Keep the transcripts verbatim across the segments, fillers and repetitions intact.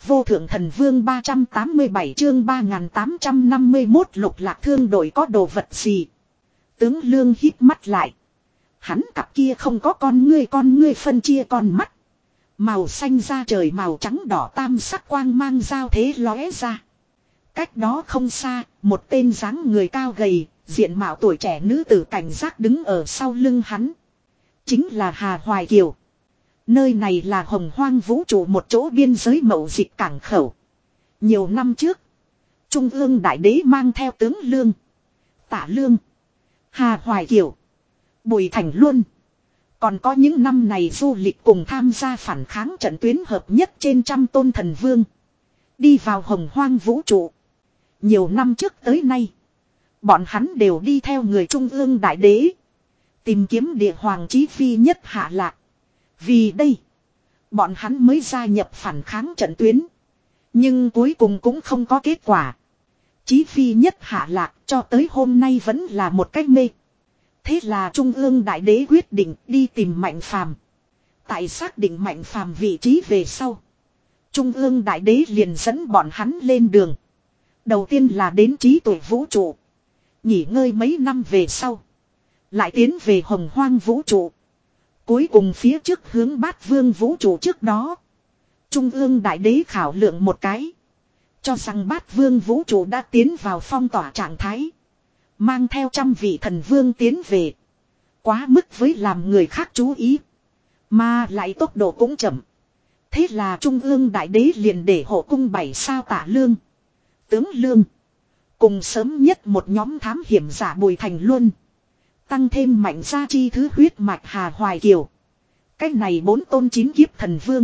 vô thượng thần vương ba trăm tám mươi bảy chương ba nghìn tám trăm năm mươi mốt lục lạc thương đội có đồ vật gì. Tướng Lương hít mắt lại. Hắn cặp kia không có con ngươi con ngươi phân chia con mắt. Màu xanh da trời màu trắng đỏ tam sắc quang mang giao thế lóe ra. Cách đó không xa, một tên dáng người cao gầy, diện mạo tuổi trẻ nữ tử cảnh giác đứng ở sau lưng hắn. Chính là Hà Hoài Kiều. Nơi này là hồng hoang vũ trụ một chỗ biên giới mậu dịch cảng khẩu. Nhiều năm trước, Trung ương Đại Đế mang theo tướng Lương, Tả Lương, Hà Hoài Kiều, Bùi Thành Luân. Còn có những năm này du lịch cùng tham gia phản kháng trận tuyến hợp nhất trên trăm tôn thần vương. Đi vào hồng hoang vũ trụ. Nhiều năm trước tới nay, bọn hắn đều đi theo người Trung ương Đại Đế. Tìm kiếm địa hoàng chí phi nhất hạ lạc. Vì đây, bọn hắn mới gia nhập phản kháng trận tuyến. Nhưng cuối cùng cũng không có kết quả. Chí phi nhất hạ lạc cho tới hôm nay vẫn là một cách mê. Thế là Trung ương Đại Đế quyết định đi tìm Mạnh Phàm. Tại xác định Mạnh Phàm vị trí về sau, Trung ương Đại Đế liền dẫn bọn hắn lên đường. Đầu tiên là đến trí tuệ vũ trụ. Nghỉ ngơi mấy năm về sau, lại tiến về hồng hoang vũ trụ. Cuối cùng phía trước hướng Bát Vương vũ trụ trước đó, Trung ương Đại Đế khảo lượng một cái, cho rằng Bát Vương vũ trụ đã tiến vào phong tỏa trạng thái. Mang theo trăm vị thần vương tiến về. Quá mức với làm người khác chú ý. Mà lại tốc độ cũng chậm. Thế là Trung ương Đại Đế liền để hộ cung bảy sao Tả Lương, tướng Lương, cùng sớm nhất một nhóm thám hiểm giả Bùi Thành Luân. Tăng thêm mạnh gia chi thứ huyết mạch Hà Hoài Kiều. Cách này bốn tôn chín kiếp thần vương.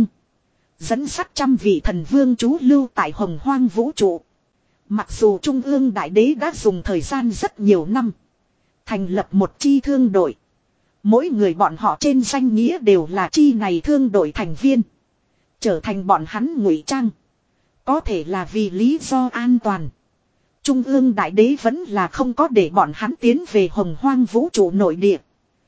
Dẫn sắt trăm vị thần vương trú lưu tại hồng hoang vũ trụ. Mặc dù Trung ương Đại Đế đã dùng thời gian rất nhiều năm. Thành lập một chi thương đội. Mỗi người bọn họ trên danh nghĩa đều là chi này thương đội thành viên. Trở thành bọn hắn ngụy trang. Có thể là vì lý do an toàn. Trung ương Đại Đế vẫn là không có để bọn hắn tiến về hồng hoang vũ trụ nội địa.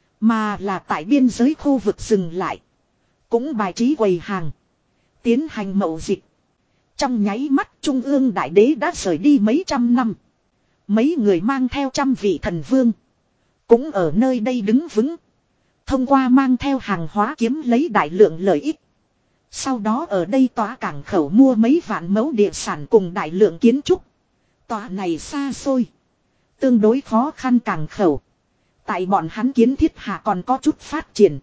Mà là tại biên giới khu vực dừng lại. Cũng bài trí quầy hàng. Tiến hành mậu dịch. Trong nháy mắt Trung ương Đại Đế đã rời đi mấy trăm năm. Mấy người mang theo trăm vị thần vương. Cũng ở nơi đây đứng vững. Thông qua mang theo hàng hóa kiếm lấy đại lượng lợi ích. Sau đó ở đây tòa cảng khẩu mua mấy vạn mẫu địa sản cùng đại lượng kiến trúc. Tòa này xa xôi. Tương đối khó khăn cảng khẩu. Tại bọn hắn kiến thiết hạ còn có chút phát triển.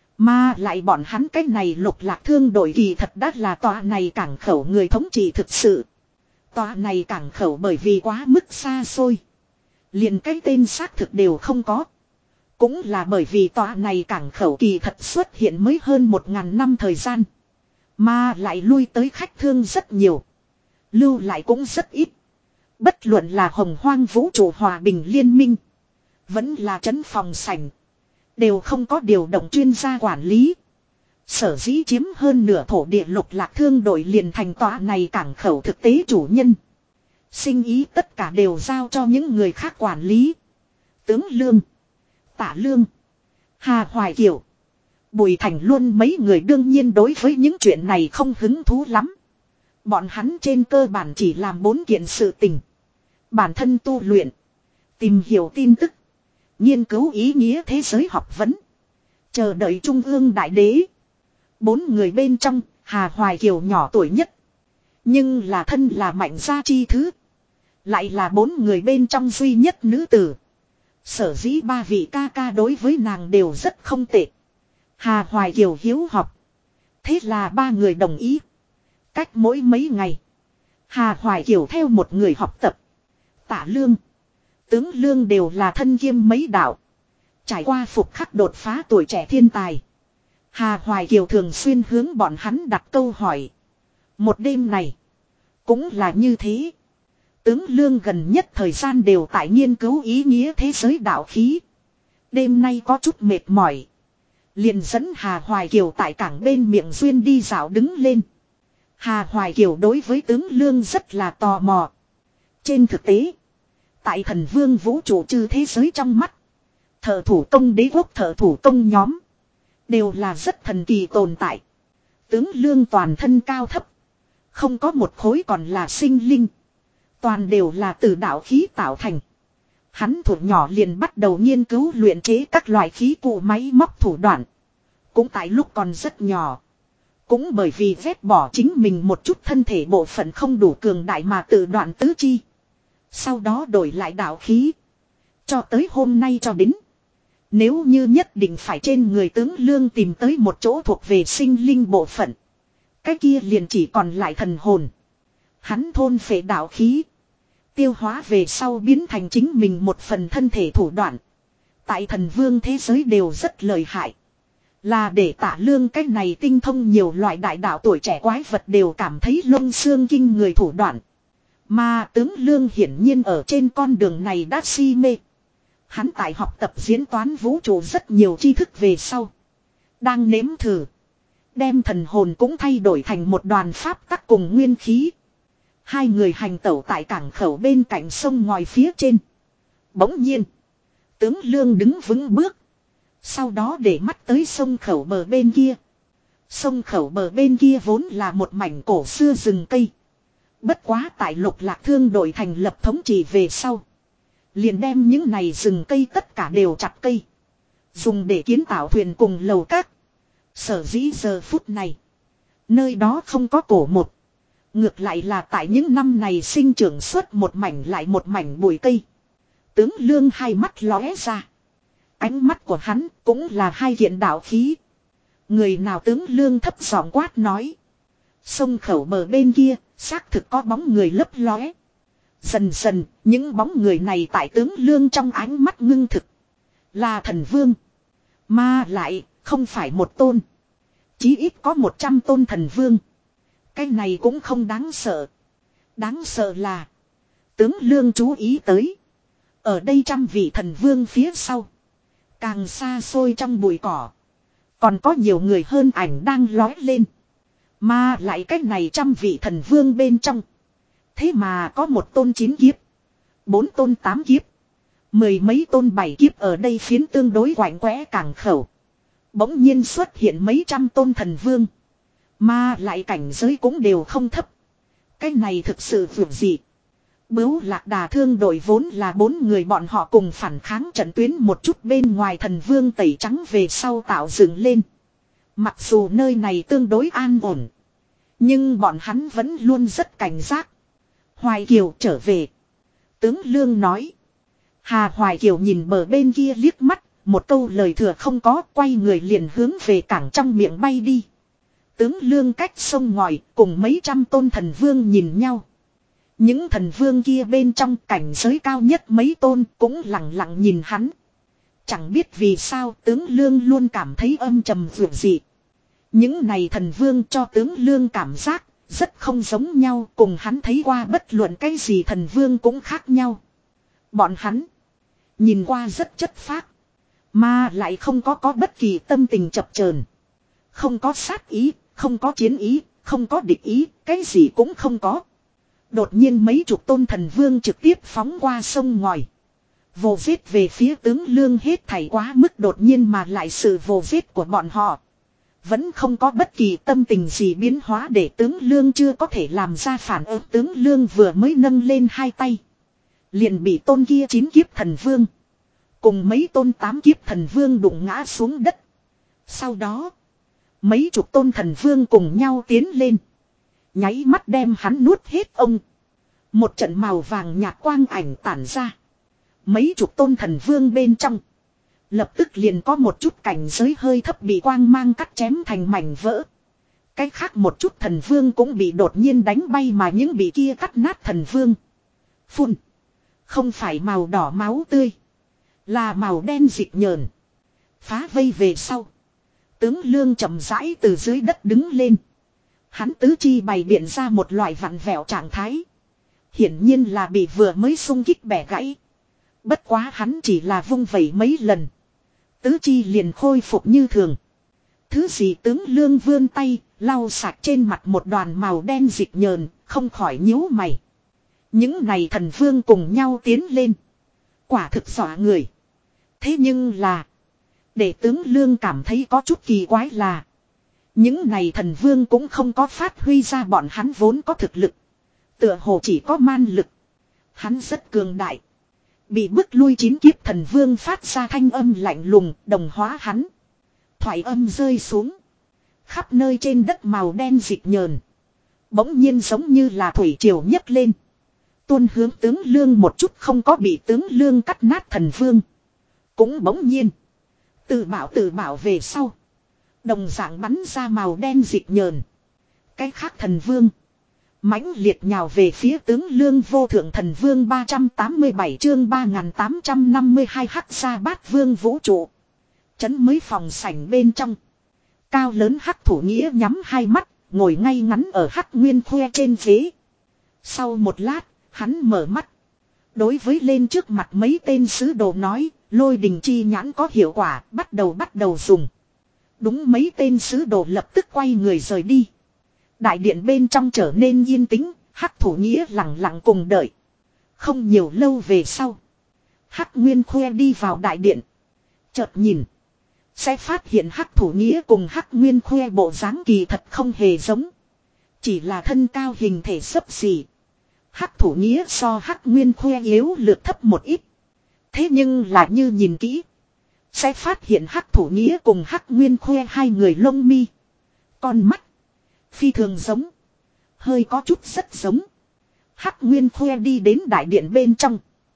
Mà lại bọn hắn cách này lục lạc thương đội kỳ thật đã là tòa này cảng khẩu người thống trị thực sự. Tòa này cảng khẩu bởi vì quá mức xa xôi. Liền cái tên xác thực đều không có. Cũng là bởi vì tòa này cảng khẩu kỳ thật xuất hiện mới hơn một ngàn năm thời gian. Mà lại lui tới khách thương rất nhiều. Lưu lại cũng rất ít. Bất luận là hồng hoang vũ trụ hòa bình liên minh. Vẫn là trấn phòng sảnh. Đều không có điều động chuyên gia quản lý. Sở dĩ chiếm hơn nửa thổ địa lục lạc thương đội liền thành tòa này cảng khẩu thực tế chủ nhân. Sinh ý tất cả đều giao cho những người khác quản lý. Tướng Lương, Tả Lương, Hà Hoài Kiều, Bùi Thành Luân mấy người đương nhiên đối với những chuyện này không hứng thú lắm. Bọn hắn trên cơ bản chỉ làm bốn kiện sự tình. Bản thân tu luyện, tìm hiểu tin tức, nghiên cứu ý nghĩa thế giới học vấn, chờ đợi Trung ương Đại Đế. Bốn người bên trong, Hà Hoài Kiều nhỏ tuổi nhất. Nhưng là thân là mạnh gia chi thứ. Lại là bốn người bên trong duy nhất nữ tử. Sở dĩ ba vị ca ca đối với nàng đều rất không tệ. Hà Hoài Kiều hiếu học. Thế là ba người đồng ý. Cách mỗi mấy ngày, Hà Hoài Kiều theo một người học tập. Tả Lương, tướng Lương đều là thân kiêm mấy đạo. Trải qua phục khắc đột phá tuổi trẻ thiên tài. Hà Hoài Kiều thường xuyên hướng bọn hắn đặt câu hỏi. Một đêm này, cũng là như thế. Tướng Lương gần nhất thời gian đều tại nghiên cứu ý nghĩa thế giới đạo khí. Đêm nay có chút mệt mỏi. Liền dẫn Hà Hoài Kiều tại cảng bên miệng duyên đi dạo đứng lên. Hà Hoài Kiều đối với tướng Lương rất là tò mò. Trên thực tế, tại thần vương vũ trụ chư thế giới trong mắt, thợ thủ công đế quốc thợ thủ công nhóm đều là rất thần kỳ tồn tại. Tướng Lương toàn thân cao thấp, Không có một khối còn là sinh linh. Toàn đều là từ đạo khí tạo thành. Hắn thủ nhỏ liền bắt đầu nghiên cứu luyện chế các loại khí cụ máy móc thủ đoạn. Cũng tại lúc còn rất nhỏ. Cũng bởi vì vét bỏ chính mình một chút thân thể bộ phận không đủ cường đại mà tự đoạn tứ chi. Sau đó đổi lại đạo khí. Cho tới hôm nay cho đến. Nếu như nhất định phải trên người tướng Lương tìm tới một chỗ thuộc về sinh linh bộ phận. Cái kia liền chỉ còn lại thần hồn. Hắn thôn phệ đạo khí. Tiêu hóa về sau biến thành chính mình một phần thân thể thủ đoạn. Tại thần vương thế giới đều rất lợi hại. Là để Tạ Lương cái này tinh thông nhiều loại đại đạo tuổi trẻ quái vật đều cảm thấy lông xương kinh người thủ đoạn. Mà tướng Lương hiển nhiên ở trên con đường này đã si mê. Hắn tại học tập diễn toán vũ trụ rất nhiều tri thức về sau. Đang nếm thử. Đem thần hồn cũng thay đổi thành một đoàn pháp tắc cùng nguyên khí. Hai người hành tẩu tại cảng khẩu bên cạnh sông ngòi phía trên. Bỗng nhiên. Tướng Lương đứng vững bước. Sau đó để mắt tới sông khẩu bờ bên kia. Sông khẩu bờ bên kia vốn là một mảnh cổ xưa rừng cây. Bất quá tại Lục Lạc Thương đội thành lập thống trị về sau. Liền đem những này rừng cây tất cả đều chặt cây. Dùng để kiến tạo thuyền cùng lầu các. Sở dĩ giờ phút này. Nơi đó không có cổ một. Ngược lại là tại những năm này sinh trưởng suốt một mảnh lại một mảnh bụi cây. Tướng Lương hai mắt lóe ra. Ánh mắt của hắn cũng là hai kiện đạo khí. Người nào tướng Lương thấp giọng quát nói. Sông khẩu bờ bên kia, xác thực có bóng người lấp lóe. Dần dần, những bóng người này tại tướng Lương trong ánh mắt ngưng thực. Là thần vương. Mà lại, không phải một tôn. Chí ít có một trăm tôn thần vương. Cái này cũng không đáng sợ. Đáng sợ là tướng Lương chú ý tới. Ở đây trăm vị thần vương phía sau. Càng xa xôi trong bụi cỏ. Còn có nhiều người hơn ảnh đang lói lên. Mà lại cái này trăm vị thần vương bên trong. Thế mà có một tôn chín kiếp. Bốn tôn tám kiếp. Mười mấy tôn bảy kiếp ở đây phiến tương đối quạnh quẽ cảng khẩu. Bỗng nhiên xuất hiện mấy trăm tôn thần vương. Mà lại cảnh giới cũng đều không thấp. Cái này thực sự vượt dị. Bướu Lạc Đà Thương đội vốn là bốn người bọn họ cùng phản kháng trận tuyến một chút bên ngoài thần vương tẩy trắng về sau tạo dựng lên. Mặc dù nơi này tương đối an ổn. Nhưng bọn hắn vẫn luôn rất cảnh giác. Hoài Kiều trở về. Tướng Lương nói. Hà Hoài Kiều nhìn bờ bên kia liếc mắt. Một câu lời thừa không có, quay người liền hướng về cảng trong miệng bay đi. Tướng Lương cách sông ngòi cùng mấy trăm tôn thần vương nhìn nhau. Những thần vương kia bên trong cảnh giới cao nhất mấy tôn cũng lặng lặng nhìn hắn. Chẳng biết vì sao tướng Lương luôn cảm thấy âm trầm vượt dị. Những này thần vương cho tướng Lương cảm giác rất không giống nhau, cùng hắn thấy qua bất luận cái gì thần vương cũng khác nhau. Bọn hắn nhìn qua rất chất phác. Mà lại không có có bất kỳ tâm tình chập chờn, không có sát ý, không có chiến ý, không có địch ý, cái gì cũng không có. Đột nhiên mấy chục tôn thần vương trực tiếp phóng qua sông ngòi. Vồ giết về phía tướng Lương hết thảy quá mức đột nhiên mà lại sự vồ giết của bọn họ. Vẫn không có bất kỳ tâm tình gì biến hóa để tướng Lương chưa có thể làm ra phản ứng. Tướng Lương vừa mới nâng lên hai tay. Liền bị tôn kia chín kiếp thần vương. Cùng mấy tôn tám kiếp thần vương đụng ngã xuống đất. Sau đó. Mấy chục tôn thần vương cùng nhau tiến lên. Nháy mắt đem hắn nuốt hết ông. Một trận màu vàng nhạt quang ảnh tản ra. Mấy chục tôn thần vương bên trong. Lập tức liền có một chút cảnh giới hơi thấp bị quang mang cắt chém thành mảnh vỡ. Cái khác một chút thần vương cũng bị đột nhiên đánh bay mà những bị kia cắt nát thần vương. Phun. Không phải màu đỏ máu tươi. Là màu đen dịt nhờn. Phá vây về sau. Tướng Lương chậm rãi từ dưới đất đứng lên. Hắn tứ chi bày biện ra một loại vặn vẹo trạng thái. Hiển nhiên là bị vừa mới xung kích bẻ gãy. Bất quá hắn chỉ là vung vẩy mấy lần. Tứ chi liền khôi phục như thường. Thứ gì tướng Lương vươn tay, lau sạch trên mặt một đoàn màu đen dịt nhờn, không khỏi nhíu mày. Những này thần vương cùng nhau tiến lên. Quả thực dọa người. Thế nhưng là. Để tướng Lương cảm thấy có chút kỳ quái là. Những này thần vương cũng không có phát huy ra bọn hắn vốn có thực lực. Tựa hồ chỉ có man lực. Hắn rất cường đại. Bị bức lui chín kiếp thần vương phát ra thanh âm lạnh lùng đồng hóa hắn. Thoại âm rơi xuống. Khắp nơi trên đất màu đen dịch nhờn. Bỗng nhiên giống như là thủy triều nhấc lên. Tuôn hướng tướng lương một chút không có bị tướng lương cắt nát thần vương. Cũng bỗng nhiên. Tự bảo tự bảo về sau. Đồng dạng bắn ra màu đen dịch nhờn. Cái khác thần vương. Mãnh liệt nhào về phía tướng lương vô thượng thần vương ba trăm tám mươi bảy chương ba nghìn tám trăm năm mươi hai hắc sa bát vương vũ trụ. Chấn mới phòng sảnh bên trong. Cao lớn hắc thủ nghĩa nhắm hai mắt, ngồi ngay ngắn ở hắc nguyên khoe trên ghế. Sau một lát, hắn mở mắt. Đối với lên trước mặt mấy tên sứ đồ nói, lôi đình chi nhãn có hiệu quả, bắt đầu bắt đầu dùng. Đúng mấy tên sứ đồ lập tức quay người rời đi. Đại điện bên trong trở nên yên tĩnh, hắc thủ nghĩa lặng lặng cùng đợi. Không nhiều lâu về sau. Hắc nguyên khoe đi vào đại điện. Chợt nhìn. Sẽ phát hiện hắc thủ nghĩa cùng hắc nguyên khoe bộ dáng kỳ thật không hề giống. Chỉ là thân cao hình thể xấp xỉ. Hắc thủ nghĩa so hắc nguyên khoe yếu lược thấp một ít. Thế nhưng là như nhìn kỹ. Sẽ phát hiện hắc thủ nghĩa cùng hắc nguyên khoe hai người lông mi. Con mắt. Phi thường giống. Hơi có chút rất giống. Hắc nguyên khoe đi đến đại điện bên trong.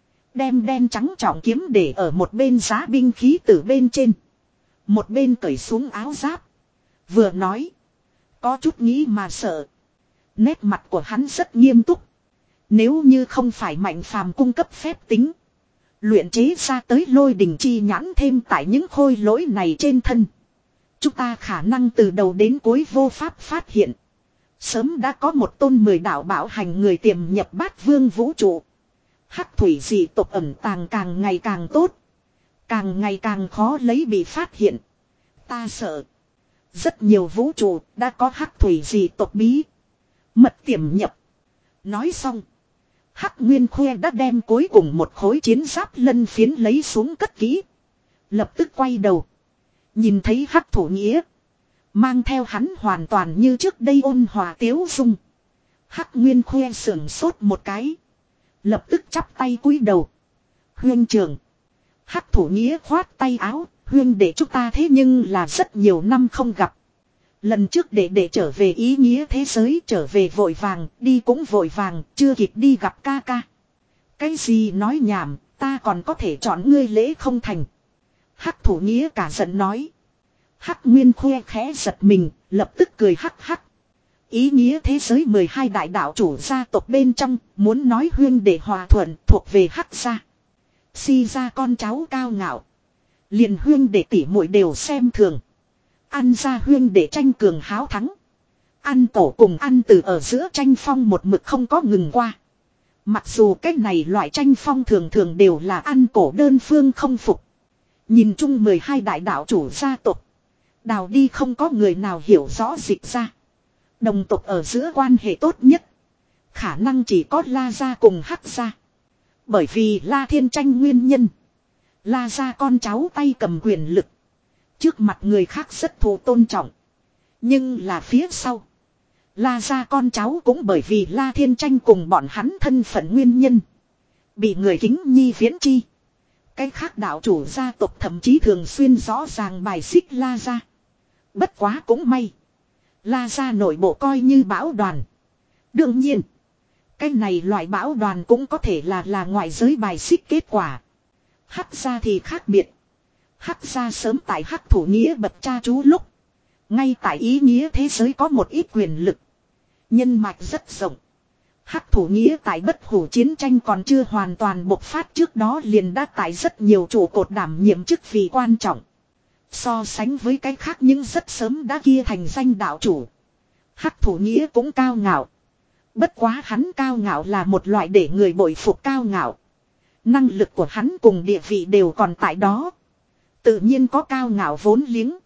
Đem đen trắng trọng kiếm để ở một bên giá binh khí từ bên trên. Một bên cởi xuống áo giáp. Vừa nói. Có chút nghĩ mà sợ. Nét mặt của hắn rất nghiêm túc. Nếu như không phải mạnh phàm cung cấp phép tính. Luyện chế ra tới lôi đình chi nhãn thêm tại những khôi lỗi này trên thân. Chúng ta khả năng từ đầu đến cuối vô pháp phát hiện. Sớm đã có một tôn mười đạo bảo hành người tiềm nhập bát vương vũ trụ. Hắc thủy dị tộc ẩn tàng càng ngày càng tốt. Càng ngày càng khó lấy bị phát hiện. Ta sợ. Rất nhiều vũ trụ đã có hắc thủy dị tộc bí. Mật tiềm nhập. Nói xong. Hắc nguyên khoe đã đem cuối cùng một khối chiến giáp lân phiến lấy xuống cất kỹ. Lập tức quay đầu. Nhìn thấy hắc thủ nghĩa. Mang theo hắn hoàn toàn như trước đây ôn hòa tiếu dung. Hắc nguyên khoe sưởng sốt một cái. Lập tức chắp tay cúi đầu. Huyên trưởng. Hắc thủ nghĩa khoát tay áo. Huyên để chúng ta thế nhưng là rất nhiều năm không gặp. Lần trước để để trở về ý nghĩa thế giới trở về vội vàng, đi cũng vội vàng, chưa kịp đi gặp ca ca. Cái gì nói nhảm, ta còn có thể chọn ngươi lễ không thành. Hắc thủ nghĩa cả giận nói. Hắc nguyên khoe khẽ giật mình, lập tức cười hắc hắc. Ý nghĩa thế giới mười hai đại đạo chủ gia tộc bên trong, muốn nói huyên để hòa thuận thuộc về hắc gia. Si ra con cháu cao ngạo. Liền huyên để tỉ muội đều xem thường. Ăn ra huyên để tranh cường háo thắng. Ăn tổ cùng ăn từ ở giữa tranh phong một mực không có ngừng qua. Mặc dù cái này loại tranh phong thường thường đều là ăn cổ đơn phương không phục. Nhìn chung mười hai đại đạo chủ gia tộc. Đào đi không có người nào hiểu rõ dịch ra. Đồng tộc ở giữa quan hệ tốt nhất. Khả năng chỉ có La Gia cùng Hắc Gia. Bởi vì La Thiên tranh nguyên nhân. La Gia con cháu tay cầm quyền lực. Trước mặt người khác rất thù tôn trọng. Nhưng là phía sau. La Gia con cháu cũng bởi vì La Thiên tranh cùng bọn hắn thân phận nguyên nhân. Bị người kính nhi viễn chi. Cái khác đạo chủ gia tộc thậm chí thường xuyên rõ ràng bài xích La Gia. Bất quá cũng may. La Gia nội bộ coi như bão đoàn. Đương nhiên. Cái này loại bão đoàn cũng có thể là là ngoại giới bài xích kết quả. Hắc Gia thì khác biệt. Hắc Gia sớm tại Hắc thủ nghĩa bậc cha chú lúc. Ngay tại ý nghĩa thế giới có một ít quyền lực. Nhân mạch rất rộng. Hắc thủ nghĩa tại bất hủ chiến tranh còn chưa hoàn toàn bộc phát trước đó liền đã tại rất nhiều trụ cột đảm nhiệm chức vị quan trọng. So sánh với cái khác nhưng rất sớm đã kia thành danh đạo chủ. Hắc thủ nghĩa cũng cao ngạo. Bất quá hắn cao ngạo là một loại để người bội phục cao ngạo. Năng lực của hắn cùng địa vị đều còn tại đó. Tự nhiên có cao ngạo vốn liếng.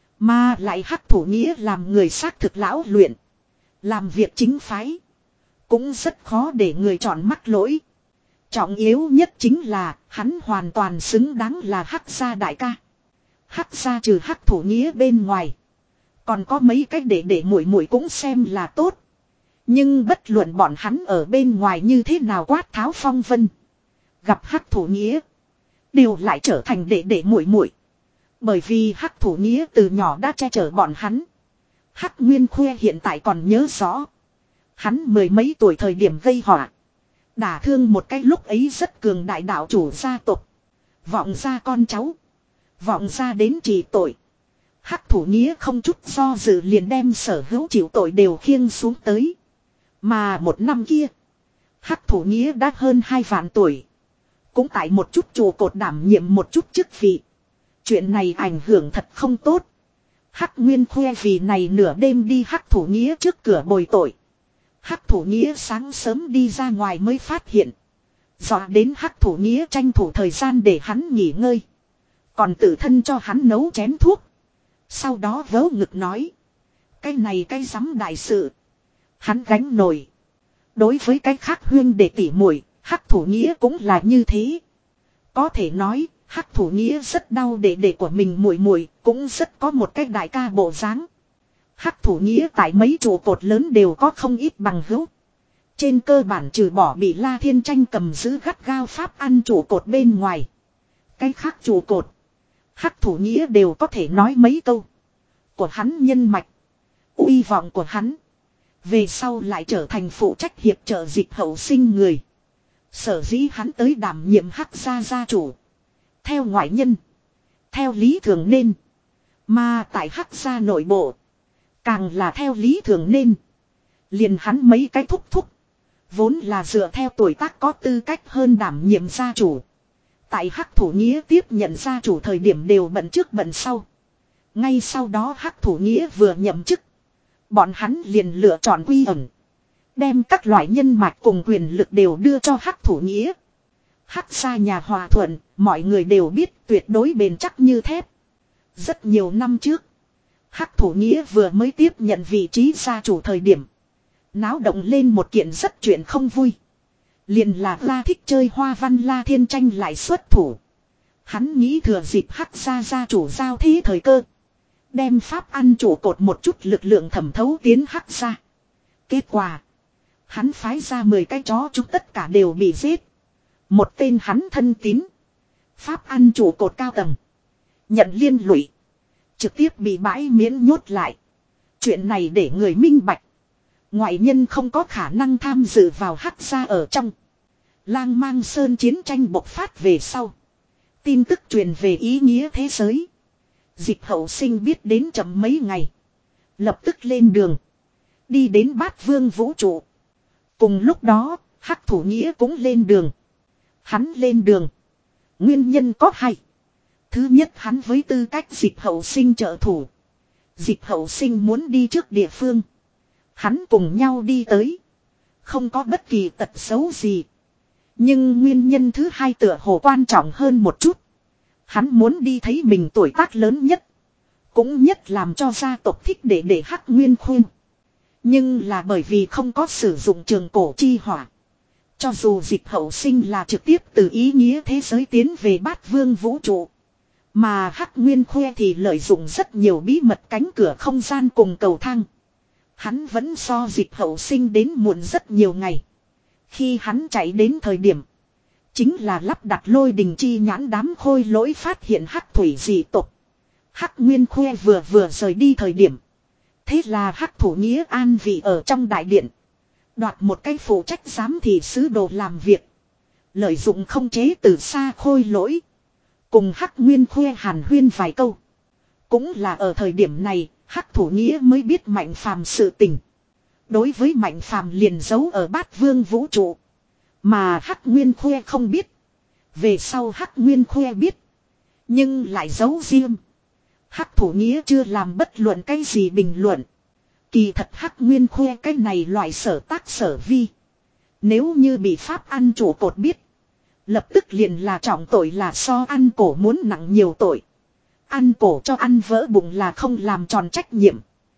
Mà lại Hắc thủ nghĩa làm người xác thực lão luyện. Làm việc chính phái. Cũng rất khó để người chọn mắc lỗi. Trọng yếu nhất chính là hắn hoàn toàn xứng đáng là Hắc gia đại ca. Hắc gia trừ Hắc thủ nghĩa bên ngoài. Còn có mấy cái để để muội muội cũng xem là tốt. Nhưng bất luận bọn hắn ở bên ngoài như thế nào quát tháo phong vân. Gặp hắc thủ nghĩa. Đều lại trở thành để để muội muội. Bởi vì hắc thủ nghĩa từ nhỏ đã che chở bọn hắn. Hắc Nguyên Khuê hiện tại còn nhớ rõ. Hắn mười mấy tuổi thời điểm gây họa. Đả thương một cái lúc ấy rất cường đại đạo chủ gia tộc. Vọng ra con cháu. Vọng ra đến trị tội. Hắc thủ nghĩa không chút do dự liền đem sở hữu chịu tội đều khiêng xuống tới. Mà một năm kia. Hắc thủ nghĩa đã hơn hai vạn tuổi. Cũng tại một chút chùa cột đảm nhiệm một chút chức vị. Chuyện này ảnh hưởng thật không tốt. Hắc Nguyên Khuê vì này nửa đêm đi hắc thủ nghĩa trước cửa bồi tội. Hắc thủ nghĩa sáng sớm đi ra ngoài mới phát hiện. Dọa đến hắc thủ nghĩa tranh thủ thời gian để hắn nghỉ ngơi. Còn tự thân cho hắn nấu chén thuốc. Sau đó vớ ngực nói. Cái này cái rắm đại sự. Hắn gánh nổi. Đối với cái khác huyên để tỉ muội, hắc thủ nghĩa cũng là như thế. Có thể nói, hắc thủ nghĩa rất đau để để của mình muội muội, cũng rất có một cái đại ca bộ dáng. Hắc thủ nghĩa tại mấy trụ cột lớn đều có không ít bằng hữu. Trên cơ bản trừ bỏ bị La Thiên Tranh cầm giữ gắt gao pháp ăn trụ cột bên ngoài. Cái khác trụ cột. Hắc thủ nghĩa đều có thể nói mấy câu. Của hắn nhân mạch. Uy vọng của hắn. Về sau lại trở thành phụ trách hiệp trợ dịch hậu sinh người. Sở dĩ hắn tới đảm nhiệm hắc gia gia chủ. Theo ngoại nhân. Theo lý thường nên. Mà tại hắc gia nội bộ. Càng là theo lý thường nên. Liền hắn mấy cái thúc thúc. Vốn là dựa theo tuổi tác có tư cách hơn đảm nhiệm gia chủ. Tại hắc thủ nghĩa tiếp nhận gia chủ thời điểm đều bận trước bận sau. Ngay sau đó hắc thủ nghĩa vừa nhậm chức. Bọn hắn liền lựa chọn quy ẩn. Đem các loại nhân mạch cùng quyền lực đều đưa cho hắc thủ nghĩa. Hắc gia nhà hòa thuận, mọi người đều biết tuyệt đối bền chắc như thép. Rất nhiều năm trước. Hắc thủ nghĩa vừa mới tiếp nhận vị trí gia chủ thời điểm. Náo động lên một kiện rất chuyện không vui. Liền là La thích chơi hoa văn La Thiên Tranh lại xuất thủ. Hắn nghĩ thừa dịp hắc gia gia chủ giao thế thời cơ. Đem pháp ăn trụ cột một chút lực lượng thẩm thấu tiến hắc gia. Kết quả. Hắn phái ra mười cái chó chúng tất cả đều bị giết. Một tên hắn thân tín. Pháp ăn trụ cột cao tầng. Nhận liên lụy. Trực tiếp bị bãi miễn nhốt lại. Chuyện này để người minh bạch. Ngoại nhân không có khả năng tham dự vào hắc gia ở trong. Lang Mang Sơn chiến tranh bộc phát về sau. Tin tức truyền về ý nghĩa thế giới. Dịch hậu sinh biết đến chậm mấy ngày. Lập tức lên đường. Đi đến Bát Vương vũ trụ. Cùng lúc đó, hắc thủ nghĩa cũng lên đường. Hắn lên đường. Nguyên nhân có hai. Thứ nhất, hắn với tư cách dịch hậu sinh trợ thủ. Dịch hậu sinh muốn đi trước địa phương. Hắn cùng nhau đi tới. Không có bất kỳ tật xấu gì. Nhưng nguyên nhân thứ hai tựa hồ quan trọng hơn một chút. Hắn muốn đi thấy mình tuổi tác lớn nhất. Cũng nhất làm cho gia tộc thích để để hắc nguyên khuyên. Nhưng là bởi vì không có sử dụng trường cổ chi hỏa. Cho dù dịch hậu sinh là trực tiếp từ ý nghĩa thế giới tiến về Bát Vương vũ trụ. Mà hắc nguyên khoe thì lợi dụng rất nhiều bí mật cánh cửa không gian cùng cầu thang. Hắn vẫn so dịch hậu sinh đến muộn rất nhiều ngày. Khi hắn chạy đến thời điểm. Chính là lắp đặt lôi đình chi nhãn đám khôi lỗi phát hiện hắc thủy dị tộc. Hắc nguyên khoe vừa vừa rời đi thời điểm. Thế là hắc thủ nghĩa an vị ở trong đại điện. Đoạt một cái phụ trách giám thị sứ đồ làm việc. Lợi dụng không chế từ xa khôi lỗi. Cùng hắc nguyên khoe hàn huyên vài câu. Cũng là ở thời điểm này, hắc thủ nghĩa mới biết Mạnh Phàm sự tình. Đối với Mạnh Phàm liền giấu ở Bát Vương vũ trụ. Mà hắc nguyên khoe không biết. Về sau hắc nguyên khoe biết. Nhưng lại giấu riêng. Hắc thủ nghĩa chưa làm bất luận cái gì bình luận. Kỳ thật hắc nguyên khoe cái này loại sở tác sở vi. Nếu như bị pháp ăn chủ cột biết. Lập tức liền là trọng tội là so ăn cổ muốn nặng nhiều tội. Ăn cổ cho ăn vỡ bụng là không làm tròn trách nhiệm.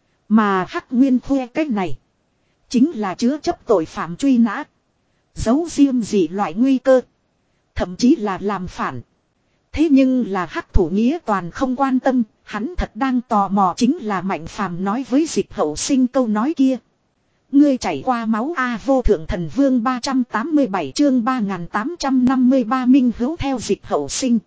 Mà hắc nguyên khoe cái này. Chính là chứa chấp tội phạm truy nã. Giấu riêng gì loại nguy cơ. Thậm chí là làm phản. Thế nhưng là hắc thủ nghĩa toàn không quan tâm. Hắn thật đang tò mò chính là Mạnh Phàm nói với Dịch Hậu Sinh câu nói kia. Ngươi chảy qua máu A vô thượng thần vương ba trăm tám mươi bảy chương ba nghìn tám trăm năm mươi ba minh hữu theo Dịch Hậu Sinh.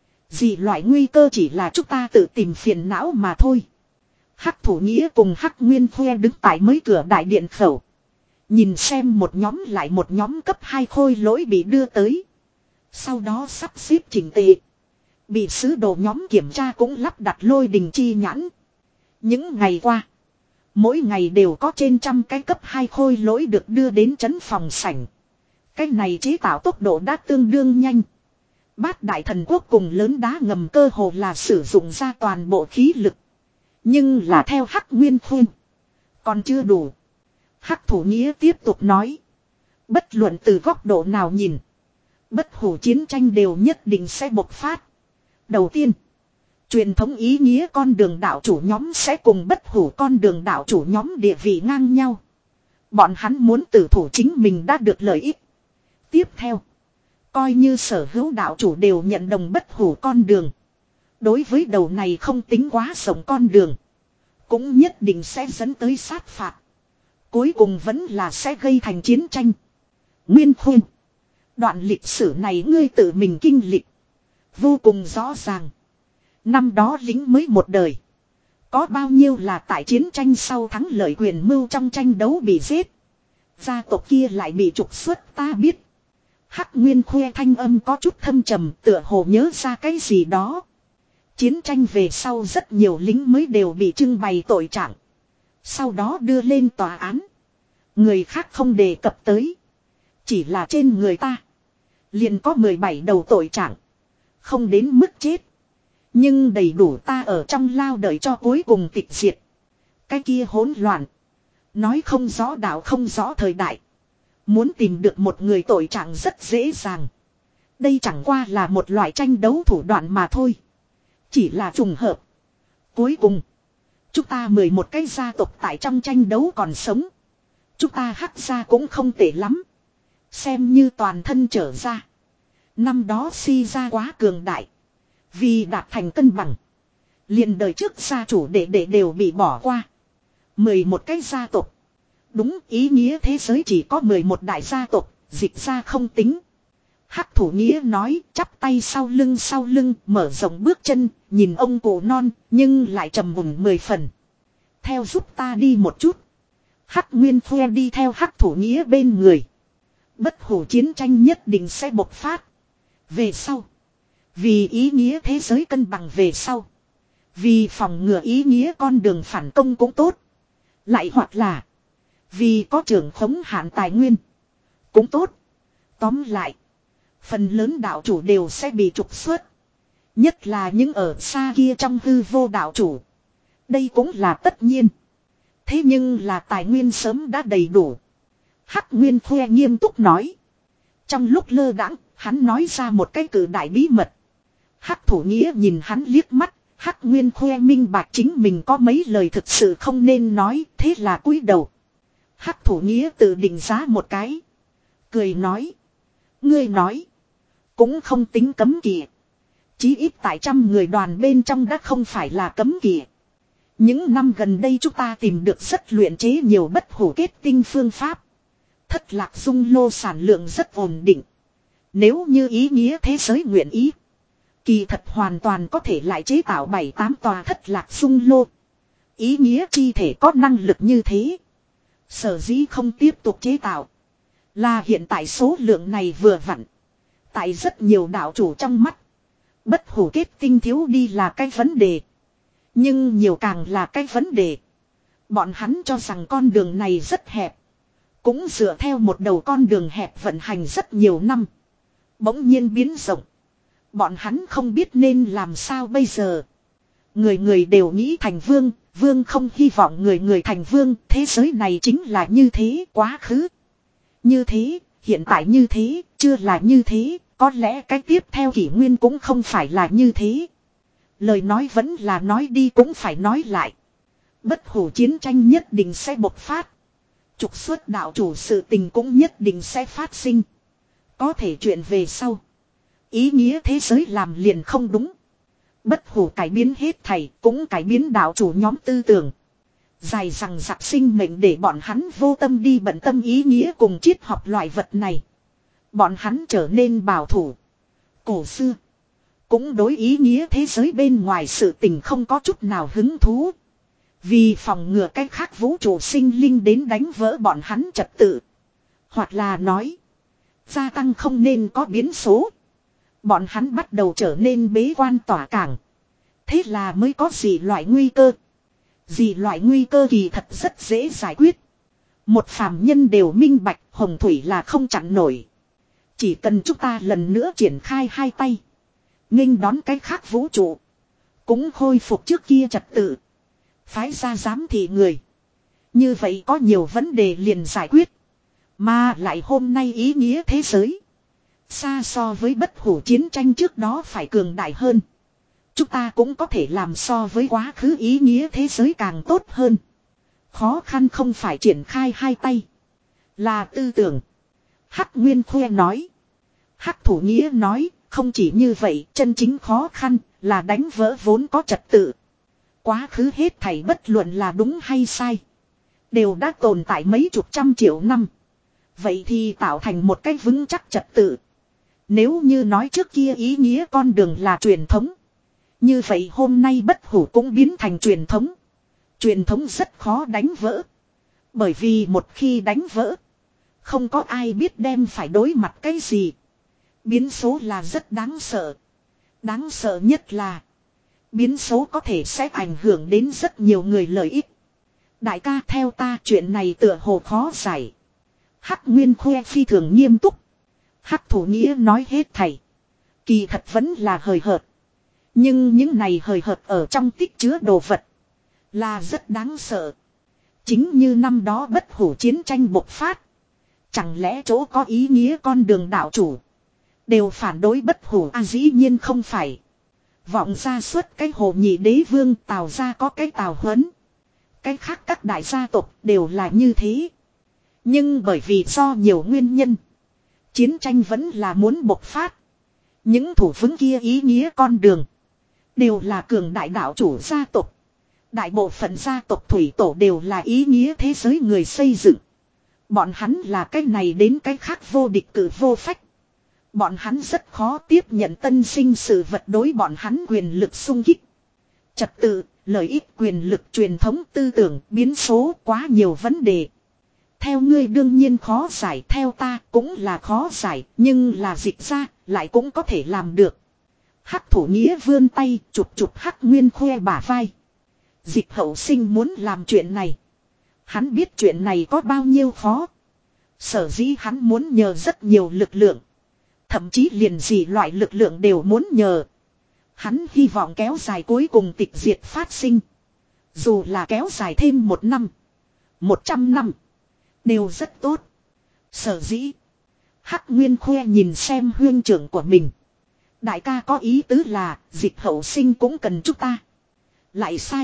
Dị loại nguy cơ chỉ là chúng ta tự tìm phiền não mà thôi. Hắc Thủ Nghĩa cùng Hắc Nguyên Khoe đứng tại mới cửa đại điện khẩu. Nhìn xem một nhóm lại một nhóm cấp hai khôi lỗi bị đưa tới. Sau đó sắp xếp chỉnh tề. Bị sứ đồ nhóm kiểm tra cũng lắp đặt lôi đình chi nhãn. Những ngày qua. Mỗi ngày đều có trên trăm cái cấp hai khôi lỗi được đưa đến trấn phòng sảnh. Cái này chế tạo tốc độ đã tương đương nhanh. Bát đại thần quốc cùng lớn đá ngầm cơ hồ là sử dụng ra toàn bộ khí lực. Nhưng là theo Hắc Nguyên Khuyên. Còn chưa đủ. Hắc Thủ Nghĩa tiếp tục nói. Bất luận từ góc độ nào nhìn. Bất hủ chiến tranh đều nhất định sẽ bộc phát. Đầu tiên. Truyền thống ý nghĩa con đường đạo chủ nhóm sẽ cùng bất hủ con đường đạo chủ nhóm địa vị ngang nhau. Bọn hắn muốn tử thủ chính mình đã được lợi ích. Tiếp theo. Coi như sở hữu đạo chủ đều nhận đồng bất hủ con đường. Đối với đầu này không tính quá rộng con đường. Cũng nhất định sẽ dẫn tới sát phạt. Cuối cùng vẫn là sẽ gây thành chiến tranh. Nguyên Khuyên. Đoạn lịch sử này ngươi tự mình kinh lịch. Vô cùng rõ ràng. Năm đó lính mới một đời. Có bao nhiêu là tại chiến tranh sau thắng lợi quyền mưu trong tranh đấu bị giết. Gia tộc kia lại bị trục xuất ta biết. Hắc Nguyên Khoe thanh âm có chút thâm trầm tựa hồ nhớ ra cái gì đó. Chiến tranh về sau rất nhiều lính mới đều bị trưng bày tội trạng. Sau đó đưa lên tòa án. Người khác không đề cập tới. Chỉ là trên người ta. Liền có mười bảy đầu tội trạng. Không đến mức chết. Nhưng đầy đủ ta ở trong lao đợi cho cuối cùng tịch diệt. Cái kia hỗn loạn. Nói không rõ đạo không rõ thời đại. Muốn tìm được một người tội trạng rất dễ dàng. Đây chẳng qua là một loại tranh đấu thủ đoạn mà thôi. Chỉ là trùng hợp. Cuối cùng. Chúng ta mười một cái gia tộc tại trong tranh đấu còn sống. Chúng ta Hắc gia cũng không tệ lắm. Xem như toàn thân trở ra. Năm đó Si gia quá cường đại. Vì đạt thành cân bằng. Liền đời trước gia chủ đệ đệ đều bị bỏ qua. Mười một cái gia tộc. Đúng ý nghĩa thế giới chỉ có mười một đại gia tộc. Dịch gia không tính. Hắc Thủ Nghĩa nói chắp tay sau lưng sau lưng mở rộng bước chân. Nhìn ông cụ non nhưng lại trầm mùng mười phần. Theo giúp ta đi một chút. Hắc Nguyên Khoe đi theo Hắc Thủ Nghĩa bên người. Bất hủ chiến tranh nhất định sẽ bộc phát. Về sau. Vì ý nghĩa thế giới cân bằng về sau. Vì phòng ngừa ý nghĩa con đường phản công cũng tốt. Lại hoặc là. Vì có trưởng khống hạn tài nguyên. Cũng tốt. Tóm lại. Phần lớn đạo chủ đều sẽ bị trục xuất. Nhất là những ở xa kia trong hư vô đạo chủ. Đây cũng là tất nhiên. Thế nhưng là tài nguyên sớm đã đầy đủ. Hắc Nguyên Khoe nghiêm túc nói. Trong lúc lơ đãng, hắn nói ra một cái cử đại bí mật. Hắc Thủ Nghĩa nhìn hắn liếc mắt. Hắc Nguyên Khoe minh bạch chính mình có mấy lời thực sự không nên nói. Thế là cúi đầu. Hắc Thủ Nghĩa tự định giá một cái. Cười nói. Ngươi nói. Cũng không tính cấm kỵ. Chí ít tại trăm người đoàn bên trong đã không phải là cấm kỵ. Những năm gần đây chúng ta tìm được rất luyện chế nhiều bất hủ kết tinh phương pháp. Thất lạc dung lô sản lượng rất ổn định. Nếu như ý nghĩa thế giới nguyện ý. Kỳ thật hoàn toàn có thể lại chế tạo bảy tám tòa thất lạc dung lô. Ý nghĩa chi thể có năng lực như thế. Sở dĩ không tiếp tục chế tạo. Là hiện tại số lượng này vừa vặn. Tại rất nhiều đạo chủ trong mắt. Bất hủ kết tinh thiếu đi là cái vấn đề. Nhưng nhiều càng là cái vấn đề. Bọn hắn cho rằng con đường này rất hẹp. Cũng dựa theo một đầu con đường hẹp vận hành rất nhiều năm. Bỗng nhiên biến rộng. Bọn hắn không biết nên làm sao bây giờ. Người người đều nghĩ thành vương. Vương không hy vọng người người thành vương. Thế giới này chính là như thế quá khứ. Như thế, hiện tại như thế, chưa là như thế. Có lẽ cái tiếp theo kỷ nguyên cũng không phải là như thế. Lời nói vẫn là nói đi cũng phải nói lại. Bất hủ chiến tranh nhất định sẽ bộc phát. Trục xuất đạo chủ sự tình cũng nhất định sẽ phát sinh. Có thể chuyện về sau. Ý nghĩa thế giới làm liền không đúng. Bất hủ cải biến hết thảy, cũng cải biến đạo chủ nhóm tư tưởng. Dài rằng giặc sinh mệnh để bọn hắn vô tâm đi bận tâm ý nghĩa cùng triết học loại vật này. Bọn hắn trở nên bảo thủ. Cổ xưa. Cũng đối ý nghĩa thế giới bên ngoài sự tình không có chút nào hứng thú. Vì phòng ngừa cách khác vũ trụ sinh linh đến đánh vỡ bọn hắn trật tự. Hoặc là nói. Gia tăng không nên có biến số. Bọn hắn bắt đầu trở nên bế quan tỏa cảng. Thế là mới có gì loại nguy cơ. Gì loại nguy cơ kỳ thật rất dễ giải quyết. Một phàm nhân đều minh bạch hồng thủy là không chặn nổi. Chỉ cần chúng ta lần nữa triển khai hai tay. Nghênh đón cái khác vũ trụ. Cũng khôi phục trước kia trật tự. Phái ra giám thị người. Như vậy có nhiều vấn đề liền giải quyết. Mà lại hôm nay ý nghĩa thế giới. Xa so với bất hủ chiến tranh trước đó phải cường đại hơn. Chúng ta cũng có thể làm so với quá khứ ý nghĩa thế giới càng tốt hơn. Khó khăn không phải triển khai hai tay. Là tư tưởng. Hắc Nguyên Khoe nói. Hắc Thủ Nghĩa nói. Không chỉ như vậy, chân chính khó khăn là đánh vỡ vốn có trật tự. Quá khứ hết thảy bất luận là đúng hay sai. Đều đã tồn tại mấy chục trăm triệu năm. Vậy thì tạo thành một cách vững chắc trật tự. Nếu như nói trước kia ý nghĩa con đường là truyền thống. Như vậy hôm nay bất hủ cũng biến thành truyền thống. Truyền thống rất khó đánh vỡ. Bởi vì một khi đánh vỡ. Không có ai biết đem phải đối mặt cái gì. Biến số là rất đáng sợ. Đáng sợ nhất là. Biến số có thể sẽ ảnh hưởng đến rất nhiều người lợi ích. Đại ca theo ta chuyện này tựa hồ khó giải. Hắc Nguyên Khoe phi thường nghiêm túc. Hắc Thủ Nghĩa nói hết thảy. Kỳ thật vẫn là hời hợt. Nhưng những này hời hợt ở trong tích chứa đồ vật. Là rất đáng sợ. Chính như năm đó bất hủ chiến tranh bộc phát. Chẳng lẽ chỗ có ý nghĩa con đường đạo chủ. Đều phản đối bất hủ à, dĩ nhiên không phải. Vọng ra suốt cái hồ nhị đế vương Tào ra có cái Tào Huấn. Cái khác các đại gia tộc đều là như thế. Nhưng bởi vì do nhiều nguyên nhân. Chiến tranh vẫn là muốn bộc phát. Những thủ vững kia ý nghĩa con đường. Đều là cường đại đạo chủ gia tộc. Đại bộ phận gia tộc thủy tổ đều là ý nghĩa thế giới người xây dựng. Bọn hắn là cái này đến cái khác vô địch cử vô phách. Bọn hắn rất khó tiếp nhận tân sinh sự vật đối bọn hắn quyền lực sung kích. Trật tự, lợi ích quyền lực truyền thống tư tưởng biến số quá nhiều vấn đề. Theo ngươi đương nhiên khó giải, theo ta cũng là khó giải, nhưng là dịch ra lại cũng có thể làm được. Hắc Thủ Nghĩa vươn tay chụp chụp Hắc Nguyên Khoe bả vai. Dịch Hậu Sinh muốn làm chuyện này. Hắn biết chuyện này có bao nhiêu khó. Sở dĩ hắn muốn nhờ rất nhiều lực lượng. Thậm chí liền gì loại lực lượng đều muốn nhờ. Hắn hy vọng kéo dài cuối cùng tịch diệt phát sinh. Dù là kéo dài thêm một năm. Một trăm năm. Đều rất tốt. Sở dĩ. Hắc Nguyên Khoe nhìn xem huyên trưởng của mình. Đại ca có ý tứ là Dịch Hậu Sinh cũng cần chúng ta. Lại sai.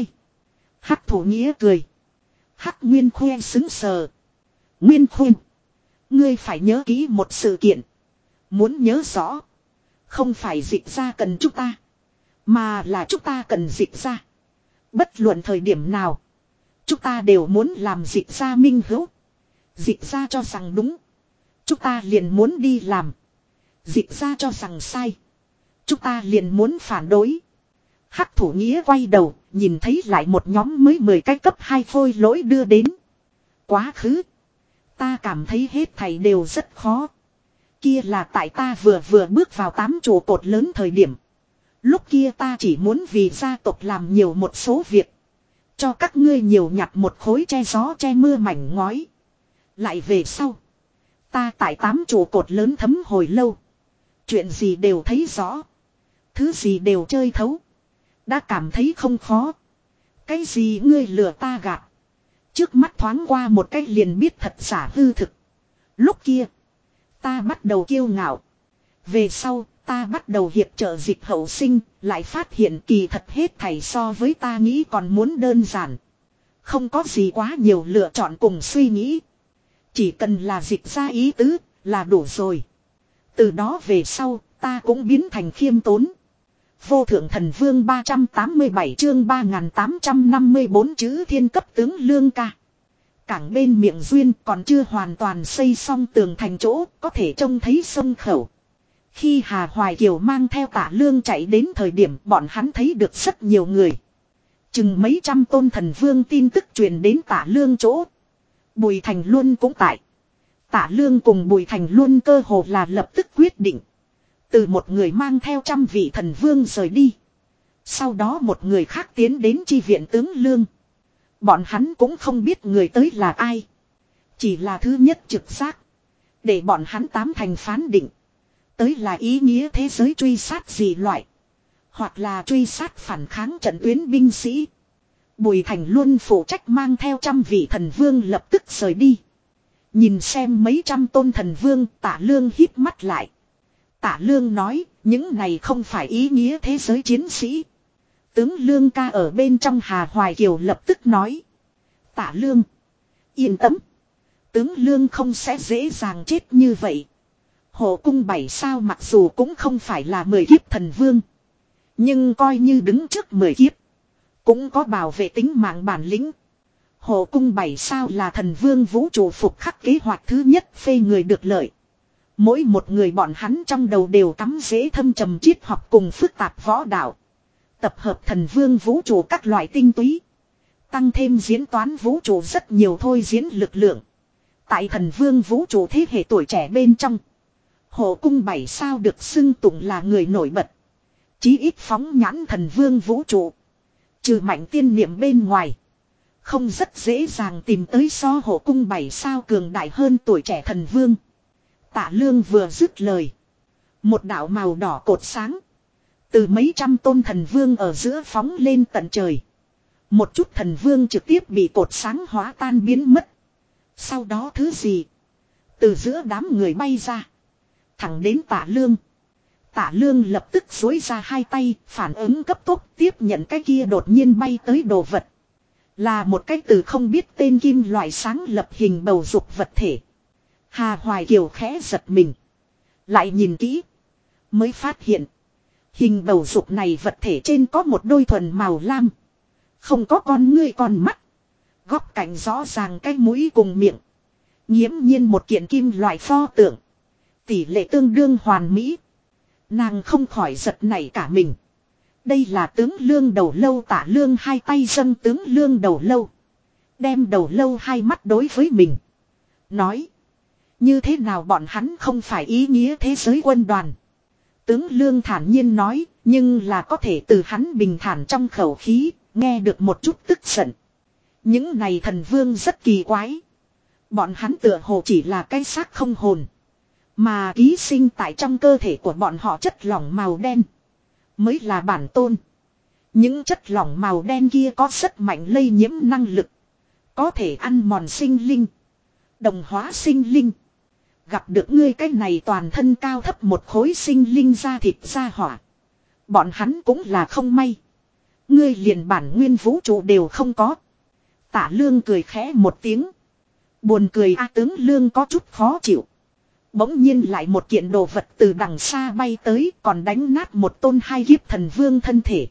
Hắc Thủ Nghĩa cười. Hắc Nguyên Khoe xứng sờ. Nguyên Khoe. Ngươi phải nhớ kỹ một sự kiện. Muốn nhớ rõ. Không phải dịch ra cần chúng ta. Mà là chúng ta cần dịch ra. Bất luận thời điểm nào. Chúng ta đều muốn làm dịch ra minh hữu. Dịch ra cho rằng đúng. Chúng ta liền muốn đi làm. Dịch ra cho rằng sai. Chúng ta liền muốn phản đối. Hắc Thủ Nghĩa quay đầu. Nhìn thấy lại một nhóm mới mười cái cấp hai phôi lỗi đưa đến. Quá khứ. Ta cảm thấy hết thảy đều rất khó. Kia là tại ta vừa vừa bước vào tám trụ cột lớn thời điểm. Lúc kia ta chỉ muốn vì gia tộc làm nhiều một số việc. Cho các ngươi nhiều nhặt một khối che gió che mưa mảnh ngói. Lại về sau. Ta tại tám trụ cột lớn thấm hồi lâu. Chuyện gì đều thấy rõ. Thứ gì đều chơi thấu. Đã cảm thấy không khó. Cái gì ngươi lừa ta gạt. Trước mắt thoáng qua một cái liền biết thật giả hư thực. Lúc kia. Ta bắt đầu kiêu ngạo. Về sau ta bắt đầu hiệp trợ Dịch Hậu Sinh. Lại phát hiện kỳ thật hết thảy so với ta nghĩ còn muốn đơn giản. Không có gì quá nhiều lựa chọn cùng suy nghĩ. Chỉ cần là dịch ra ý tứ là đủ rồi. Từ đó về sau ta cũng biến thành khiêm tốn. Vô thượng thần vương ba trăm tám mươi bảy chương ba nghìn tám trăm năm mươi bốn chữ thiên cấp tướng lương ca. Cảng bên miệng duyên còn chưa hoàn toàn xây xong tường thành chỗ có thể trông thấy sông khẩu. Khi Hà Hoài Kiều mang theo Tạ Lương chạy đến thời điểm bọn hắn thấy được rất nhiều người. Chừng mấy trăm tôn thần vương tin tức truyền đến Tạ Lương chỗ. Bùi Thành Luân cũng tại. Tạ Lương cùng Bùi Thành Luân cơ hồ là lập tức quyết định. Từ một người mang theo trăm vị thần vương rời đi. Sau đó một người khác tiến đến chi viện tướng Lương. Bọn hắn cũng không biết người tới là ai. Chỉ là thứ nhất trực giác. Để bọn hắn tám thành phán định. Tới là ý nghĩa thế giới truy sát gì loại. Hoặc là truy sát phản kháng trận tuyến binh sĩ. Bùi Thành Luân phụ trách mang theo trăm vị thần vương lập tức rời đi. Nhìn xem mấy trăm tôn thần vương, Tạ Lương híp mắt lại. Tạ Lương nói, những này không phải ý nghĩa thế giới chiến sĩ. Tướng Lương ca ở bên trong Hà Hoài Kiều lập tức nói. Tạ Lương, yên tâm. Tướng Lương không sẽ dễ dàng chết như vậy. Hộ cung bảy sao mặc dù cũng không phải là mười kiếp thần vương. Nhưng coi như đứng trước mười kiếp. Cũng có bảo vệ tính mạng bản lĩnh. Hộ cung bảy sao là thần vương vũ trụ phục khắc kế hoạch thứ nhất phê người được lợi. Mỗi một người bọn hắn trong đầu đều cắm rễ thâm trầm triết học cùng phức tạp võ đạo. Tập hợp thần vương vũ trụ các loại tinh túy. Tăng thêm diễn toán vũ trụ rất nhiều thôi diễn lực lượng. Tại thần vương vũ trụ thế hệ tuổi trẻ bên trong. Hộ cung bảy sao được xưng tụng là người nổi bật. Chí ít phóng nhãn thần vương vũ trụ. Trừ mạnh tiên niệm bên ngoài. Không rất dễ dàng tìm tới so hộ cung bảy sao cường đại hơn tuổi trẻ thần vương. Tạ Lương vừa dứt lời. Một đạo màu đỏ cột sáng. Từ mấy trăm tôn thần vương ở giữa phóng lên tận trời. Một chút thần vương trực tiếp bị cột sáng hóa tan biến mất. Sau đó thứ gì? Từ giữa đám người bay ra. Thẳng đến Tạ Lương. Tạ Lương lập tức duỗi ra hai tay, phản ứng cấp tốc tiếp nhận cái kia đột nhiên bay tới đồ vật. Là một cái từ không biết tên kim loại sáng lập hình bầu dục vật thể. Hà Hoài Kiều khẽ giật mình. Lại nhìn kỹ. Mới phát hiện. Hình bầu dục này vật thể trên có một đôi thuần màu lam. Không có con ngươi con mắt. Góc cạnh rõ ràng cái mũi cùng miệng. Nghiễm nhiên một kiện kim loại pho tượng. Tỷ lệ tương đương hoàn mỹ. Nàng không khỏi giật nảy cả mình. Đây là tướng Lương đầu lâu. Tạ Lương hai tay dâng tướng Lương đầu lâu. Đem đầu lâu hai mắt đối với mình. Nói. Như thế nào bọn hắn không phải ý nghĩa thế giới quân đoàn. Tướng Lương thản nhiên nói. Nhưng là có thể từ hắn bình thản trong khẩu khí. Nghe được một chút tức giận. Những này thần vương rất kỳ quái. Bọn hắn tựa hồ chỉ là cái xác không hồn. Mà ký sinh tại trong cơ thể của bọn họ chất lỏng màu đen. Mới là bản tôn. Những chất lỏng màu đen kia có rất mạnh lây nhiễm năng lực. Có thể ăn mòn sinh linh. Đồng hóa sinh linh. Gặp được ngươi cái này toàn thân cao thấp một khối sinh linh da thịt da hỏa. Bọn hắn cũng là không may. Ngươi liền bản nguyên vũ trụ đều không có. Tạ Lương cười khẽ một tiếng. Buồn cười a. Tướng Lương có chút khó chịu. Bỗng nhiên lại một kiện đồ vật từ đằng xa bay tới còn đánh nát một tôn hai kiếp thần vương thân thể.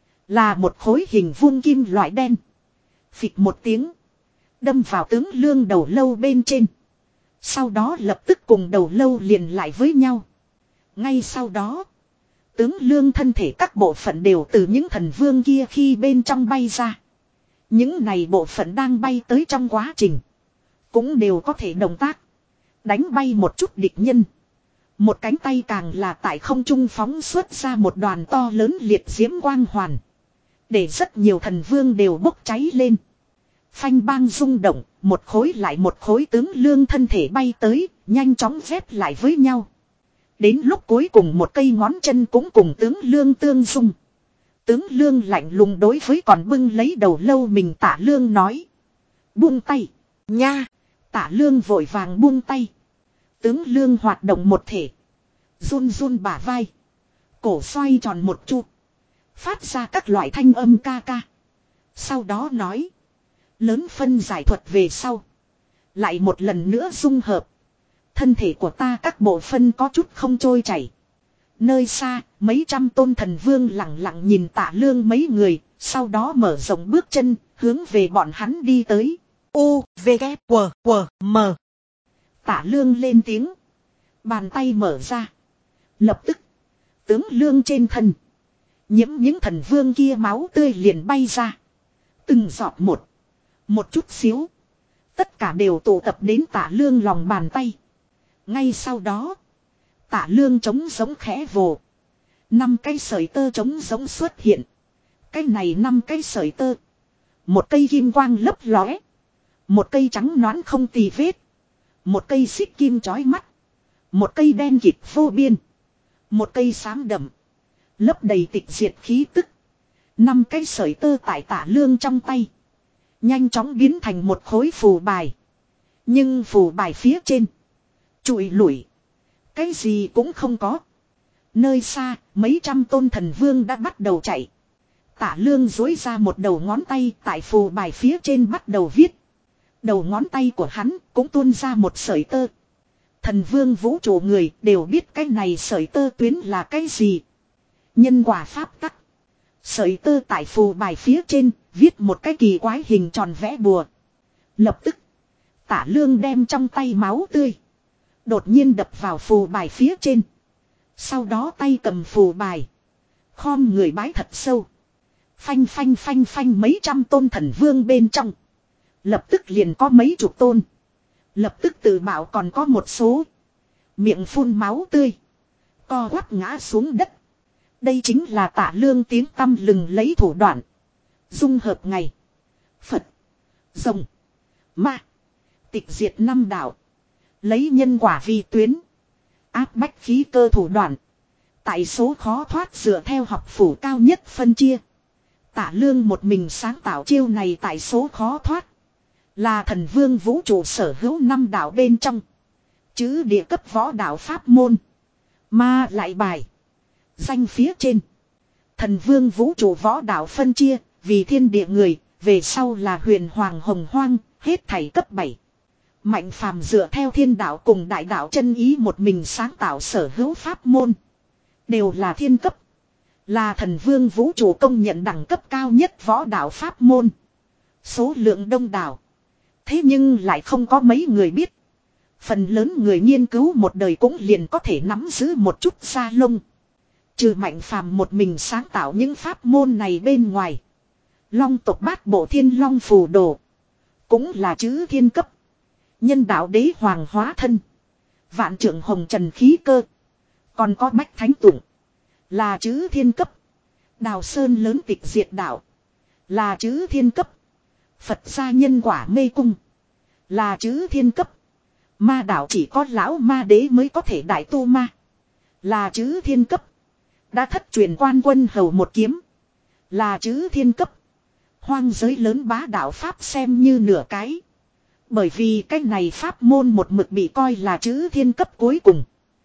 Là một khối hình vuông kim loại đen. Phịch một tiếng. Đâm vào tướng Lương đầu lâu bên trên. Sau đó lập tức cùng đầu lâu liền lại với nhau. Ngay sau đó. Tướng Lương thân thể các bộ phận đều từ những thần vương kia khi bên trong bay ra. Những này bộ phận đang bay tới trong quá trình. Cũng đều có thể động tác. Đánh bay một chút địch nhân. Một cánh tay càng là tại không trung phóng xuất ra một đoàn to lớn liệt diễm quang hoàn. Để rất nhiều thần vương đều bốc cháy lên. Phanh bang rung động, một khối lại một khối tướng Lương thân thể bay tới, nhanh chóng ghép lại với nhau. Đến lúc cuối cùng một cây ngón chân cũng cùng tướng Lương tương dung. Tướng Lương lạnh lùng đối với còn bưng lấy đầu lâu mình Tạ Lương nói. Buông tay, nha. Tạ Lương vội vàng buông tay. Tướng Lương hoạt động một thể. Run run bả vai. Cổ xoay tròn một chút. Phát ra các loại thanh âm ca ca. Sau đó nói. Lớn phân giải thuật về sau. Lại một lần nữa dung hợp. Thân thể của ta các bộ phân có chút không trôi chảy. Nơi xa, mấy trăm tôn thần vương lặng lặng nhìn Tạ Lương mấy người, sau đó mở rộng bước chân, hướng về bọn hắn đi tới. U, V, K, W, W, M. Tạ Lương lên tiếng. Bàn tay mở ra. Lập tức, tướng Lương trên thân. Nhiễm những thần vương kia máu tươi liền bay ra. Từng giọt một. Một chút xíu. Tất cả đều tụ tập đến Tạ Lương lòng bàn tay. Ngay sau đó. Tạ Lương trống giống khẽ vồ. Năm cái sợi tơ trống giống xuất hiện. Cái này năm cái sợi tơ. Một cây kim quang lấp lóe. Một cây trắng nõn không tì vết. Một cây xích kim chói mắt. Một cây đen kịt vô biên. Một cây xám đậm. Lấp đầy tịch diệt khí tức. Năm cái sợi tơ tại Tạ Lương trong tay. Nhanh chóng biến thành một khối phù bài. Nhưng phù bài phía trên. Trụi lủi. Cái gì cũng không có. Nơi xa, mấy trăm tôn thần vương đã bắt đầu chạy. Tạ Lương duỗi ra một đầu ngón tay tại phù bài phía trên bắt đầu viết. Đầu ngón tay của hắn cũng tuôn ra một sợi tơ. Thần vương vũ trụ người đều biết cái này sợi tơ tuyến là cái gì. Nhân quả pháp tắc. Sợi tơ tại phù bài phía trên viết một cái kỳ quái hình tròn vẽ bùa. Lập tức, Tạ Lương đem trong tay máu tươi đột nhiên đập vào phù bài phía trên. Sau đó tay cầm phù bài. Khom người bái thật sâu. Phanh phanh phanh phanh mấy trăm tôn thần vương bên trong. Lập tức liền có mấy chục tôn. Lập tức tự bảo còn có một số. Miệng phun máu tươi. Co quắp ngã xuống đất. Đây chính là Tạ Lương tiếng tăm lừng lấy thủ đoạn. Dung hợp ngày. Phật. Rồng. Ma. Tịch diệt năm đạo. Lấy nhân quả vi tuyến. Áp bách khí cơ thủ đoạn. Tại số khó thoát dựa theo học phủ cao nhất phân chia. Tạ Lương một mình sáng tạo chiêu này tại số khó thoát. Là thần vương vũ trụ sở hữu năm đạo bên trong. Chứ địa cấp võ đạo pháp môn. Ma lại bài. Danh phía trên. Thần vương vũ trụ võ đạo phân chia. Vì thiên địa người. Về sau là huyền hoàng hồng hoang. Hết thảy cấp bảy. Mạnh phàm dựa theo thiên đạo cùng đại đạo chân ý một mình sáng tạo sở hữu pháp môn. Đều là thiên cấp. Là thần vương vũ trụ công nhận đẳng cấp cao nhất võ đạo pháp môn. Số lượng đông đảo. Thế nhưng lại không có mấy người biết. Phần lớn người nghiên cứu một đời cũng liền có thể nắm giữ một chút da lông. Trừ mạnh phàm một mình sáng tạo những pháp môn này bên ngoài. Long tộc bát bộ thiên long phù đồ. Cũng là chữ thiên cấp. Nhân đạo đế hoàng hóa thân. Vạn trưởng hồng trần khí cơ. Còn có bách thánh tụng. Là chữ thiên cấp. Đào sơn lớn tịch diệt đạo. Là chữ thiên cấp. Phật gia nhân quả mê cung. Là chữ thiên cấp. Ma đạo chỉ có lão ma đế mới có thể đại tu ma. Là chữ thiên cấp. Đã thất truyền quan quân hầu một kiếm. Là chữ thiên cấp. Hoang giới lớn bá đạo pháp xem như nửa cái. Bởi vì cái này pháp môn một mực bị coi là chữ thiên cấp cuối cùng.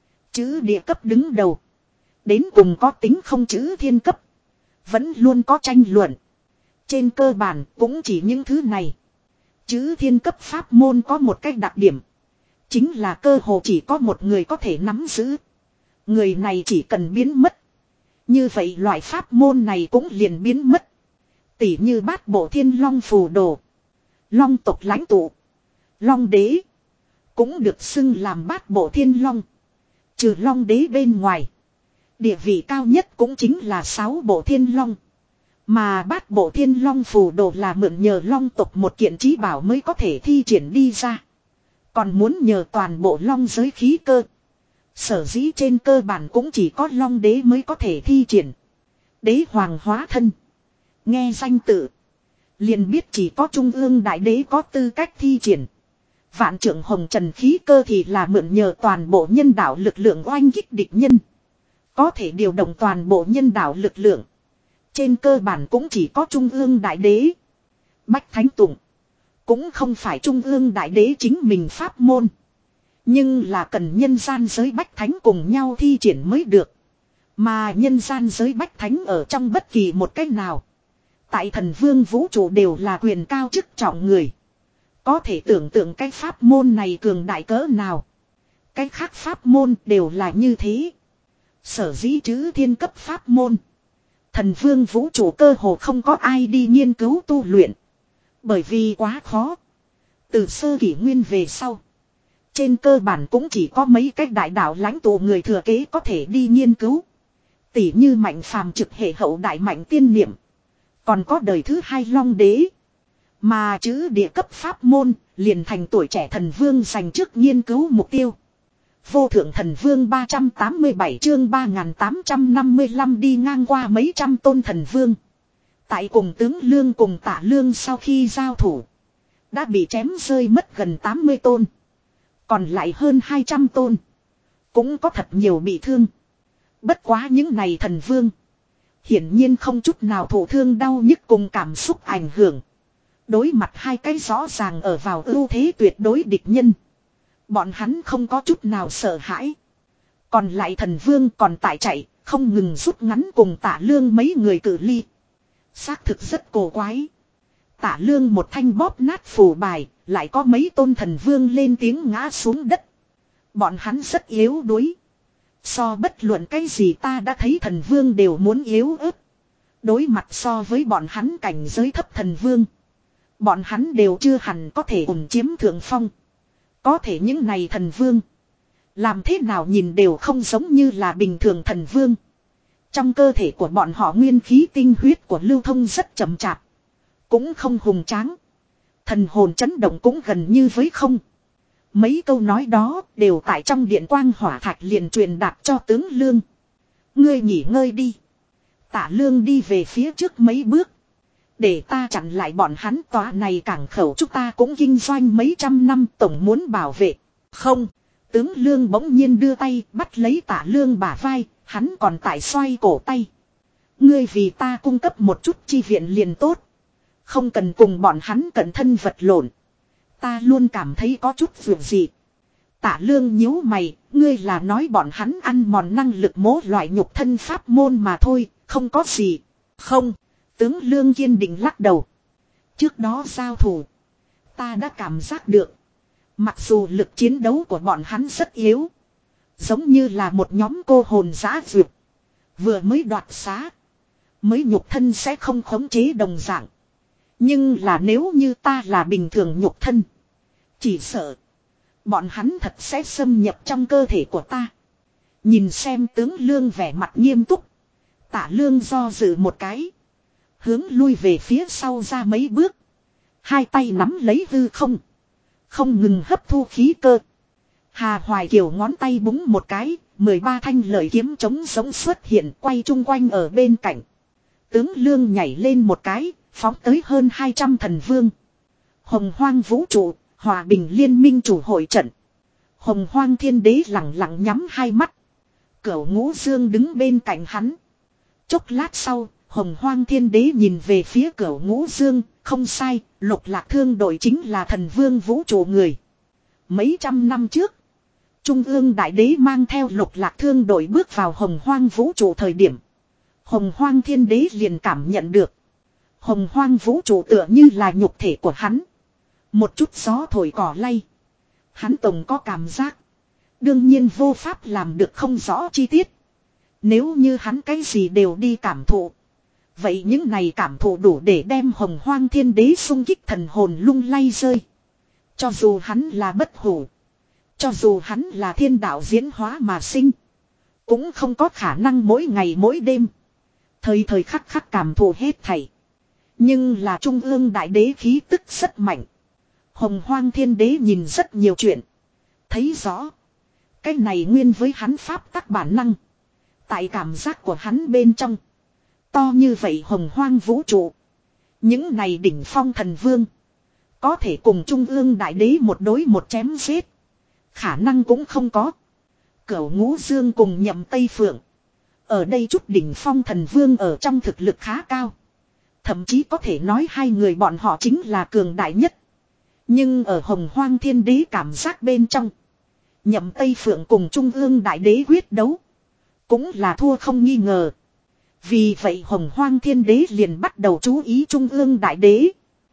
Chữ địa cấp đứng đầu. Đến cùng có tính không chữ thiên cấp. Vẫn luôn có tranh luận. Trên cơ bản cũng chỉ những thứ này. Chữ thiên cấp pháp môn có một cách đặc điểm. Chính là cơ hồ chỉ có một người có thể nắm giữ. Người này chỉ cần biến mất. Như vậy loại pháp môn này cũng liền biến mất. Tỉ như bát bộ thiên long phù đồ. Long tộc lãnh tụ. Long đế. Cũng được xưng làm bát bộ thiên long. Trừ long đế bên ngoài. Địa vị cao nhất cũng chính là sáu bộ thiên long. Mà bát bộ thiên long phù đồ là mượn nhờ long tộc một kiện trí bảo mới có thể thi triển đi ra. Còn muốn nhờ toàn bộ long giới khí cơ. Sở dĩ trên cơ bản cũng chỉ có long đế mới có thể thi triển. Đế hoàng hóa thân. Nghe danh tự. Liền biết chỉ có trung ương đại đế có tư cách thi triển. Vạn trưởng hồng trần khí cơ thì là mượn nhờ toàn bộ nhân đạo lực lượng oanh kích địch nhân. Có thể điều động toàn bộ nhân đạo lực lượng. Trên cơ bản cũng chỉ có trung ương đại đế. Bách thánh tụng. Cũng không phải trung ương đại đế chính mình pháp môn. Nhưng là cần nhân gian giới bách thánh cùng nhau thi triển mới được. Mà nhân gian giới bách thánh ở trong bất kỳ một cách nào. Tại thần vương vũ trụ đều là quyền cao chức trọng người. Có thể tưởng tượng cái pháp môn này cường đại cỡ nào. Cái khác pháp môn đều là như thế. Sở dĩ chữ thiên cấp pháp môn. Thần vương vũ trụ cơ hồ không có ai đi nghiên cứu tu luyện. Bởi vì quá khó. Từ sơ kỷ nguyên về sau. Trên cơ bản cũng chỉ có mấy cách đại đạo lãnh tụ người thừa kế có thể đi nghiên cứu. Tỷ như Mạnh Phàm trực hệ hậu đại Mạnh Tiên Niệm. Còn có đời thứ hai Long Đế. Mà chữ địa cấp pháp môn liền thành tuổi trẻ thần vương dành trước nghiên cứu mục tiêu. Vô thượng thần vương ba trăm tám mươi bảy chương ba nghìn tám trăm năm mươi lăm đi ngang qua mấy trăm tôn thần vương. Tại cùng tướng Lương cùng Tạ Lương sau khi giao thủ. Đã bị chém rơi mất gần tám mươi tôn. Còn lại hơn hai trăm tôn. Cũng có thật nhiều bị thương. Bất quá những này thần vương. Hiển nhiên không chút nào thổ thương đau nhức cùng cảm xúc ảnh hưởng. Đối mặt hai cái rõ ràng ở vào ưu thế tuyệt đối địch nhân. Bọn hắn không có chút nào sợ hãi. Còn lại thần vương còn tại chạy, không ngừng rút ngắn cùng Tạ Lương mấy người cự ly. Xác thực rất cổ quái. Tạ Lương một thanh bóp nát phù bài, lại có mấy tôn thần vương lên tiếng ngã xuống đất. Bọn hắn rất yếu đuối. So bất luận cái gì ta đã thấy thần vương đều muốn yếu ớt. Đối mặt so với bọn hắn cảnh giới thấp thần vương. Bọn hắn đều chưa hẳn có thể ủng chiếm thượng phong. Có thể những này thần vương. Làm thế nào nhìn đều không giống như là bình thường thần vương. Trong cơ thể của bọn họ nguyên khí tinh huyết của lưu thông rất chậm chạp. Cũng không hùng tráng. Thần hồn chấn động cũng gần như với không. Mấy câu nói đó đều tại trong điện quang hỏa thạch liền truyền đạt cho tướng Lương. Ngươi nghỉ ngơi đi. Tạ Lương đi về phía trước mấy bước. Để ta chặn lại bọn hắn, tòa này cảng khẩu chúng ta cũng kinh doanh mấy trăm năm, tổng muốn bảo vệ. Không, tướng Lương bỗng nhiên đưa tay bắt lấy Tạ Lương bả vai, hắn còn tại xoay cổ tay. Ngươi vì ta cung cấp một chút chi viện liền tốt. Không cần cùng bọn hắn cẩn thân vật lộn. Ta luôn cảm thấy có chút việc gì. Tạ Lương nhíu mày, ngươi là nói bọn hắn ăn mòn năng lực mố loại nhục thân pháp môn mà thôi, không có gì. Không, tướng Lương kiên định lắc đầu. Trước đó giao thủ, ta đã cảm giác được. Mặc dù lực chiến đấu của bọn hắn rất yếu. Giống như là một nhóm cô hồn dã dược. Vừa mới đoạt xá. Mới nhục thân sẽ không khống chế đồng dạng. Nhưng là nếu như ta là bình thường nhục thân. Chỉ sợ. Bọn hắn thật sẽ xâm nhập trong cơ thể của ta. Nhìn xem tướng Lương vẻ mặt nghiêm túc. Tạ Lương do dự một cái. Hướng lui về phía sau ra mấy bước. Hai tay nắm lấy hư không. Không ngừng hấp thu khí cơ. Hà Hoài Kiều ngón tay búng một cái. mười ba thanh lợi kiếm chống sống xuất hiện quay chung quanh ở bên cạnh. Tướng Lương nhảy lên một cái. Phóng tới hơn hai trăm thần vương. Hồng Hoang vũ trụ. Hòa bình liên minh chủ hội trận. Hồng Hoang Thiên Đế lặng lặng nhắm hai mắt. Cửu Ngũ Dương đứng bên cạnh hắn. Chốc lát sau, Hồng Hoang Thiên Đế nhìn về phía Cửu Ngũ Dương, không sai, Lục Lạc Thương đội chính là thần vương vũ trụ người. Mấy trăm năm trước, Trung ương Đại Đế mang theo Lục Lạc Thương đội bước vào Hồng Hoang vũ trụ thời điểm. Hồng Hoang Thiên Đế liền cảm nhận được. Hồng Hoang vũ trụ tựa như là nhục thể của hắn. Một chút gió thổi cỏ lay. Hắn tổng có cảm giác. Đương nhiên vô pháp làm được không rõ chi tiết. Nếu như hắn cái gì đều đi cảm thụ. Vậy những này cảm thụ đủ để đem Hồng Hoang Thiên Đế xung kích thần hồn lung lay rơi. Cho dù hắn là bất hủ. Cho dù hắn là thiên đạo diễn hóa mà sinh. Cũng không có khả năng mỗi ngày mỗi đêm. Thời thời khắc khắc cảm thụ hết thảy. Nhưng là Trung ương Đại Đế khí tức rất mạnh. Hồng Hoang Thiên Đế nhìn rất nhiều chuyện. Thấy rõ. Cái này nguyên với hắn pháp tắc bản năng. Tại cảm giác của hắn bên trong. To như vậy Hồng Hoang vũ trụ. Những này đỉnh phong thần vương. Có thể cùng Trung ương Đại Đế một đối một chém giết. Khả năng cũng không có. Cửu Ngũ Dương cùng Nhậm Tây Phượng. Ở đây chút đỉnh phong thần vương ở trong thực lực khá cao. Thậm chí có thể nói hai người bọn họ chính là cường đại nhất. Nhưng ở Hồng Hoang Thiên Đế cảm giác bên trong. Nhậm Tây Phượng cùng Trung ương Đại Đế quyết đấu. Cũng là thua không nghi ngờ. Vì vậy Hồng Hoang Thiên Đế liền bắt đầu chú ý Trung ương Đại Đế.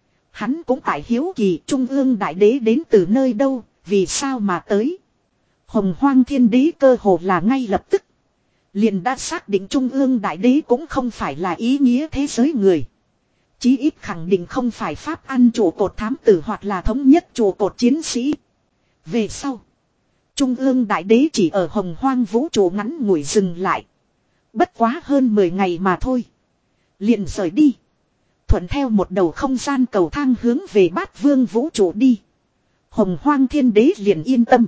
Hắn cũng tại hiếu kỳ Trung ương Đại Đế đến từ nơi đâu, vì sao mà tới. Hồng Hoang Thiên Đế cơ hồ là ngay lập tức. liền đã xác định Trung ương Đại Đế cũng không phải là ý nghĩa thế giới người. Chí ít khẳng định không phải pháp ăn trụ cột thám tử hoặc là thống nhất trụ cột chiến sĩ. Về sau, Trung ương Đại Đế chỉ ở hồng hoang vũ trụ ngắn ngủi dừng lại. Bất quá hơn mười ngày mà thôi. Liền rời đi. Thuận theo một đầu không gian cầu thang hướng về Bát Vương vũ trụ đi. Hồng hoang thiên đế liền yên tâm.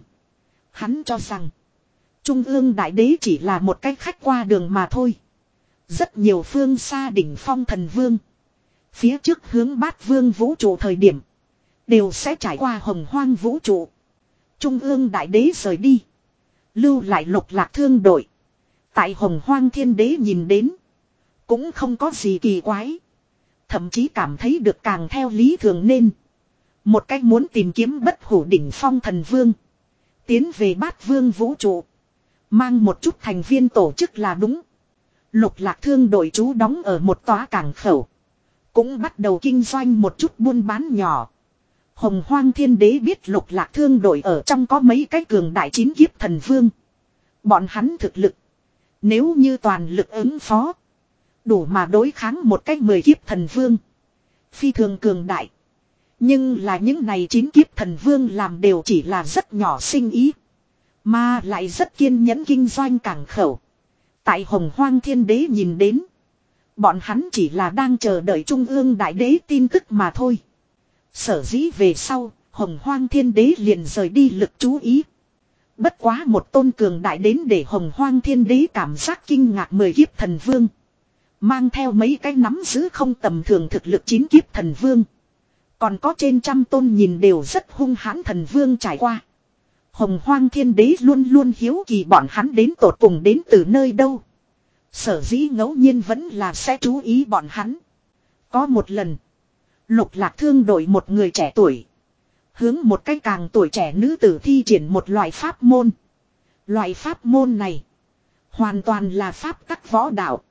Hắn cho rằng Trung ương Đại Đế chỉ là một cái khách qua đường mà thôi. Rất nhiều phương xa đỉnh phong thần vương. Phía trước hướng Bát Vương vũ trụ thời điểm đều sẽ trải qua hồng hoang vũ trụ. Trung ương Đại Đế rời đi. Lưu lại Lục Lạc Thương đội. Tại hồng hoang thiên đế nhìn đến. Cũng không có gì kỳ quái. Thậm chí cảm thấy được càng theo lý thường nên. Một cách muốn tìm kiếm bất hủ đỉnh phong thần vương. Tiến về Bát Vương vũ trụ. Mang một chút thành viên tổ chức là đúng. Lục Lạc Thương đội trú đóng ở một tòa cảng khẩu. Cũng bắt đầu kinh doanh một chút buôn bán nhỏ. Hồng hoang thiên đế biết Lục Lạc Thương đội ở trong có mấy cái cường đại chín kiếp thần vương. Bọn hắn thực lực. Nếu như toàn lực ứng phó. Đủ mà đối kháng một cách mười kiếp thần vương. Phi thường cường đại. Nhưng là những này chín kiếp thần vương làm đều chỉ là rất nhỏ sinh ý. Mà lại rất kiên nhẫn kinh doanh cảng khẩu. Tại hồng hoang thiên đế nhìn đến. Bọn hắn chỉ là đang chờ đợi Trung ương Đại Đế tin tức mà thôi. Sở dĩ về sau, hồng hoang thiên đế liền rời đi lực chú ý. Bất quá một tôn cường đại đến để hồng hoang thiên đế cảm giác kinh ngạc mười kiếp thần vương. Mang theo mấy cái nắm giữ không tầm thường thực lực chín kiếp thần vương. Còn có trên trăm tôn nhìn đều rất hung hãn thần vương trải qua. Hồng hoang thiên đế luôn luôn hiếu kỳ bọn hắn đến tột cùng đến từ nơi đâu. Sở dĩ ngẫu nhiên vẫn là sẽ chú ý bọn hắn. Có một lần, Lục Lạc Thương đổi một người trẻ tuổi. Hướng một cái càng tuổi trẻ nữ tử thi triển một loại pháp môn. Loại pháp môn này hoàn toàn là pháp tắc võ đạo.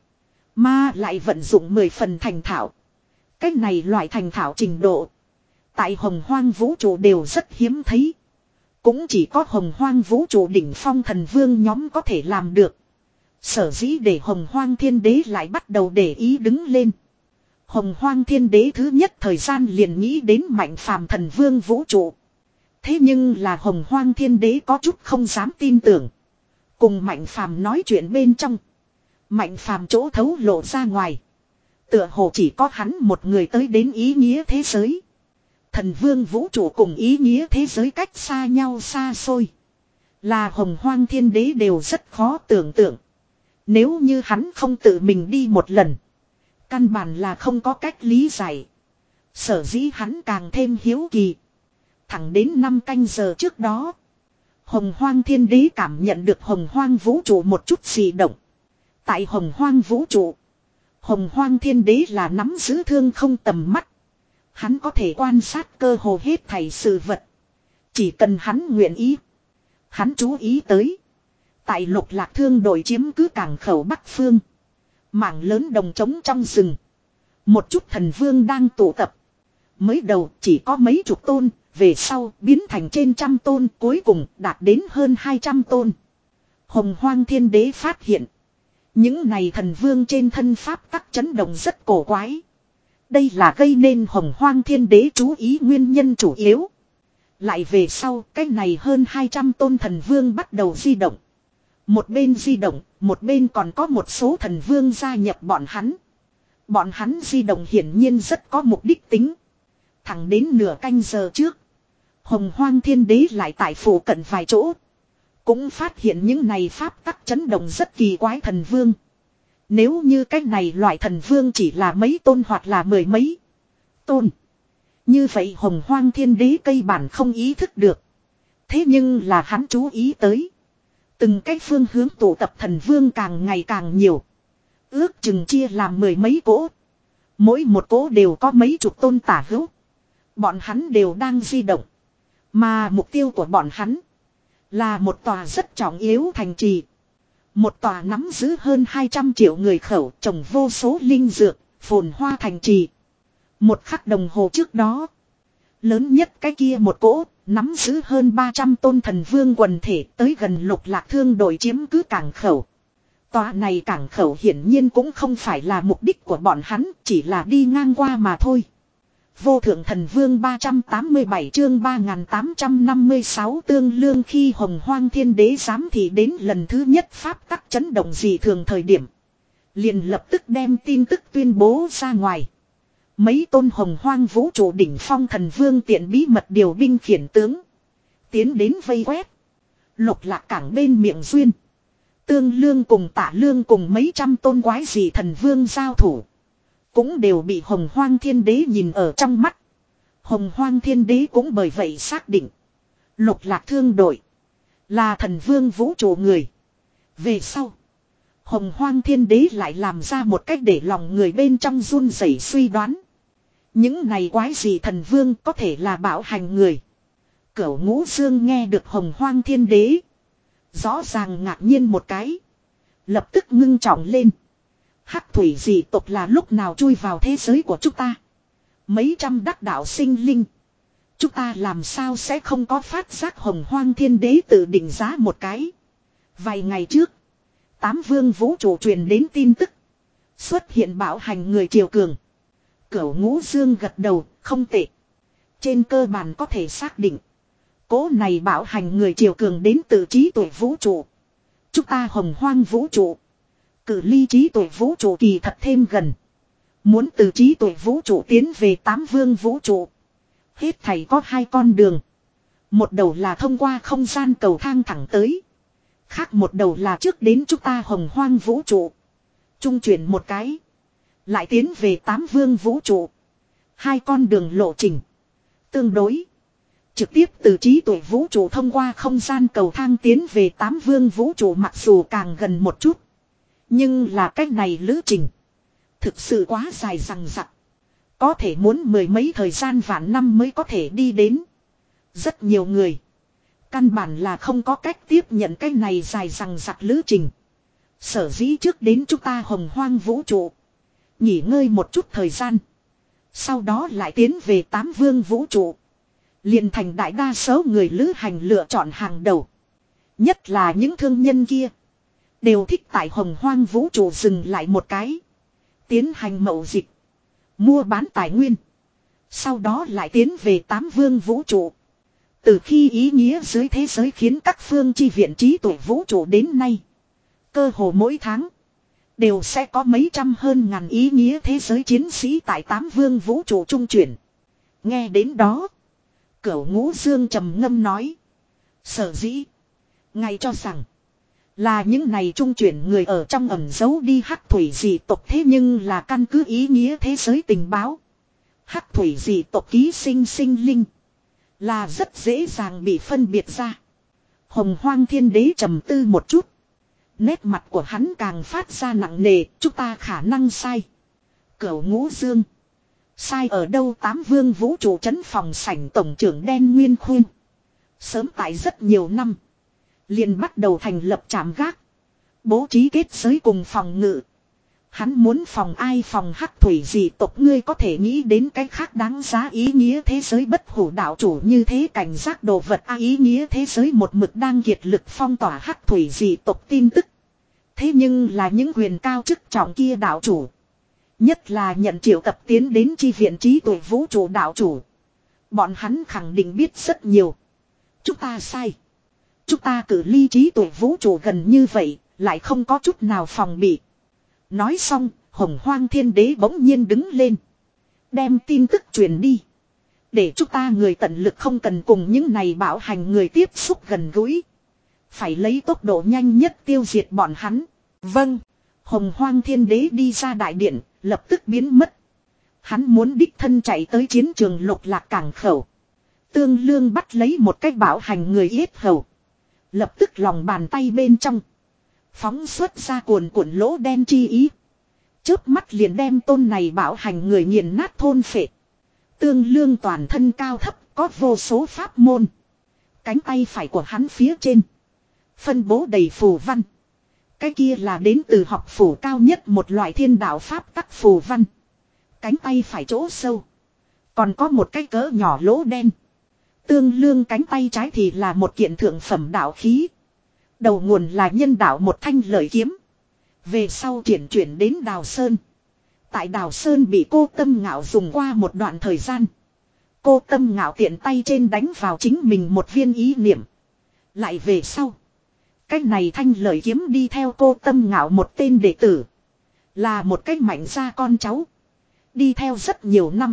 Mà lại vận dụng mười phần thành thạo. Cái này loại thành thạo trình độ. Tại hồng hoang vũ trụ đều rất hiếm thấy. Cũng chỉ có hồng hoang vũ trụ đỉnh phong thần vương nhóm có thể làm được. Sở dĩ để hồng hoang thiên đế lại bắt đầu để ý đứng lên. Hồng hoang thiên đế thứ nhất thời gian liền nghĩ đến mạnh phàm thần vương vũ trụ. Thế nhưng là hồng hoang thiên đế có chút không dám tin tưởng. Cùng mạnh phàm nói chuyện bên trong. Mạnh phàm chỗ thấu lộ ra ngoài. Tựa hồ chỉ có hắn một người tới đến ý nghĩa thế giới. Thần vương vũ trụ cùng ý nghĩa thế giới cách xa nhau xa xôi. Là hồng hoang thiên đế đều rất khó tưởng tượng. Nếu như hắn không tự mình đi một lần. Căn bản là không có cách lý giải. Sở dĩ hắn càng thêm hiếu kỳ. Thẳng đến năm canh giờ trước đó. Hồng hoang thiên đế cảm nhận được hồng hoang vũ trụ một chút dị động. Tại hồng hoang vũ trụ. Hồng hoang thiên đế là nắm giữ thương không tầm mắt. Hắn có thể quan sát cơ hồ hết thảy sự vật. Chỉ cần hắn nguyện ý. Hắn chú ý tới. Tại Lục Lạc Thương đội chiếm cứ cảng khẩu Bắc Phương. Mảng lớn đồng trống trong rừng. Một chút thần vương đang tụ tập. Mới đầu chỉ có mấy chục tôn. Về sau biến thành trên trăm tôn. Cuối cùng đạt đến hơn hai trăm tôn. Hồng hoang thiên đế phát hiện. Những này thần vương trên thân pháp tắc chấn động rất cổ quái. Đây là gây nên hồng hoang thiên đế chú ý nguyên nhân chủ yếu. Lại về sau, cái này hơn hai trăm tôn thần vương bắt đầu di động. Một bên di động, một bên còn có một số thần vương gia nhập bọn hắn. Bọn hắn di động hiển nhiên rất có mục đích tính. Thẳng đến nửa canh giờ trước. Hồng hoang thiên đế lại tại phủ cận vài chỗ. Cũng phát hiện những này pháp tắc chấn động rất kỳ quái thần vương. Nếu như cái này loại thần vương chỉ là mấy tôn hoặc là mười mấy tôn. Như vậy hồng hoang thiên đế cây bản không ý thức được. Thế nhưng là hắn chú ý tới. Từng cái phương hướng tụ tập thần vương càng ngày càng nhiều. Ước chừng chia làm mười mấy cỗ. Mỗi một cỗ đều có mấy chục tôn tả hữu. Bọn hắn đều đang di động. Mà mục tiêu của bọn hắn là một tòa rất trọng yếu thành trì. Một tòa nắm giữ hơn hai trăm triệu người khẩu trồng vô số linh dược, phồn hoa thành trì. Một khắc đồng hồ trước đó. Lớn nhất cái kia một cỗ, nắm giữ hơn ba trăm tôn thần vương quần thể tới gần Lục Lạc Thương đội chiếm cứ cảng khẩu. Tòa này cảng khẩu hiển nhiên cũng không phải là mục đích của bọn hắn, chỉ là đi ngang qua mà thôi. Vô thượng thần vương ba trăm tám mươi bảy chương ba nghìn tám trăm năm mươi sáu tương lương khi Hồng Hoang Thiên Đế giám thị đến lần thứ nhất pháp tắc chấn động dị thường thời điểm. Liền lập tức đem tin tức tuyên bố ra ngoài. Mấy tôn Hồng Hoang vũ trụ đỉnh phong thần vương tiện bí mật điều binh khiển tướng. Tiến đến vây quét. Lục Lạc cảng bên miệng duyên. Tương lương cùng Tạ Lương cùng mấy trăm tôn quái dị thần vương giao thủ. Cũng đều bị Hồng Hoang Thiên Đế nhìn ở trong mắt. Hồng Hoang Thiên Đế cũng bởi vậy xác định. Lục Lạc thương đội. Là thần vương vũ trụ người. Về sau. Hồng Hoang Thiên Đế lại làm ra một cách để lòng người bên trong run rẩy suy đoán. Những này quái gì thần vương có thể là bảo hành người. Cửu Ngũ Dương nghe được Hồng Hoang Thiên Đế. Rõ ràng ngạc nhiên một cái. Lập tức ngưng trọng lên. Hắc thủy dị tộc là lúc nào chui vào thế giới của chúng ta. Mấy trăm đắc đạo sinh linh. Chúng ta làm sao sẽ không có phát giác. Hồng Hoang Thiên Đế tự định giá một cái. Vài ngày trước. Tám vương vũ trụ truyền đến tin tức. Xuất hiện bảo hành người triều cường. Cửu Ngũ Dương gật đầu, không tệ. Trên cơ bản có thể xác định. Cố này bảo hành người triều cường đến từ trí tuệ vũ trụ. Chúng ta Hồng Hoang vũ trụ. Cự ly trí tuệ vũ trụ kỳ thật thêm gần. Muốn từ trí tuệ vũ trụ tiến về tám vương vũ trụ. Hết thảy có hai con đường. Một đầu là thông qua không gian cầu thang thẳng tới. Khác một đầu là trước đến chúng ta Hồng Hoang vũ trụ. Trung chuyển một cái. Lại tiến về tám vương vũ trụ. Hai con đường lộ trình. Tương đối. Trực tiếp từ trí tuệ vũ trụ thông qua không gian cầu thang tiến về tám vương vũ trụ mặc dù càng gần một chút. Nhưng là cách này lữ trình. Thực sự quá dài dằng dặc. Có thể muốn mười mấy thời gian vạn năm mới có thể đi đến. Rất nhiều người. Căn bản là không có cách tiếp nhận cái này dài dằng dặc lữ trình. Sở dĩ trước đến chúng ta Hồng Hoang vũ trụ. Nghỉ ngơi một chút thời gian. Sau đó lại tiến về tám vương vũ trụ. Liền thành đại đa số người lữ hành lựa chọn hàng đầu. Nhất là những thương nhân kia. Đều thích tại Hồng Hoang vũ trụ dừng lại một cái. Tiến hành mậu dịch. Mua bán tài nguyên. Sau đó lại tiến về tám vương vũ trụ. Từ khi ý nghĩa dưới thế giới khiến các phương chi viện trí tuệ vũ trụ đến nay. Cơ hồ mỗi tháng. Đều sẽ có mấy trăm hơn ngàn ý nghĩa thế giới chiến sĩ tại tám vương vũ trụ trung chuyển. Nghe đến đó. Cửu Ngũ Dương trầm ngâm nói. Sở dĩ. Ngay cho rằng. Là những này trung chuyển người ở trong ẩn giấu đi hắc thủy dị tộc thế nhưng là căn cứ ý nghĩa thế giới tình báo. Hắc thủy dị tộc ký sinh sinh linh. Là rất dễ dàng bị phân biệt ra. Hồng Hoang Thiên Đế trầm tư một chút. Nét mặt của hắn càng phát ra nặng nề. Chúng ta khả năng sai. Cửu Ngũ Dương. Sai ở đâu? Tám vương vũ trụ trấn phòng sảnh tổng trưởng đen nguyên khuyên. Sớm tại rất nhiều năm. Liền bắt đầu thành lập trạm gác. Bố trí kết giới cùng phòng ngự. Hắn muốn phòng ai phòng hắc thủy dị tộc. Ngươi có thể nghĩ đến cái khác đáng giá ý nghĩa thế giới bất hủ đạo chủ như thế cảnh giác đồ vật. A ý nghĩa thế giới một mực đang kiệt lực phong tỏa hắc thủy dị tộc tin tức. Thế nhưng là những quyền cao chức trọng kia đạo chủ. Nhất là nhận triệu tập tiến đến chi viện trí tuệ vũ trụ đạo chủ. Bọn hắn khẳng định biết rất nhiều. Chúng ta sai. Chúng ta cử ly trí tuệ vũ trụ gần như vậy, lại không có chút nào phòng bị. Nói xong, Hồng Hoang Thiên Đế bỗng nhiên đứng lên. Đem tin tức truyền đi. Để chúng ta người tận lực không cần cùng những này bảo hành người tiếp xúc gần gũi. Phải lấy tốc độ nhanh nhất tiêu diệt bọn hắn. Vâng. Hồng Hoang Thiên Đế đi ra đại điện, lập tức biến mất. Hắn muốn đích thân chạy tới chiến trường Lục Lạc cảng khẩu. Tương Lương bắt lấy một cách bảo hành người yết hầu. Lập tức lòng bàn tay bên trong. Phóng xuất ra cuồn cuộn lỗ đen chi ý. Chớp mắt liền đem tôn này bảo hành người nghiền nát thôn phệ. Tương Lương toàn thân cao thấp có vô số pháp môn. Cánh tay phải của hắn phía trên. Phân bố đầy phù văn. Cái kia là đến từ học phủ cao nhất một loại thiên đạo pháp tắc phù văn. Cánh tay phải chỗ sâu. Còn có một cái cỡ nhỏ lỗ đen. Tương Lương cánh tay trái thì là một kiện thượng phẩm đạo khí. Đầu nguồn là nhân đạo một thanh lợi kiếm. Về sau triển chuyển đến Đào Sơn. Tại Đào Sơn bị cô Tâm Ngạo dùng qua một đoạn thời gian. Cô Tâm Ngạo tiện tay trên đánh vào chính mình một viên ý niệm. Lại về sau. Cách này thanh lợi kiếm đi theo cô Tâm Ngạo một tên đệ tử. Là một cách mạnh ra con cháu. Đi theo rất nhiều năm.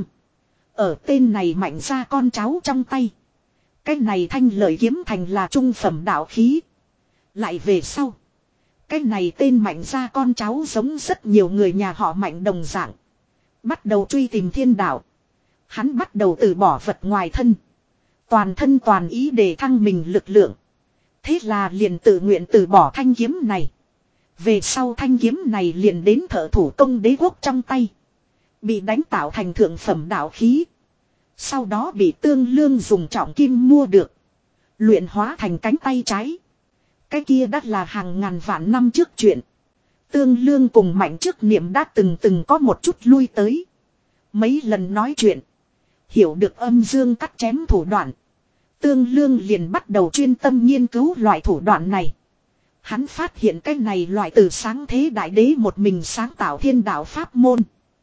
Ở tên này mạnh ra con cháu trong tay. Cách này thanh lợi kiếm thành là trung phẩm đạo khí. Lại về sau. Cái này tên mạnh ra con cháu giống rất nhiều người nhà họ mạnh đồng dạng. Bắt đầu truy tìm thiên đạo. Hắn bắt đầu từ bỏ vật ngoài thân. Toàn thân toàn ý để thăng mình lực lượng. Thế là liền tự nguyện từ bỏ thanh kiếm này. Về sau thanh kiếm này liền đến thợ thủ công đế quốc trong tay. Bị đánh tạo thành thượng phẩm đạo khí. Sau đó bị Tương Lương dùng trọng kim mua được. Luyện hóa thành cánh tay trái. Cái kia đã là hàng ngàn vạn năm trước chuyện. Tương Lương cùng Mạnh Trước Niệm đã từng từng có một chút lui tới. Mấy lần nói chuyện. Hiểu được âm dương cắt chém thủ đoạn. Tương Lương liền bắt đầu chuyên tâm nghiên cứu loại thủ đoạn này. Hắn phát hiện cái này loại từ sáng thế đại đế một mình sáng tạo thiên đạo pháp môn.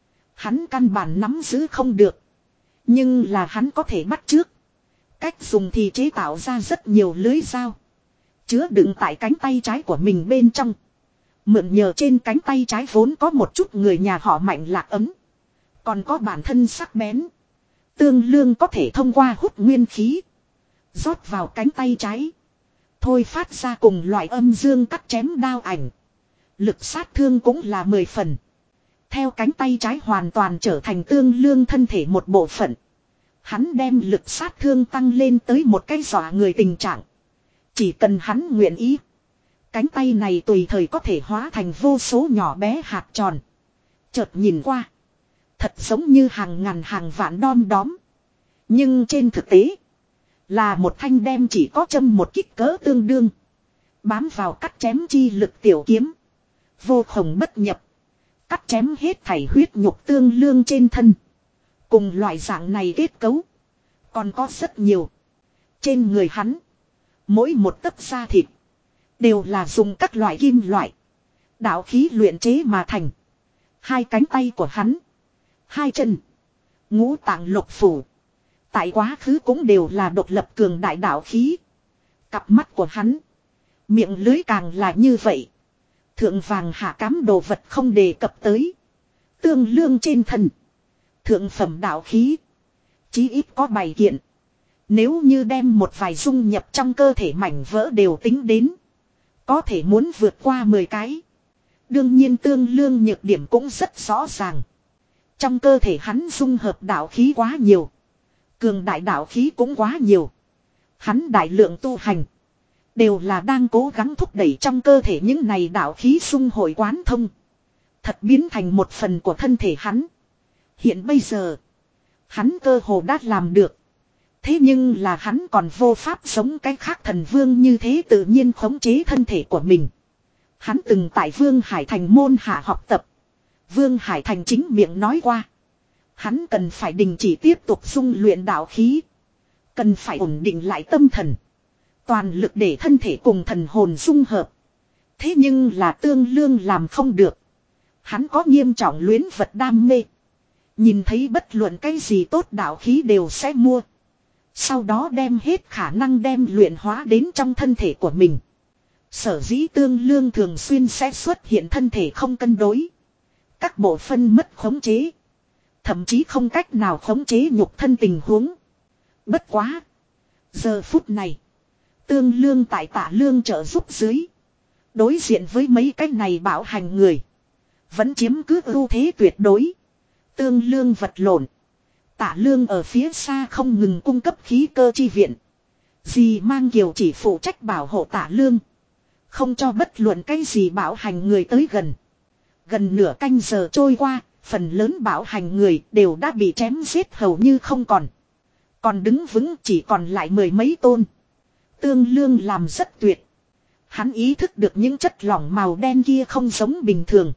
Hắn căn bản nắm giữ không được. Nhưng là hắn có thể bắt chước. Cách dùng thì chế tạo ra rất nhiều lưới dao. Chứa đựng tại cánh tay trái của mình bên trong. Mượn nhờ trên cánh tay trái vốn có một chút người nhà họ Mạnh lạc ấm. Còn có bản thân sắc bén. Tương Lương có thể thông qua hút nguyên khí. Rót vào cánh tay trái. Thôi phát ra cùng loại âm dương cắt chém đao ảnh. Lực sát thương cũng là mười phần. Theo cánh tay trái hoàn toàn trở thành Tương Lương thân thể một bộ phận. Hắn đem lực sát thương tăng lên tới một cái dọa người tình trạng. Chỉ cần hắn nguyện ý. Cánh tay này tùy thời có thể hóa thành vô số nhỏ bé hạt tròn. Chợt nhìn qua. Thật giống như hàng ngàn hàng vạn đom đóm. Nhưng trên thực tế. Là một thanh đem chỉ có châm một kích cỡ tương đương. Bám vào cắt chém chi lực tiểu kiếm. Vô khổng bất nhập. Cắt chém hết thảy huyết nhục Tương Lương trên thân. Cùng loại dạng này kết cấu. Còn có rất nhiều. Trên người hắn. Mỗi một tấc da thịt. Đều là dùng các loại kim loại. Đạo khí luyện chế mà thành. Hai cánh tay của hắn. Hai chân. Ngũ tạng lục phủ. Tại quá khứ cũng đều là độc lập cường đại đạo khí. Cặp mắt của hắn. Miệng lưới càng là như vậy. Thượng vàng hạ cám đồ vật không đề cập tới. Tương Lương trên thân. Thượng phẩm đạo khí. Chí ít có bảy kiện. Nếu như đem một vài dung nhập trong cơ thể mảnh vỡ đều tính đến. Có thể muốn vượt qua mười cái. Đương nhiên Tương Lương nhược điểm cũng rất rõ ràng. Trong cơ thể hắn dung hợp đạo khí quá nhiều. Cường đại đạo khí cũng quá nhiều. Hắn đại lượng tu hành. Đều là đang cố gắng thúc đẩy trong cơ thể những này đạo khí xung hội quán thông. Thật biến thành một phần của thân thể hắn. Hiện bây giờ. Hắn cơ hồ đã làm được. Thế nhưng là hắn còn vô pháp sống cái khác thần vương như thế tự nhiên khống chế thân thể của mình. Hắn từng tại Vương Hải Thành môn hạ học tập. Vương Hải Thành chính miệng nói qua. Hắn cần phải đình chỉ tiếp tục dung luyện đạo khí. Cần phải ổn định lại tâm thần. Toàn lực để thân thể cùng thần hồn dung hợp. Thế nhưng là Tương Lương làm không được. Hắn có nghiêm trọng luyến vật đam mê. Nhìn thấy bất luận cái gì tốt đạo khí đều sẽ mua. Sau đó đem hết khả năng đem luyện hóa đến trong thân thể của mình. Sở dĩ Tương Lương thường xuyên sẽ xuất hiện thân thể không cân đối. Các bộ phân mất khống chế. Thậm chí không cách nào khống chế nhục thân tình huống. Bất quá. Giờ phút này. Tương Lương tại Tạ Lương trợ giúp dưới. Đối diện với mấy cái này bảo hành người. Vẫn chiếm cứ ưu thế tuyệt đối. Tương Lương vật lộn. Tạ Lương ở phía xa không ngừng cung cấp khí cơ chi viện. Dì Mang Kiều chỉ phụ trách bảo hộ Tạ Lương. Không cho bất luận cái gì bảo hành người tới gần. Gần nửa canh giờ trôi qua. Phần lớn bảo hành người đều đã bị chém giết hầu như không còn. Còn đứng vững chỉ còn lại mười mấy tôn. Tương Lương làm rất tuyệt. Hắn ý thức được những chất lỏng màu đen kia không giống bình thường.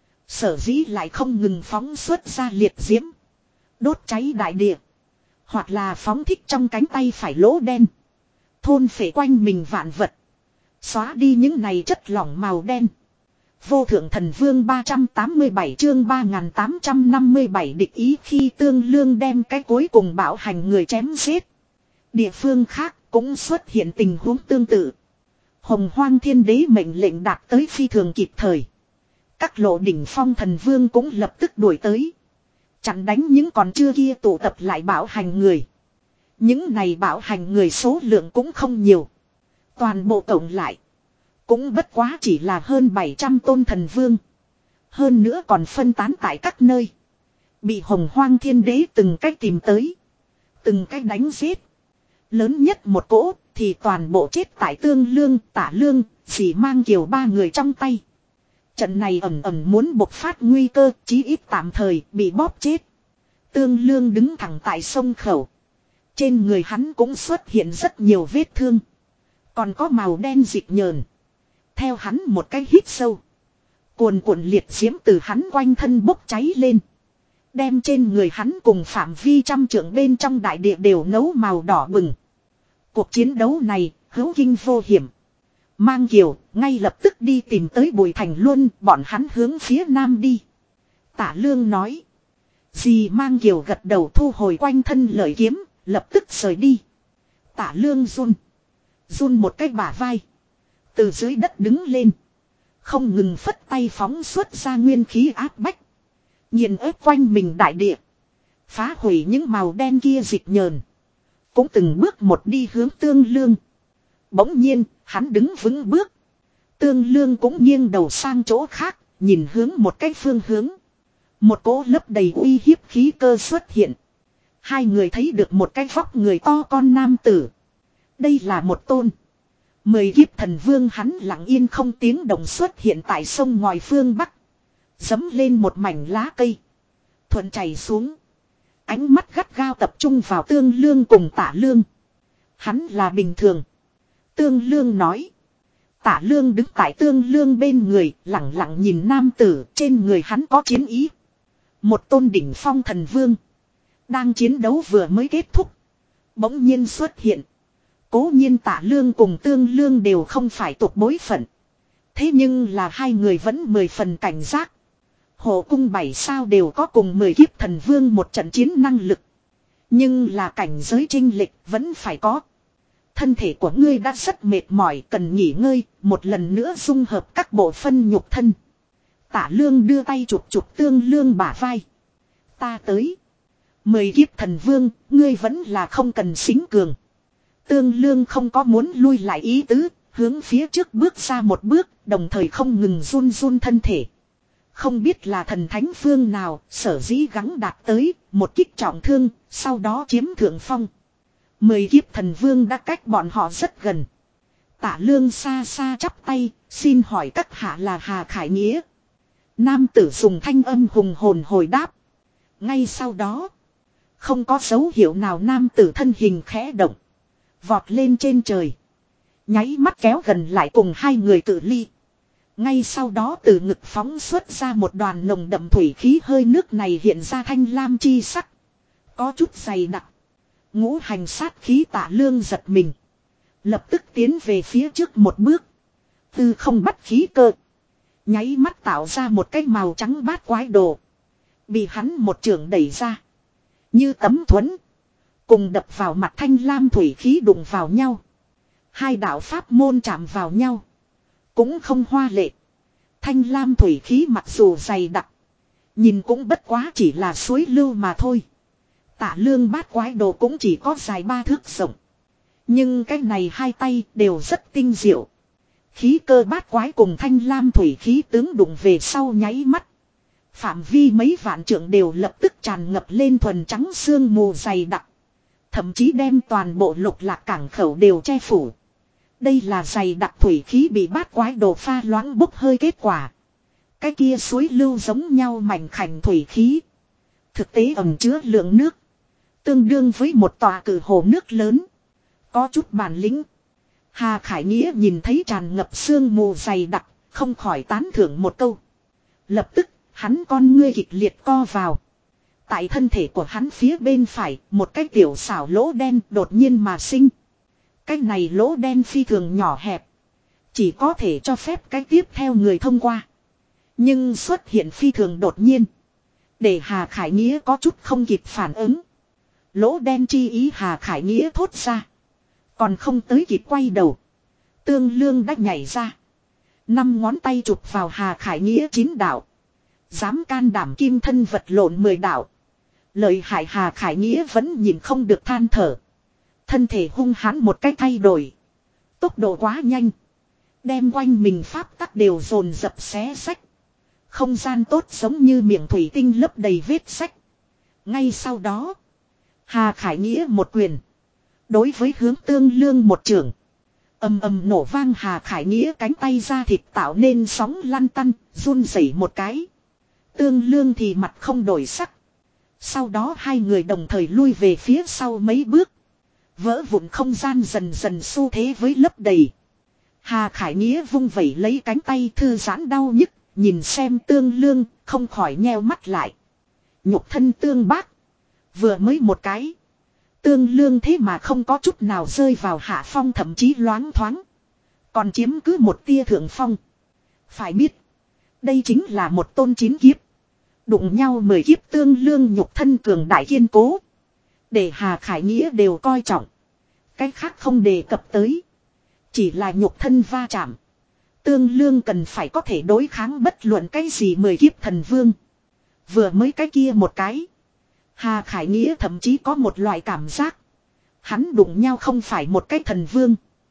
Sở dĩ lại không ngừng phóng xuất ra liệt diễm. Đốt cháy đại địa. Hoặc là phóng thích trong cánh tay phải lỗ đen. Thôn phệ quanh mình vạn vật. Xóa đi những này chất lỏng màu đen. Vô thượng thần vương ba trăm tám mươi bảy chương ba nghìn tám trăm năm mươi bảy địch ý khi Tương Lương đem cái cuối cùng bạo hành người chém giết. Địa phương khác cũng xuất hiện tình huống tương tự. Hồng Hoang Thiên Đế mệnh lệnh đạt tới phi thường kịp thời. Các lộ đỉnh phong thần vương cũng lập tức đuổi tới. Chặn đánh những còn chưa kia tụ tập lại bạo hành người. Những này bạo hành người số lượng cũng không nhiều. Toàn bộ cộng lại. Cũng bất quá chỉ là hơn bảy trăm tôn thần vương. Hơn nữa còn phân tán tại các nơi. Bị Hồng Hoang Thiên Đế từng cách tìm tới. Từng cách đánh giết. Lớn nhất một cỗ thì toàn bộ chết tại Tương Lương, Tả Lương, Dì Mang Kiều ba người trong tay. Trận này ẩm ẩm muốn bộc phát nguy cơ, chí ít tạm thời bị bóp chết. Tương Lương đứng thẳng tại sông khẩu. Trên người hắn cũng xuất hiện rất nhiều vết thương. Còn có màu đen dịch nhờn. Theo hắn một cái hít sâu. Cuồn cuộn liệt diễm từ hắn quanh thân bốc cháy lên. Đem trên người hắn cùng phạm vi trăm trượng bên trong đại địa đều nấu màu đỏ bừng. Cuộc chiến đấu này hữu kinh vô hiểm. Mang Kiều ngay lập tức đi tìm tới Bùi Thành Luân, bọn hắn hướng phía nam đi. Tả Lương nói. Dì Mang Kiều gật đầu thu hồi quanh thân lợi kiếm, lập tức rời đi. Tả Lương run. Run một cái bả vai. Từ dưới đất đứng lên. Không ngừng phất tay phóng xuất ra nguyên khí áp bách. Nhìn ép quanh mình đại địa. Phá hủy những màu đen kia dịch nhờn. Cũng từng bước một đi hướng Tương Lương. Bỗng nhiên, hắn đứng vững bước. Tương Lương cũng nghiêng đầu sang chỗ khác, nhìn hướng một cái phương hướng. Một cỗ lấp đầy uy hiếp khí cơ xuất hiện. Hai người thấy được một cái vóc người to con nam tử. Đây là một tôn. Mười kiếp thần vương hắn lặng yên không tiếng động xuất hiện tại sông ngòi phương Bắc. Dấm lên một mảnh lá cây. Thuận chảy xuống. Ánh mắt gắt gao tập trung vào Tương Lương cùng Tả Lương. Hắn là bình thường. Tương Lương nói. Tả Lương đứng tại Tương Lương bên người, lặng lặng nhìn nam tử, trên người hắn có chiến ý. Một tôn đỉnh phong thần vương. Đang chiến đấu vừa mới kết thúc. Bỗng nhiên xuất hiện. Cố nhiên Tả Lương cùng Tương Lương đều không phải tục bối phận. Thế nhưng là hai người vẫn mười phần cảnh giác. Hộ cung bảy sao đều có cùng mười kiếp thần vương một trận chiến năng lực. Nhưng là cảnh giới chênh lệch vẫn phải có. Thân thể của ngươi đã rất mệt mỏi, cần nghỉ ngơi, một lần nữa dung hợp các bộ phân nhục thân. Tả Lương đưa tay chụp chụp Tương Lương bả vai. Ta tới. Mười kiếp thần vương, ngươi vẫn là không cần xính cường. Tương Lương không có muốn lui lại ý tứ, hướng phía trước bước ra một bước, đồng thời không ngừng run run thân thể. Không biết là thần thánh phương nào, sở dĩ gắng đạt tới, một kích trọng thương, sau đó chiếm thượng phong. Mười kiếp thần vương đã cách bọn họ rất gần. Tả Lương xa xa chắp tay, xin hỏi các hạ là Hà Khải Nghĩa. Nam tử dùng thanh âm hùng hồn hồi đáp. Ngay sau đó, không có dấu hiệu nào nam tử thân hình khẽ động. Vọt lên trên trời. Nháy mắt kéo gần lại cùng hai người cự ly. Ngay sau đó từ ngực phóng xuất ra một đoàn nồng đậm thủy khí, hơi nước này hiện ra thanh lam chi sắc. Có chút dày đặc. Ngũ hành sát khí Tả Lương giật mình. Lập tức tiến về phía trước một bước. Từ không bắt khí cơ. Nháy mắt tạo ra một cái màu trắng bát quái đồ. Bị hắn một trường đẩy ra. Như tấm thuẫn. Cùng đập vào mặt thanh lam thủy khí đụng vào nhau. Hai đạo pháp môn chạm vào nhau. Cũng không hoa lệ. Thanh lam thủy khí mặc dù dày đặc. Nhìn cũng bất quá chỉ là suối lưu mà thôi. Tả Lương bát quái đồ cũng chỉ có dài ba thước rộng. Nhưng cái này hai tay đều rất tinh diệu. Khí cơ bát quái cùng thanh lam thủy khí tướng đụng về sau nháy mắt. Phạm vi mấy vạn trượng đều lập tức tràn ngập lên thuần trắng sương mù dày đặc. Thậm chí đem toàn bộ lục lạc cảng khẩu đều che phủ. Đây là dày đặc thủy khí bị bát quái đồ pha loãng bốc hơi kết quả. Cái kia suối lưu giống nhau mảnh khảnh thủy khí. Thực tế ẩn chứa lượng nước. Tương đương với một tòa cử hồ nước lớn. Có chút bản lĩnh. Hà Khải Nghĩa nhìn thấy tràn ngập sương mù dày đặc, không khỏi tán thưởng một câu. Lập tức, hắn con ngươi kịch liệt co vào. Tại thân thể của hắn phía bên phải, một cái tiểu xảo lỗ đen đột nhiên mà sinh. Cái này lỗ đen phi thường nhỏ hẹp. Chỉ có thể cho phép cái tiếp theo người thông qua. Nhưng xuất hiện phi thường đột nhiên. Để Hà Khải Nghĩa có chút không kịp phản ứng. Lỗ đen chi ý Hà Khải Nghĩa thốt ra. Còn không tới kịp quay đầu. Tương Lương đã nhảy ra. Năm ngón tay chụp vào Hà Khải Nghĩa chín đạo. Dám can đảm kim thân vật lộn mười đạo. Lợi hại Hà Khải Nghĩa vẫn nhìn không được than thở. Thân thể hung hãn một cách thay đổi. Tốc độ quá nhanh. Đem quanh mình pháp tắc đều dồn dập xé sách. Không gian tốt giống như miệng thủy tinh lấp đầy vết sách. Ngay sau đó. Hà Khải Nghĩa một quyền. Đối với hướng Tương Lương một trường. Ầm ầm nổ vang Hà Khải Nghĩa cánh tay ra thịt tạo nên sóng lăn tăn, run rẩy một cái. Tương Lương thì mặt không đổi sắc. Sau đó hai người đồng thời lui về phía sau mấy bước. Vỡ vụn không gian dần dần xu thế với lấp đầy. Hà Khải Nghĩa vung vẩy lấy cánh tay thư giãn đau nhức, nhìn xem Tương Lương, không khỏi nheo mắt lại. Nhục thân tương bác. Vừa mới một cái. Tương Lương thế mà không có chút nào rơi vào hạ phong, thậm chí loáng thoáng. Còn chiếm cứ một tia thượng phong. Phải biết. Đây chính là một tôn chín kiếp. Đụng nhau mười kiếp Tương Lương nhục thân cường đại kiên cố. Để Hà Khải Nghĩa đều coi trọng. Cái khác không đề cập tới. Chỉ là nhục thân va chạm. Tương Lương cần phải có thể đối kháng bất luận cái gì mười kiếp thần vương. Vừa mới cái kia một cái. Hà Khải Nghĩa thậm chí có một loại cảm giác. Hắn đụng nhau không phải một cái thần vương.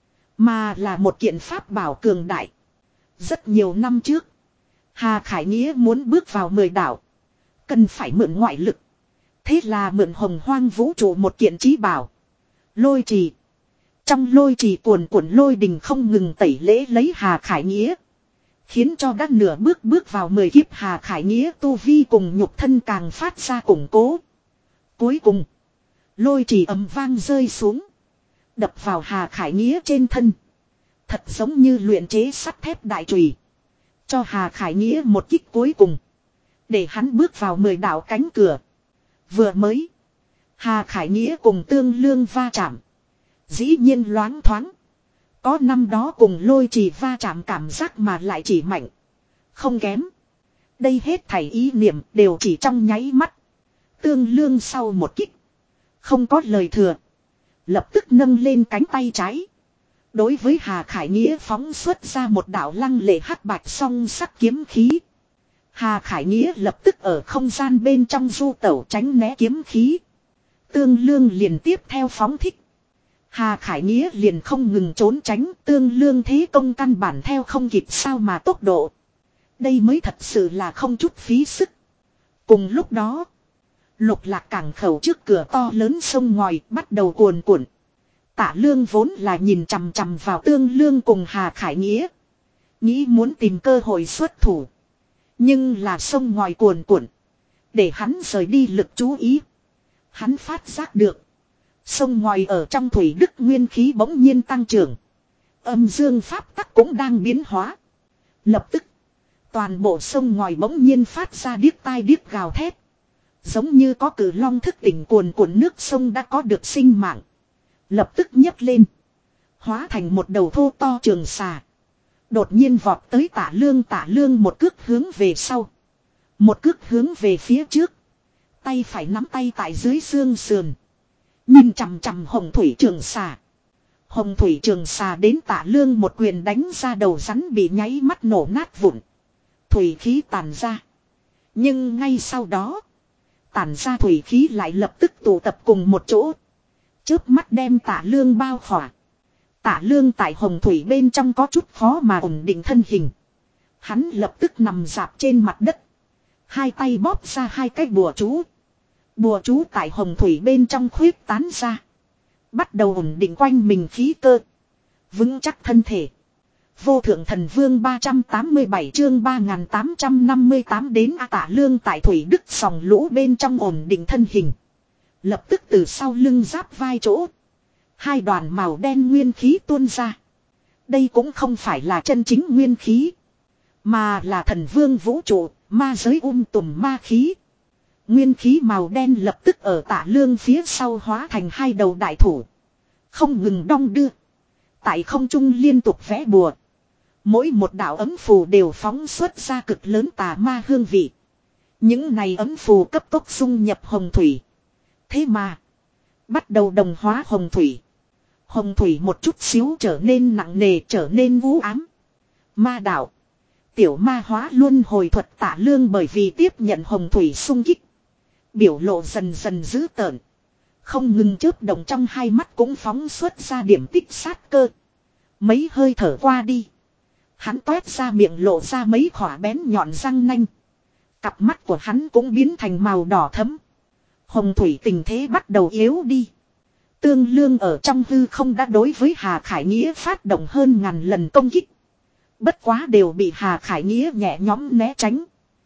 Mà là một kiện pháp bảo cường đại. Rất nhiều năm trước. Hà Khải Nghĩa muốn bước vào mười đảo. Cần phải mượn ngoại lực. Thế là mượn hồng hoang vũ trụ một kiện trí bảo. Lôi trì. Trong lôi trì cuồn cuộn lôi đình không ngừng tẩy lễ lấy Hà Khải Nghĩa. Khiến cho đã nửa bước bước vào mười kiếp Hà Khải Nghĩa tu vi cùng nhục thân càng phát ra củng cố. Cuối cùng. Lôi trì ầm vang rơi xuống. Đập vào Hà Khải Nghĩa trên thân. Thật giống như luyện chế sắt thép đại chùy. Cho Hà Khải Nghĩa một kích cuối cùng. Để hắn bước vào mười đạo cánh cửa. Vừa mới. Hà Khải Nghĩa cùng Tương Lương va chạm. Dĩ nhiên loáng thoáng. Có năm đó cùng lôi trì va chạm cảm giác mà lại chỉ mạnh. Không kém. Đây hết thảy ý niệm đều chỉ trong nháy mắt. Tương Lương sau một kích. Không có lời thừa. Lập tức nâng lên cánh tay trái. Đối với Hà Khải Nghĩa phóng xuất ra một đạo lăng lệ hắc bạch song sắc kiếm khí. Hà Khải Nghĩa lập tức ở không gian bên trong du tẩu tránh né kiếm khí. Tương Lương liền tiếp theo phóng thích. Hà Khải Nghĩa liền không ngừng trốn tránh, Tương Lương thế công căn bản theo không kịp sao mà tốc độ. Đây mới thật sự là không chút phí sức. Cùng lúc đó, Lục Lạc cảng khẩu trước cửa to lớn sông ngòi bắt đầu cuồn cuộn. Tạ Lương vốn là nhìn chằm chằm vào Tương Lương cùng Hà Khải Nghĩa. Nghĩ muốn tìm cơ hội xuất thủ. Nhưng là sông ngòi cuồn cuộn. Để hắn rời đi lực chú ý. Hắn phát giác được. Sông ngòi ở trong thủy đức nguyên khí bỗng nhiên tăng trưởng. Âm dương pháp tắc cũng đang biến hóa. Lập tức. Toàn bộ sông ngòi bỗng nhiên phát ra điếc tai điếc gào thét. Giống như có cử long thức tỉnh cuồn cuộn nước sông đã có được sinh mạng. Lập tức nhấc lên. Hóa thành một đầu thô to trường xà. Đột nhiên vọt tới Tạ Lương. Tạ Lương một cước hướng về sau. Một cước hướng về phía trước. Tay phải nắm tay tại dưới xương sườn. Nhìn chằm chằm hồng thủy trường xà. Hồng thủy trường xà đến Tạ Lương một quyền đánh ra đầu rắn bị nháy mắt nổ nát vụn. Thủy khí tàn ra. Nhưng ngay sau đó. Tàn ra thủy khí lại lập tức tụ tập cùng một chỗ. Chớp mắt đem Tạ Lương bao khỏa. Tạ Lương tại hồng thủy bên trong có chút khó mà ổn định thân hình. Hắn lập tức nằm dạp trên mặt đất. Hai tay bóp ra hai cái bùa chú. Bùa chú tại hồng thủy bên trong khuyết tán ra. Bắt đầu ổn định quanh mình khí cơ. Vững chắc thân thể. Vô thượng thần vương ba trăm tám mươi bảy chương ba nghìn tám trăm năm mươi tám đến A Tạ Lương tại thủy đức sòng lũ bên trong ổn định thân hình. Lập tức từ sau lưng giáp vai chỗ. Hai đoàn màu đen nguyên khí tuôn ra. Đây cũng không phải là chân chính nguyên khí. Mà là thần vương vũ trụ, ma giới um tùm ma khí. Nguyên khí màu đen lập tức ở Tạ Lương phía sau hóa thành hai đầu đại thủ. Không ngừng đong đưa. Tại không trung liên tục vẽ bùa. Mỗi một đạo ấm phù đều phóng xuất ra cực lớn tà ma hương vị. Những này ấm phù cấp tốc dung nhập hồng thủy. Thế mà. Bắt đầu đồng hóa hồng thủy. Hồng thủy một chút xíu trở nên nặng nề, trở nên u ám. Ma đạo. Tiểu ma hóa luân hồi thuật Tạ Lương bởi vì tiếp nhận hồng thủy xung kích. Biểu lộ dần dần dữ tợn. Không ngừng chớp động trong hai mắt cũng phóng xuất ra điểm tích sát cơ. Mấy hơi thở qua đi. Hắn toét ra miệng lộ ra mấy khỏa bén nhọn răng nanh. Cặp mắt của hắn cũng biến thành màu đỏ thẫm. Hồng thủy tình thế bắt đầu yếu đi. Tương Lương ở trong hư không đã đối với Hà Khải Nghĩa phát động hơn ngàn lần công kích. Bất quá đều bị Hà Khải Nghĩa nhẹ nhõm né tránh.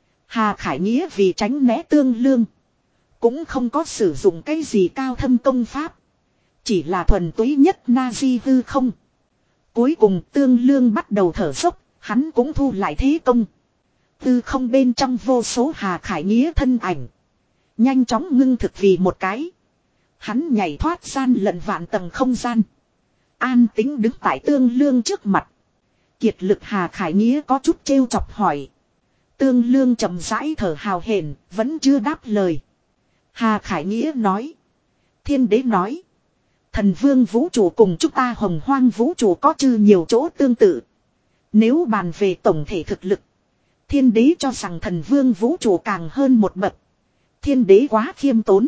Hà Khải Nghĩa vì tránh né Tương Lương. Cũng không có sử dụng cái gì cao thâm công pháp. Chỉ là thuần túy nhất na di hư không. Cuối cùng Tương Lương bắt đầu thở dốc. Hắn cũng thu lại thế công. Hư không bên trong vô số Hà Khải Nghĩa thân ảnh. Nhanh chóng ngưng thực vì một cái. Hắn nhảy thoát gian lận vạn tầng không gian. An tính đứng tại Tương Lương trước mặt. Kiệt lực Hà Khải Nghĩa có chút trêu chọc hỏi. Tương Lương chậm rãi thở hào hển, vẫn chưa đáp lời. Hà Khải Nghĩa nói. Thiên đế nói. Thần vương vũ trụ cùng chúng ta hồng hoang vũ trụ có chư nhiều chỗ tương tự. Nếu bàn về tổng thể thực lực. Thiên đế cho rằng thần vương vũ trụ càng hơn một bậc. Thiên đế quá khiêm tốn.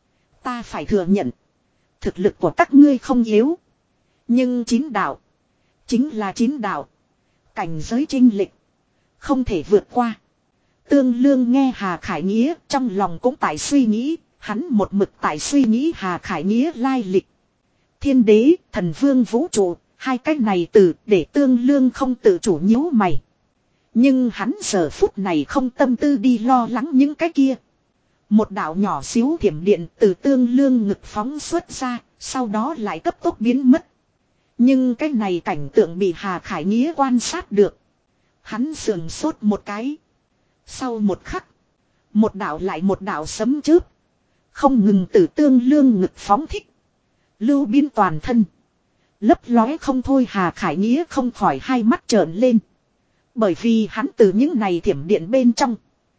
Ta phải thừa nhận. Thực lực của các ngươi không yếu. Nhưng chín đạo. Chính là chín đạo. Cảnh giới chênh lệch. Không thể vượt qua. Tương Lương nghe Hà Khải Nghĩa trong lòng cũng tại suy nghĩ. Hắn một mực tại suy nghĩ Hà Khải Nghĩa lai lịch. Thiên đế, thần vương vũ trụ. Hai cái này từ để Tương Lương không tự chủ nhíu mày. Nhưng hắn giờ phút này không tâm tư đi lo lắng những cái kia. Một đạo nhỏ xíu thiểm điện từ Tương Lương ngực phóng xuất ra, sau đó lại cấp tốc biến mất. Nhưng cái này cảnh tượng bị Hà Khải Nghĩa quan sát được. Hắn sườn sốt một cái. Sau một khắc, một đạo lại một đạo sấm chớp. Không ngừng từ Tương Lương ngực phóng thích. Lưu biến toàn thân. Lấp lóe không thôi Hà Khải Nghĩa không khỏi hai mắt trợn lên. Bởi vì hắn từ những này thiểm điện bên trong.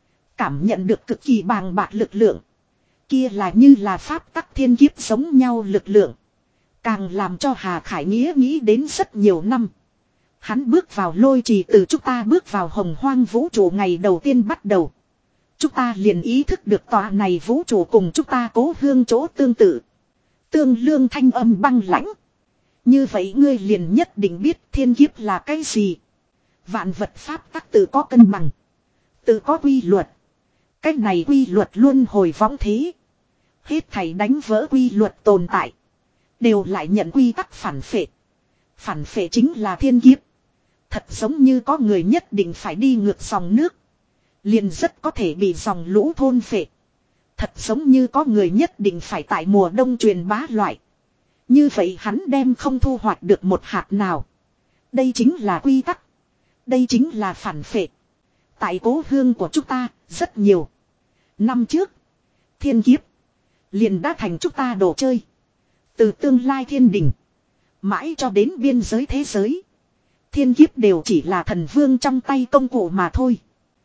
Cảm nhận được cực kỳ bàng bạc lực lượng. Kia là như là pháp tắc thiên kiếp giống nhau lực lượng. Càng làm cho Hà Khải Nghĩa nghĩ đến rất nhiều năm. Hắn bước vào lôi trì từ chúng ta bước vào hồng hoang vũ trụ ngày đầu tiên bắt đầu. Chúng ta liền ý thức được tòa này vũ trụ cùng chúng ta cố hương chỗ tương tự. Tương Lương thanh âm băng lãnh. Như vậy ngươi liền nhất định biết thiên kiếp là cái gì. Vạn vật pháp tắc tự có cân bằng. Tự có quy luật. Cái này quy luật luôn hồi võng thế. Hết thảy đánh vỡ quy luật tồn tại. Đều lại nhận quy tắc phản phệ. Phản phệ chính là thiên kiếp. Thật giống như có người nhất định phải đi ngược dòng nước. Liền rất có thể bị dòng lũ thôn phệ. Thật giống như có người nhất định phải tại mùa đông truyền bá loại. Như vậy hắn đem không thu hoạch được một hạt nào. Đây chính là quy tắc. Đây chính là phản phệ. Tại cố hương của chúng ta, rất nhiều. Năm trước, thiên kiếp liền đã thành chúng ta đồ chơi. Từ tương lai thiên đình, mãi cho đến biên giới thế giới. Thiên kiếp đều chỉ là thần vương trong tay công cụ mà thôi.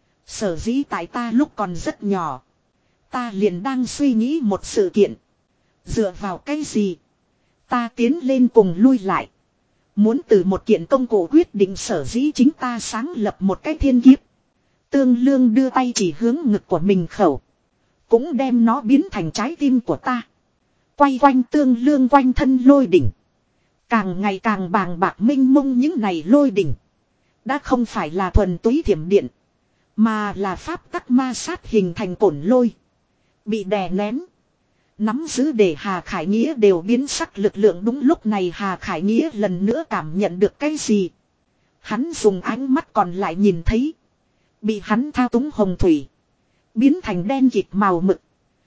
Sở dĩ tại ta lúc còn rất nhỏ, ta liền đang suy nghĩ một sự kiện. Dựa vào cái gì? Ta tiến lên cùng lui lại. Muốn từ một kiện công cụ quyết định sở dĩ chính ta sáng lập một cái thiên kiếp. Tương Lương đưa tay chỉ hướng ngực của mình khẩu. Cũng đem nó biến thành trái tim của ta. Quay quanh Tương Lương quanh thân lôi đỉnh. Càng ngày càng bàng bạc minh mông những này lôi đỉnh. Đã không phải là thuần túy thiểm điện. Mà là pháp tắc ma sát hình thành cổn lôi. Bị đè nén. Nắm giữ để Hà Khải Nghĩa đều biến sắc lực lượng. Đúng lúc này Hà Khải Nghĩa lần nữa cảm nhận được cái gì. Hắn dùng ánh mắt còn lại nhìn thấy. Bị hắn thao túng hồng thủy. Biến thành đen kịt màu mực.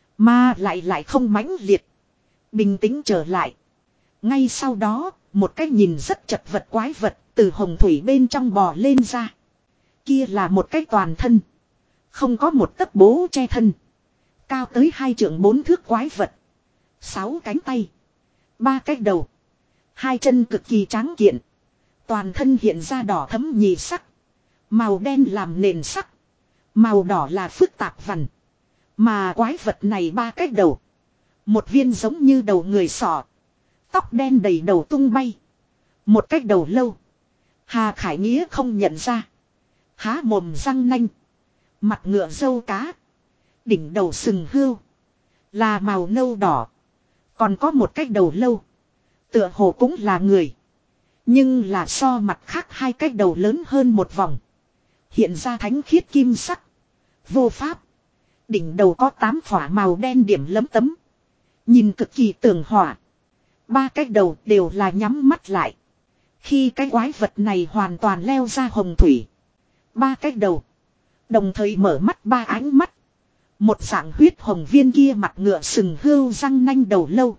Mà lại lại không mãnh liệt. Bình tĩnh trở lại. Ngay sau đó, một cái nhìn rất chật vật quái vật từ hồng thủy bên trong bò lên ra. Kia là một cái toàn thân. Không có một tấc bố che thân. Cao tới hai trượng bốn thước quái vật. Sáu cánh tay. Ba cái đầu. Hai chân cực kỳ tráng kiện. Toàn thân hiện ra đỏ thẫm nhì sắc. Màu đen làm nền sắc. Màu đỏ là phức tạp vằn. Mà quái vật này ba cái đầu. Một viên giống như đầu người sọ. Tóc đen đầy đầu tung bay. Một cái đầu lâu. Hà Khải Nghĩa không nhận ra. Há mồm răng nanh. Mặt ngựa dâu cá. Đỉnh đầu sừng hươu. Là màu nâu đỏ. Còn có một cái đầu lâu. Tựa hồ cũng là người. Nhưng là so mặt khác hai cái đầu lớn hơn một vòng. Hiện ra thánh khiết kim sắc. Vô pháp. Đỉnh đầu có tám phỏa màu đen điểm lấm tấm. Nhìn cực kỳ tường hỏa. Ba cái đầu đều là nhắm mắt lại. Khi cái quái vật này hoàn toàn leo ra hồng thủy. Ba cái đầu. Đồng thời mở mắt ba ánh mắt. Một dạng huyết hồng viên kia mặt ngựa sừng hươu răng nanh đầu lâu.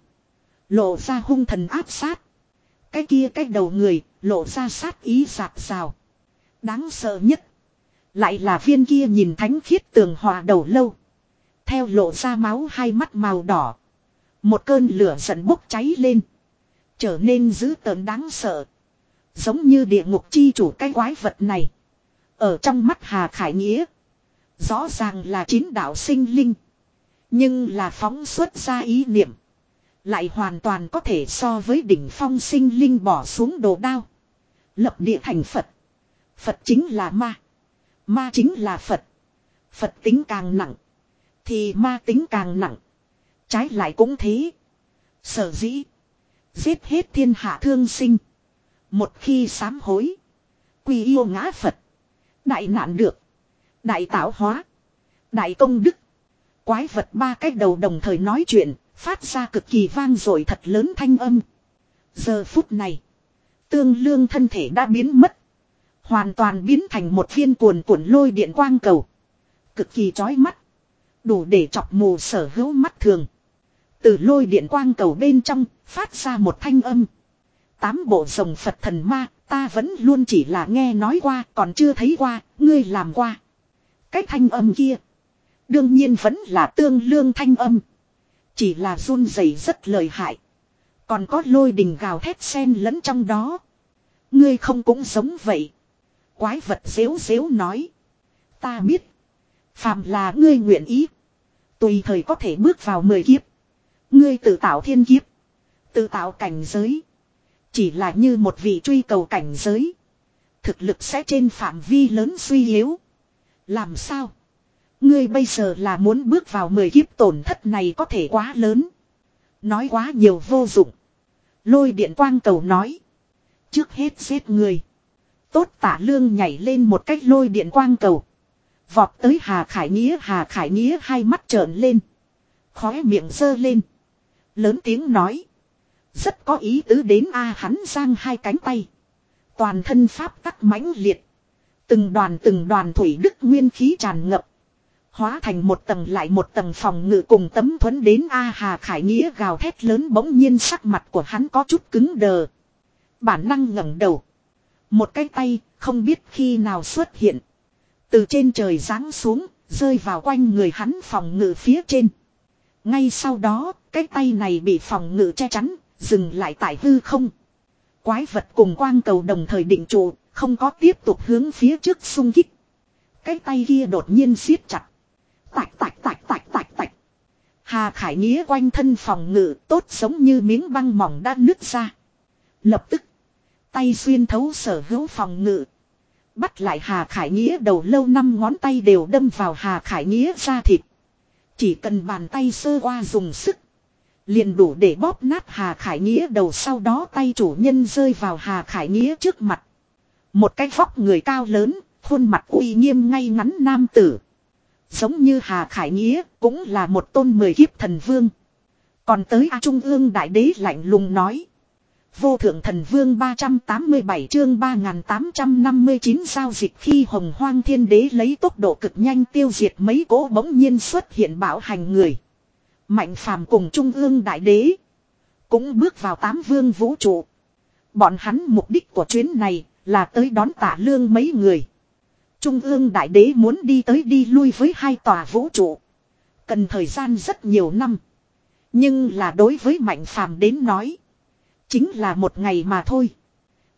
Lộ ra hung thần áp sát. Cái kia cái đầu người lộ ra sát ý rạc rào. Đáng sợ nhất. Lại là viên kia nhìn thánh khiết tường hòa đầu lâu. Theo lộ ra máu hai mắt màu đỏ. Một cơn lửa giận bốc cháy lên. Trở nên dữ tợn đáng sợ. Giống như địa ngục chi chủ cái quái vật này. Ở trong mắt Hà Khải Nghĩa. Rõ ràng là chín đạo sinh linh. Nhưng là phóng xuất ra ý niệm. Lại hoàn toàn có thể so với đỉnh phong sinh linh bỏ xuống đồ đao. Lập địa thành Phật. Phật chính là ma. Ma chính là Phật. Phật tính càng nặng. Thì ma tính càng nặng. Trái lại cũng thế. Sở dĩ. Giết hết thiên hạ thương sinh. Một khi sám hối. Quy yêu ngã Phật. Đại nạn được. Đại tạo hóa. Đại công đức. Quái vật ba cái đầu đồng thời nói chuyện. Phát ra cực kỳ vang dội thật lớn thanh âm. Giờ phút này. Tương Lương thân thể đã biến mất. Hoàn toàn biến thành một viên cuồn cuộn lôi điện quang cầu. Cực kỳ chói mắt. Đủ để chọc mù sở hữu mắt thường. Từ lôi điện quang cầu bên trong. Phát ra một thanh âm. Tám bộ rồng Phật thần ma. Ta vẫn luôn chỉ là nghe nói qua. Còn chưa thấy qua. Ngươi làm qua. Cái thanh âm kia. Đương nhiên vẫn là Tương Lương thanh âm. Chỉ là run rẩy rất lợi hại. Còn có lôi đình gào thét xen lẫn trong đó. Ngươi không cũng giống vậy. Quái vật xếu xếu nói. Ta biết. Phàm là ngươi nguyện ý. Tùy thời có thể bước vào mười kiếp. Ngươi tự tạo thiên kiếp. Tự tạo cảnh giới. Chỉ là như một vị truy cầu cảnh giới. Thực lực sẽ trên phạm vi lớn suy yếu. Làm sao? Ngươi bây giờ là muốn bước vào mười kiếp tổn thất này có thể quá lớn. Nói quá nhiều vô dụng. Lôi điện quang cầu nói. Trước hết giết người. Tốt Tả Lương nhảy lên một cách lôi điện quang cầu. Vọt tới Hà Khải Nghĩa. Hà Khải Nghĩa hai mắt trợn lên. Khóe miệng giơ lên. Lớn tiếng nói. Rất có ý tứ đến a hắn giang hai cánh tay. Toàn thân pháp tắc mãnh liệt. Từng đoàn từng đoàn thủy đức nguyên khí tràn ngập. Hóa thành một tầng lại một tầng phòng ngự cùng tấm thuẫn đến A Hà Khải Nghĩa gào thét lớn bỗng nhiên sắc mặt của hắn có chút cứng đờ. Bản năng ngẩng đầu. Một cái tay không biết khi nào xuất hiện. Từ trên trời giáng xuống rơi vào quanh người hắn phòng ngự phía trên. Ngay sau đó cái tay này bị phòng ngự che chắn dừng lại tại hư không. Quái vật cùng quang cầu đồng thời định trụ không có tiếp tục hướng phía trước xung kích. Cái tay kia đột nhiên siết chặt. Tạch tạch tạch tạch tạch tạch. Hà Khải Nghĩa quanh thân phòng ngự tốt giống như miếng băng mỏng đã nứt ra. Lập tức. Tay xuyên thấu sở hữu phòng ngự. Bắt lại Hà Khải Nghĩa đầu lâu năm ngón tay đều đâm vào Hà Khải Nghĩa da thịt. Chỉ cần bàn tay sơ qua dùng sức. Liền đủ để bóp nát Hà Khải Nghĩa đầu sau đó tay chủ nhân rơi vào Hà Khải Nghĩa trước mặt. Một cái vóc người cao lớn, khuôn mặt uy nghiêm ngay ngắn nam tử. Giống như Hà Khải Nghĩa cũng là một tôn mười kiếp thần vương. Còn tới A Trung ương Đại Đế lạnh lùng nói. Vô thượng thần vương ba trăm tám mươi bảy chương ba nghìn tám trăm năm mươi chín giao dịch khi Hồng Hoang Thiên Đế lấy tốc độ cực nhanh tiêu diệt mấy cỗ bỗng nhiên xuất hiện bạo hành người. Mạnh phàm cùng Trung ương Đại Đế cũng bước vào tám vương vũ trụ. Bọn hắn mục đích của chuyến này là tới đón Tả Lương mấy người. Trung ương Đại Đế muốn đi tới đi lui với hai tòa vũ trụ. Cần thời gian rất nhiều năm. Nhưng là đối với Mạnh phàm đến nói. Chính là một ngày mà thôi.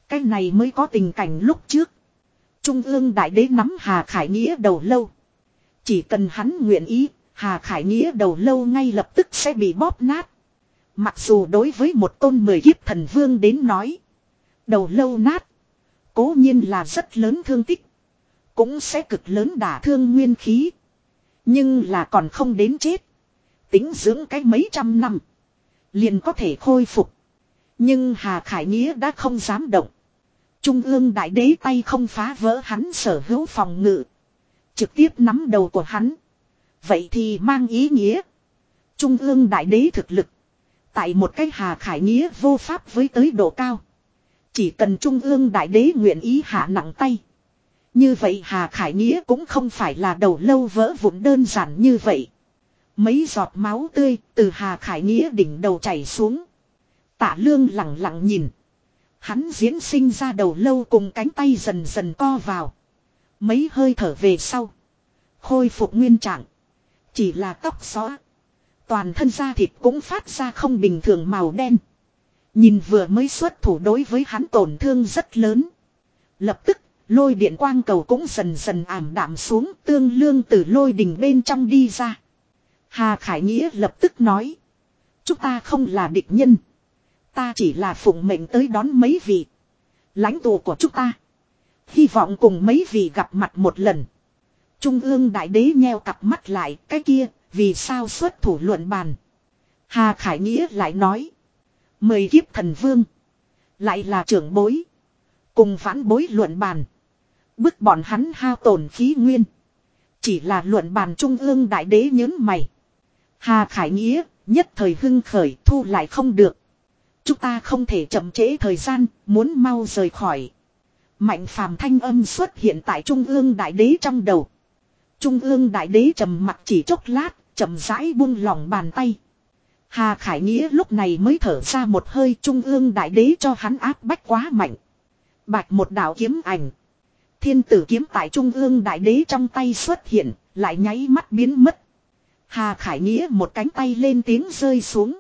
Cái này mới có tình cảnh lúc trước. Trung ương đại đế nắm Hà Khải Nghĩa đầu lâu. Chỉ cần hắn nguyện ý, Hà Khải Nghĩa đầu lâu ngay lập tức sẽ bị bóp nát. Mặc dù đối với một tôn mười kiếp thần vương đến nói, đầu lâu nát, cố nhiên là rất lớn thương tích. Cũng sẽ cực lớn đả thương nguyên khí. Nhưng là còn không đến chết. Tính dưỡng cái mấy trăm năm, liền có thể khôi phục. Nhưng Hà Khải Nghĩa đã không dám động. Trung ương đại đế tay không phá vỡ hắn sở hữu phòng ngự. Trực tiếp nắm đầu của hắn. Vậy thì mang ý nghĩa. Trung ương đại đế thực lực. Tại một cái Hà Khải Nghĩa vô pháp với tới độ cao. Chỉ cần Trung ương đại đế nguyện ý hạ nặng tay. Như vậy Hà Khải Nghĩa cũng không phải là đầu lâu vỡ vụn đơn giản như vậy. Mấy giọt máu tươi từ Hà Khải Nghĩa đỉnh đầu chảy xuống. Tạ Lương lặng lặng nhìn. Hắn diễn sinh ra đầu lâu cùng cánh tay dần dần co vào. Mấy hơi thở về sau. Khôi phục nguyên trạng. Chỉ là tóc xóa. Toàn thân da thịt cũng phát ra không bình thường màu đen. Nhìn vừa mới xuất thủ đối với hắn tổn thương rất lớn. Lập tức, lôi điện quang cầu cũng dần dần ảm đạm xuống, Tương Lương từ lôi đình bên trong đi ra. Hà Khải Nghĩa lập tức nói. Chúng ta không là địch nhân. Ta chỉ là phụng mệnh tới đón mấy vị lãnh tụ của chúng ta. Hy vọng cùng mấy vị gặp mặt một lần. Trung ương đại đế nheo cặp mắt lại, cái kia, vì sao xuất thủ luận bàn. Hà Khải Nghĩa lại nói. Mười kiếp thần vương. Lại là trưởng bối. Cùng vãn bối luận bàn. Bức bọn hắn hao tổn khí nguyên. Chỉ là luận bàn trung ương đại đế nhớn mày. Hà Khải Nghĩa, nhất thời hưng khởi thu lại không được. Chúng ta không thể chậm trễ thời gian, muốn mau rời khỏi. Mạnh phàm thanh âm xuất hiện tại trung ương đại đế trong đầu. Trung ương đại đế trầm mặt chỉ chốc lát, chậm rãi buông lỏng bàn tay. Hà Khải Nghĩa lúc này mới thở ra một hơi, trung ương đại đế cho hắn áp bách quá mạnh. Bạch một đạo kiếm ảnh. Thiên tử kiếm tại trung ương đại đế trong tay xuất hiện, lại nháy mắt biến mất. Hà Khải Nghĩa một cánh tay lên tiếng rơi xuống.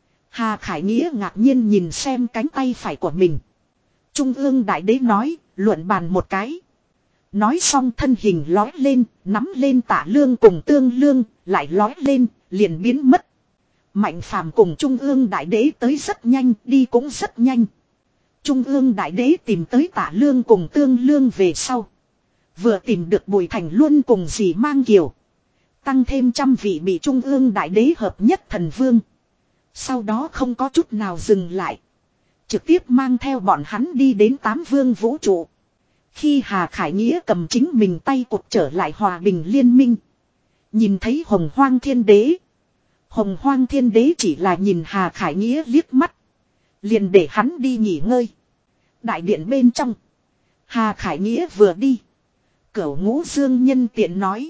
Hà Khải Nghĩa ngạc nhiên nhìn xem cánh tay phải của mình. Trung ương đại đế nói, luận bàn một cái. Nói xong thân hình lói lên, nắm lên Tạ Lương cùng Tương Lương, lại lói lên, liền biến mất. Mạnh phàm cùng Trung ương đại đế tới rất nhanh, đi cũng rất nhanh. Trung ương đại đế tìm tới Tạ Lương cùng Tương Lương về sau. Vừa tìm được Bùi Thành Luân cùng dì Mang Kiều. Tăng thêm trăm vị bị Trung ương đại đế hợp nhất thần vương. Sau đó không có chút nào dừng lại. Trực tiếp mang theo bọn hắn đi đến tám vương vũ trụ. Khi Hà Khải Nghĩa cầm chính mình tay cụt trở lại hòa bình liên minh. Nhìn thấy Hồng Hoang Thiên Đế. Hồng Hoang Thiên Đế chỉ là nhìn Hà Khải Nghĩa liếc mắt. Liền để hắn đi nghỉ ngơi. Đại điện bên trong. Hà Khải Nghĩa vừa đi. Cửu Ngũ Dương nhân tiện nói.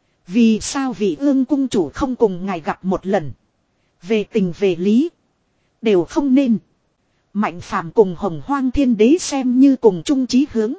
Vì sao vị ương cung chủ không cùng ngài gặp một lần. Về tình về lý. Đều không nên. Mạnh phàm cùng Hồng Hoang Thiên Đế xem như cùng chung chí hướng.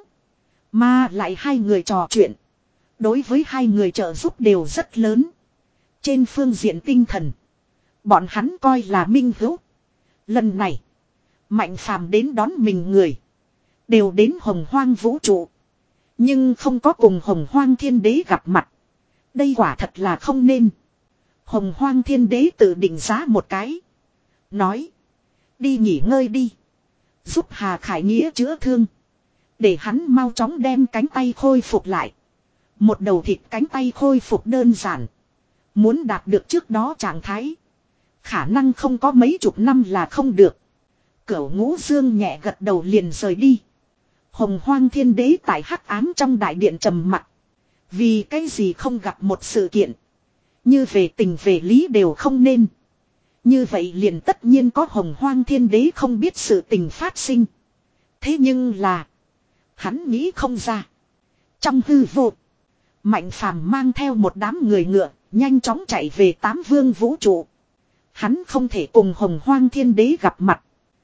Mà lại hai người trò chuyện. Đối với hai người trợ giúp đều rất lớn. Trên phương diện tinh thần. Bọn hắn coi là minh hữu. Lần này. Mạnh phàm đến đón mình người. Đều đến Hồng Hoang vũ trụ. Nhưng không có cùng Hồng Hoang Thiên Đế gặp mặt. Đây quả thật là không nên. Hồng Hoang Thiên Đế tự định giá một cái. Nói. Đi nghỉ ngơi đi. Giúp Hà Khải Nghĩa chữa thương. Để hắn mau chóng đem cánh tay khôi phục lại. Một đầu thịt cánh tay khôi phục đơn giản. Muốn đạt được trước đó trạng thái. Khả năng không có mấy chục năm là không được. Cửu Ngũ Dương nhẹ gật đầu liền rời đi. Hồng Hoang Thiên Đế tại hắc ám trong đại điện trầm mặc. Vì cái gì không gặp một sự kiện. Như về tình về lý đều không nên. Như vậy liền tất nhiên có Hồng Hoang Thiên Đế không biết sự tình phát sinh. Thế nhưng là. Hắn nghĩ không ra. Trong hư vô. Mạnh phàm mang theo một đám người ngựa. Nhanh chóng chạy về tám vương vũ trụ. Hắn không thể cùng Hồng Hoang Thiên Đế gặp mặt.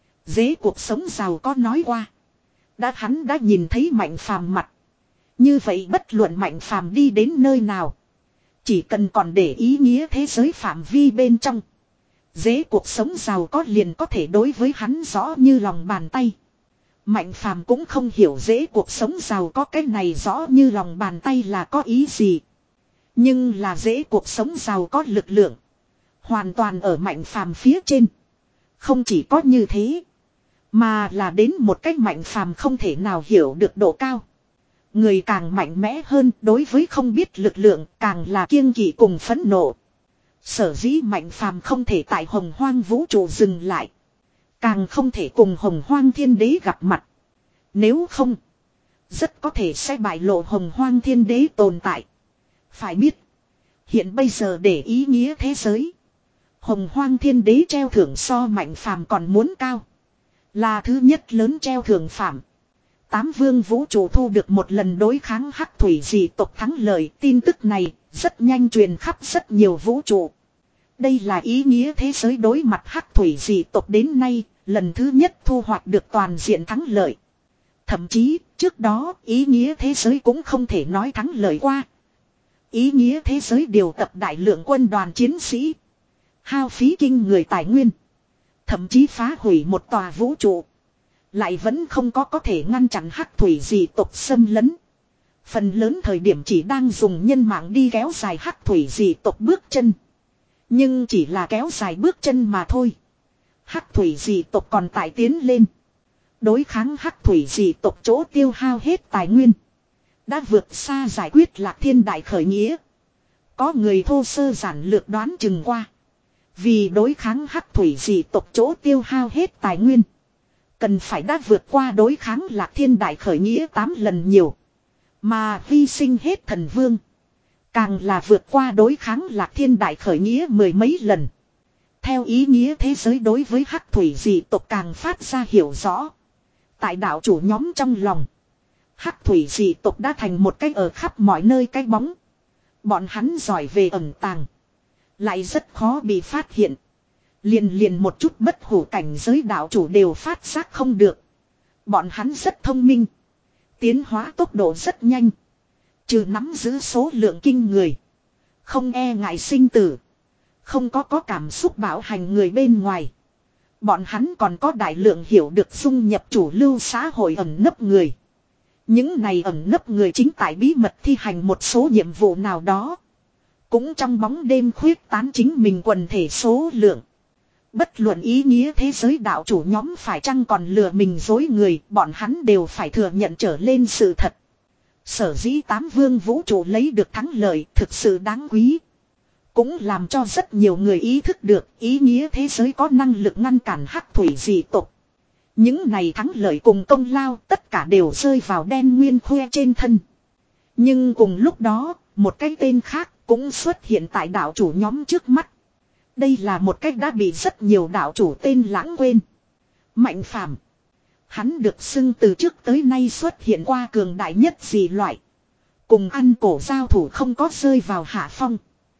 Dế cuộc sống giàu có nói qua. Đã hắn đã nhìn thấy Mạnh phàm mặt. Như vậy bất luận Mạnh phàm đi đến nơi nào. Chỉ cần còn để ý nghĩa thế giới phạm vi bên trong. Dế cuộc sống giàu có liền có thể đối với hắn rõ như lòng bàn tay. Mạnh phàm cũng không hiểu dễ cuộc sống giàu có cái này rõ như lòng bàn tay là có ý gì. Nhưng là dễ cuộc sống giàu có lực lượng. Hoàn toàn ở mạnh phàm phía trên. Không chỉ có như thế. Mà là đến một cách mạnh phàm không thể nào hiểu được độ cao. Người càng mạnh mẽ hơn đối với không biết lực lượng càng là kiêng kỵ cùng phẫn nộ. Sở dĩ mạnh phàm không thể tại hồng hoang vũ trụ dừng lại. Càng không thể cùng hồng hoang thiên đế gặp mặt. Nếu không, rất có thể sẽ bại lộ hồng hoang thiên đế tồn tại. Phải biết, hiện bây giờ để ý nghĩa thế giới. Hồng hoang thiên đế treo thưởng so mạnh phàm còn muốn cao. Là thứ nhất lớn treo thưởng phạm. Tám vương vũ trụ thu được một lần đối kháng hắc thủy dị tộc thắng lợi. Tin tức này rất nhanh truyền khắp rất nhiều vũ trụ. Đây là ý nghĩa thế giới đối mặt hắc thủy dị tộc đến nay, lần thứ nhất thu hoạch được toàn diện thắng lợi. Thậm chí, trước đó, ý nghĩa thế giới cũng không thể nói thắng lợi qua. Ý nghĩa thế giới điều tập đại lượng quân đoàn chiến sĩ. Hao phí kinh người tài nguyên. Thậm chí phá hủy một tòa vũ trụ. Lại vẫn không có có thể ngăn chặn hắc thủy dị tộc xâm lấn. Phần lớn thời điểm chỉ đang dùng nhân mạng đi kéo dài hắc thủy dị tộc bước chân. Nhưng chỉ là kéo dài bước chân mà thôi. Hắc thủy dị tộc còn tại tiến lên. Đối kháng hắc thủy dị tộc chỗ tiêu hao hết tài nguyên. Đã vượt xa giải quyết Lạc Thiên đại khởi nghĩa. Có người thô sơ giản lược đoán chừng qua. Vì đối kháng hắc thủy dị tộc chỗ tiêu hao hết tài nguyên. Cần phải đã vượt qua đối kháng Lạc Thiên đại khởi nghĩa tám lần nhiều. Mà hy sinh hết thần vương. Càng là vượt qua đối kháng Lạc Thiên đại khởi nghĩa mười mấy lần. Theo ý nghĩa thế giới đối với hắc thủy dị tộc càng phát ra hiểu rõ. Tại đạo chủ nhóm trong lòng. Hắc thủy dị tộc đã thành một cái ở khắp mọi nơi cái bóng. Bọn hắn giỏi về ẩn tàng. Lại rất khó bị phát hiện. Liền liền một chút bất hủ cảnh giới đạo chủ đều phát giác không được. Bọn hắn rất thông minh. Tiến hóa tốc độ rất nhanh. Trừ nắm giữ số lượng kinh người. Không e ngại sinh tử. Không có có cảm xúc bảo hành người bên ngoài. Bọn hắn còn có đại lượng hiểu được dung nhập chủ lưu xã hội ẩn nấp người. Những này ẩn nấp người chính tại bí mật thi hành một số nhiệm vụ nào đó. Cũng trong bóng đêm khuyết tán chính mình quần thể số lượng. Bất luận ý nghĩa thế giới đạo chủ nhóm phải chăng còn lừa mình dối người, bọn hắn đều phải thừa nhận trở lên sự thật. Sở dĩ tám vương vũ trụ lấy được thắng lợi thực sự đáng quý. Cũng làm cho rất nhiều người ý thức được ý nghĩa thế giới có năng lực ngăn cản hắc thủy dị tộc. Những này thắng lợi cùng công lao tất cả đều rơi vào đen nguyên khoe trên thân. Nhưng cùng lúc đó, một cái tên khác cũng xuất hiện tại đạo chủ nhóm trước mắt. Đây là một cách đã bị rất nhiều đạo chủ tên lãng quên. Mạnh phàm. Hắn được xưng từ trước tới nay xuất hiện qua cường đại nhất gì loại. Cùng ăn cổ giao thủ không có rơi vào hạ phong.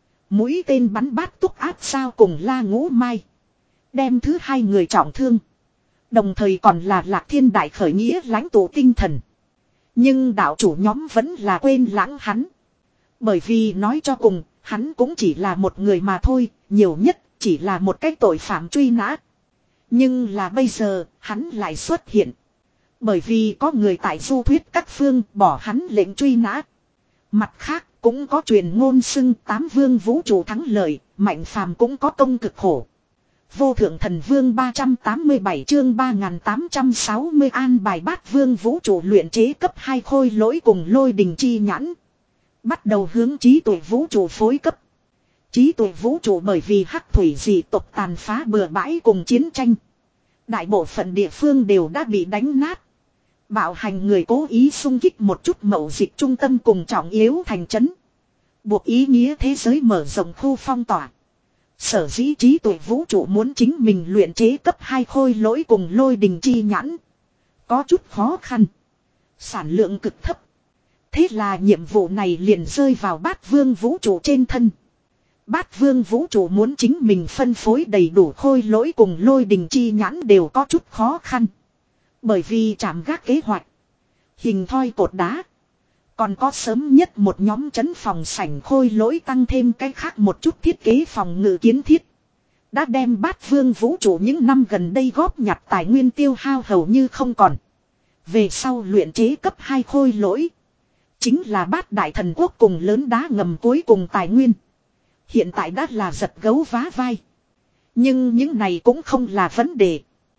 Mũi tên bắn bát túc áp sao cùng La Ngũ Mai. Đem thứ hai người trọng thương. Đồng thời còn là Lạc Thiên đại khởi nghĩa lãnh tụ tinh thần. Nhưng đạo chủ nhóm vẫn là quên lãng hắn. Bởi vì nói cho cùng, hắn cũng chỉ là một người mà thôi, nhiều nhất chỉ là một cái tội phạm truy nã. Nhưng là bây giờ, hắn lại xuất hiện. Bởi vì có người tại du thuyết các phương bỏ hắn lệnh truy nã. Mặt khác, cũng có truyền ngôn xưng tám vương vũ trụ thắng lợi, mạnh phàm cũng có công cực khổ. Vô thượng thần vương ba trăm tám mươi bảy chương ba nghìn tám trăm sáu mươi an bài bát vương vũ trụ luyện chế cấp hai khôi lỗi cùng lôi đình chi nhãn. Bắt đầu hướng trí tuệ vũ trụ phối cấp. Trí tuệ vũ trụ bởi vì hắc thủy dị tộc tàn phá bừa bãi cùng chiến tranh. Đại bộ phận địa phương đều đã bị đánh nát. Bạo hành người cố ý xung kích một chút mậu dịch trung tâm cùng trọng yếu thành trấn. Buộc ý nghĩa thế giới mở rộng khu phong tỏa. Sở dĩ trí tuệ vũ trụ muốn chính mình luyện chế cấp hai khôi lỗi cùng lôi đình chi nhãn. Có chút khó khăn. Sản lượng cực thấp. Thế là nhiệm vụ này liền rơi vào bát vương vũ trụ trên thân. Bát vương vũ trụ muốn chính mình phân phối đầy đủ khôi lỗi cùng lôi đình chi nhãn đều có chút khó khăn. Bởi vì chạm gác kế hoạch. Hình thoi cột đá. Còn có sớm nhất một nhóm trấn phòng sảnh khôi lỗi tăng thêm cái khác một chút thiết kế phòng ngự kiến thiết. Đã đem bát vương vũ trụ những năm gần đây góp nhặt tài nguyên tiêu hao hầu như không còn. Về sau luyện chế cấp hai khôi lỗi. Chính là bát đại thần quốc cùng lớn đá ngầm cuối cùng tài nguyên. Hiện tại đã là giật gấu vá vai. Nhưng những này cũng không là vấn đề.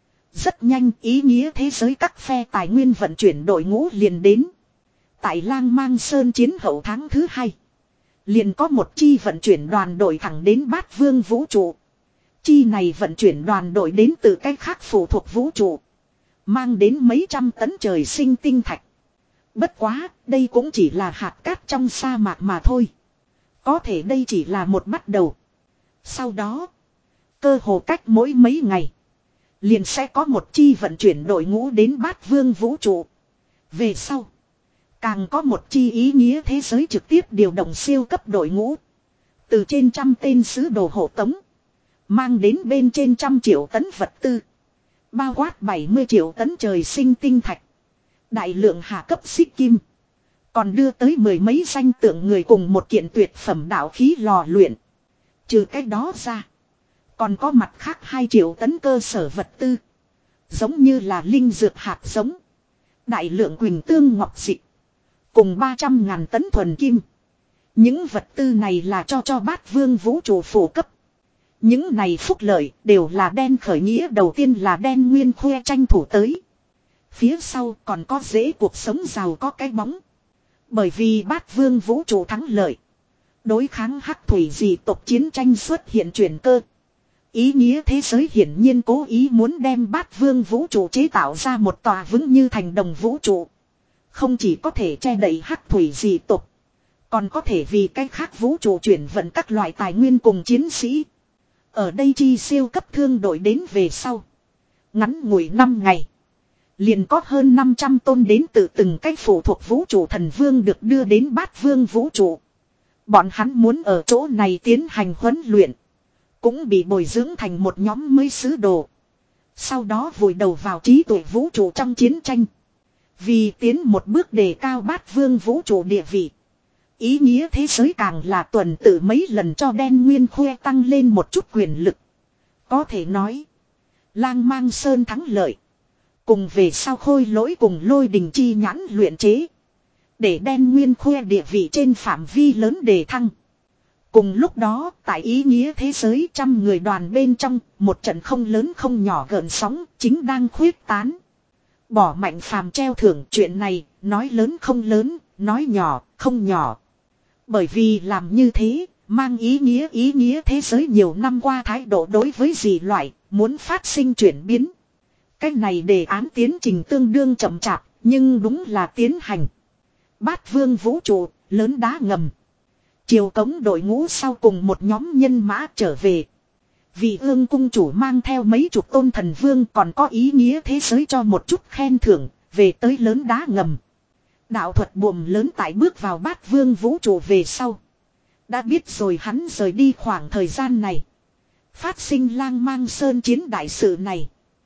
Rất nhanh ý nghĩa thế giới các phe tài nguyên vận chuyển đội ngũ liền đến. Tại Lang Mang Sơn chiến hậu tháng thứ hai. Liền có một chi vận chuyển đoàn đội thẳng đến Bát Vương vũ trụ. Chi này vận chuyển đoàn đội đến từ cách khác phụ thuộc vũ trụ. Mang đến mấy trăm tấn trời sinh tinh thạch. Bất quá, đây cũng chỉ là hạt cát trong sa mạc mà thôi. Có thể đây chỉ là một bắt đầu. Sau đó, cơ hồ cách mỗi mấy ngày, liền sẽ có một chi vận chuyển đội ngũ đến Bát Vương vũ trụ. Về sau, càng có một chi ý nghĩa thế giới trực tiếp điều động siêu cấp đội ngũ. Từ trên trăm tên sứ đồ hộ tống. Mang đến bên trên trăm triệu tấn vật tư. Bao quát bảy mươi triệu tấn trời sinh tinh thạch. Đại lượng hạ cấp xích kim. Còn đưa tới mười mấy danh tượng người cùng một kiện tuyệt phẩm đạo khí lò luyện. Trừ cái đó ra. Còn có mặt khác hai triệu tấn cơ sở vật tư. Giống như là linh dược hạt giống. Đại lượng quỳnh tương ngọc dịch. Cùng ba trăm ngàn tấn thuần kim. Những vật tư này là cho cho Bát Vương vũ trụ phổ cấp. Những này phúc lợi đều là đen khởi nghĩa đầu tiên là đen nguyên khoe tranh thủ tới. Phía sau còn có dễ cuộc sống giàu có cái bóng. Bởi vì Bát Vương vũ trụ thắng lợi. Đối kháng hắc thủy dị tộc chiến tranh xuất hiện chuyển cơ. Ý nghĩa thế giới hiển nhiên cố ý muốn đem Bát Vương vũ trụ chế tạo ra một tòa vững như thành đồng vũ trụ. Không chỉ có thể che đậy hắc thủy dị tộc. Còn có thể vì cách khác vũ trụ chuyển vận các loại tài nguyên cùng chiến sĩ. Ở đây chi siêu cấp thương đội đến về sau. Ngắn ngủi năm ngày. Liền có hơn năm trăm tôn đến từ từng cách phụ thuộc vũ trụ thần vương được đưa đến Bát Vương vũ trụ. Bọn hắn muốn ở chỗ này tiến hành huấn luyện. Cũng bị bồi dưỡng thành một nhóm mới sứ đồ. Sau đó vùi đầu vào trí tuệ vũ trụ trong chiến tranh. Vì tiến một bước đề cao Bát Vương vũ trụ địa vị. Ý nghĩa thế giới càng là tuần tự mấy lần cho đen nguyên khoe tăng lên một chút quyền lực. Có thể nói. Lang Mang Sơn thắng lợi. Cùng về sau khôi lỗi cùng lôi đình chi nhãn luyện chế. Để đen nguyên khoe địa vị trên phạm vi lớn đề thăng. Cùng lúc đó tại ý nghĩa thế giới trăm người đoàn bên trong một trận không lớn không nhỏ gợn sóng chính đang khuyết tán. Bỏ Mạnh Phàm treo thưởng chuyện này nói lớn không lớn, nói nhỏ không nhỏ. Bởi vì làm như thế, mang ý nghĩa ý nghĩa thế giới nhiều năm qua thái độ đối với dị loại, muốn phát sinh chuyển biến. Cách này đề án tiến trình tương đương chậm chạp, nhưng đúng là tiến hành. Bát Vương vũ trụ, lớn đá ngầm. Triều cống đội ngũ sau cùng một nhóm nhân mã trở về. Vị ương cung chủ mang theo mấy chục tôn thần vương còn có ý nghĩa thế giới cho một chút khen thưởng, về tới lớn đá ngầm. Đạo thuật buồm lớn tại bước vào Bát Vương vũ trụ về sau. Đã biết rồi hắn rời đi khoảng thời gian này. Phát sinh Lang Mang Sơn chiến đại sự này.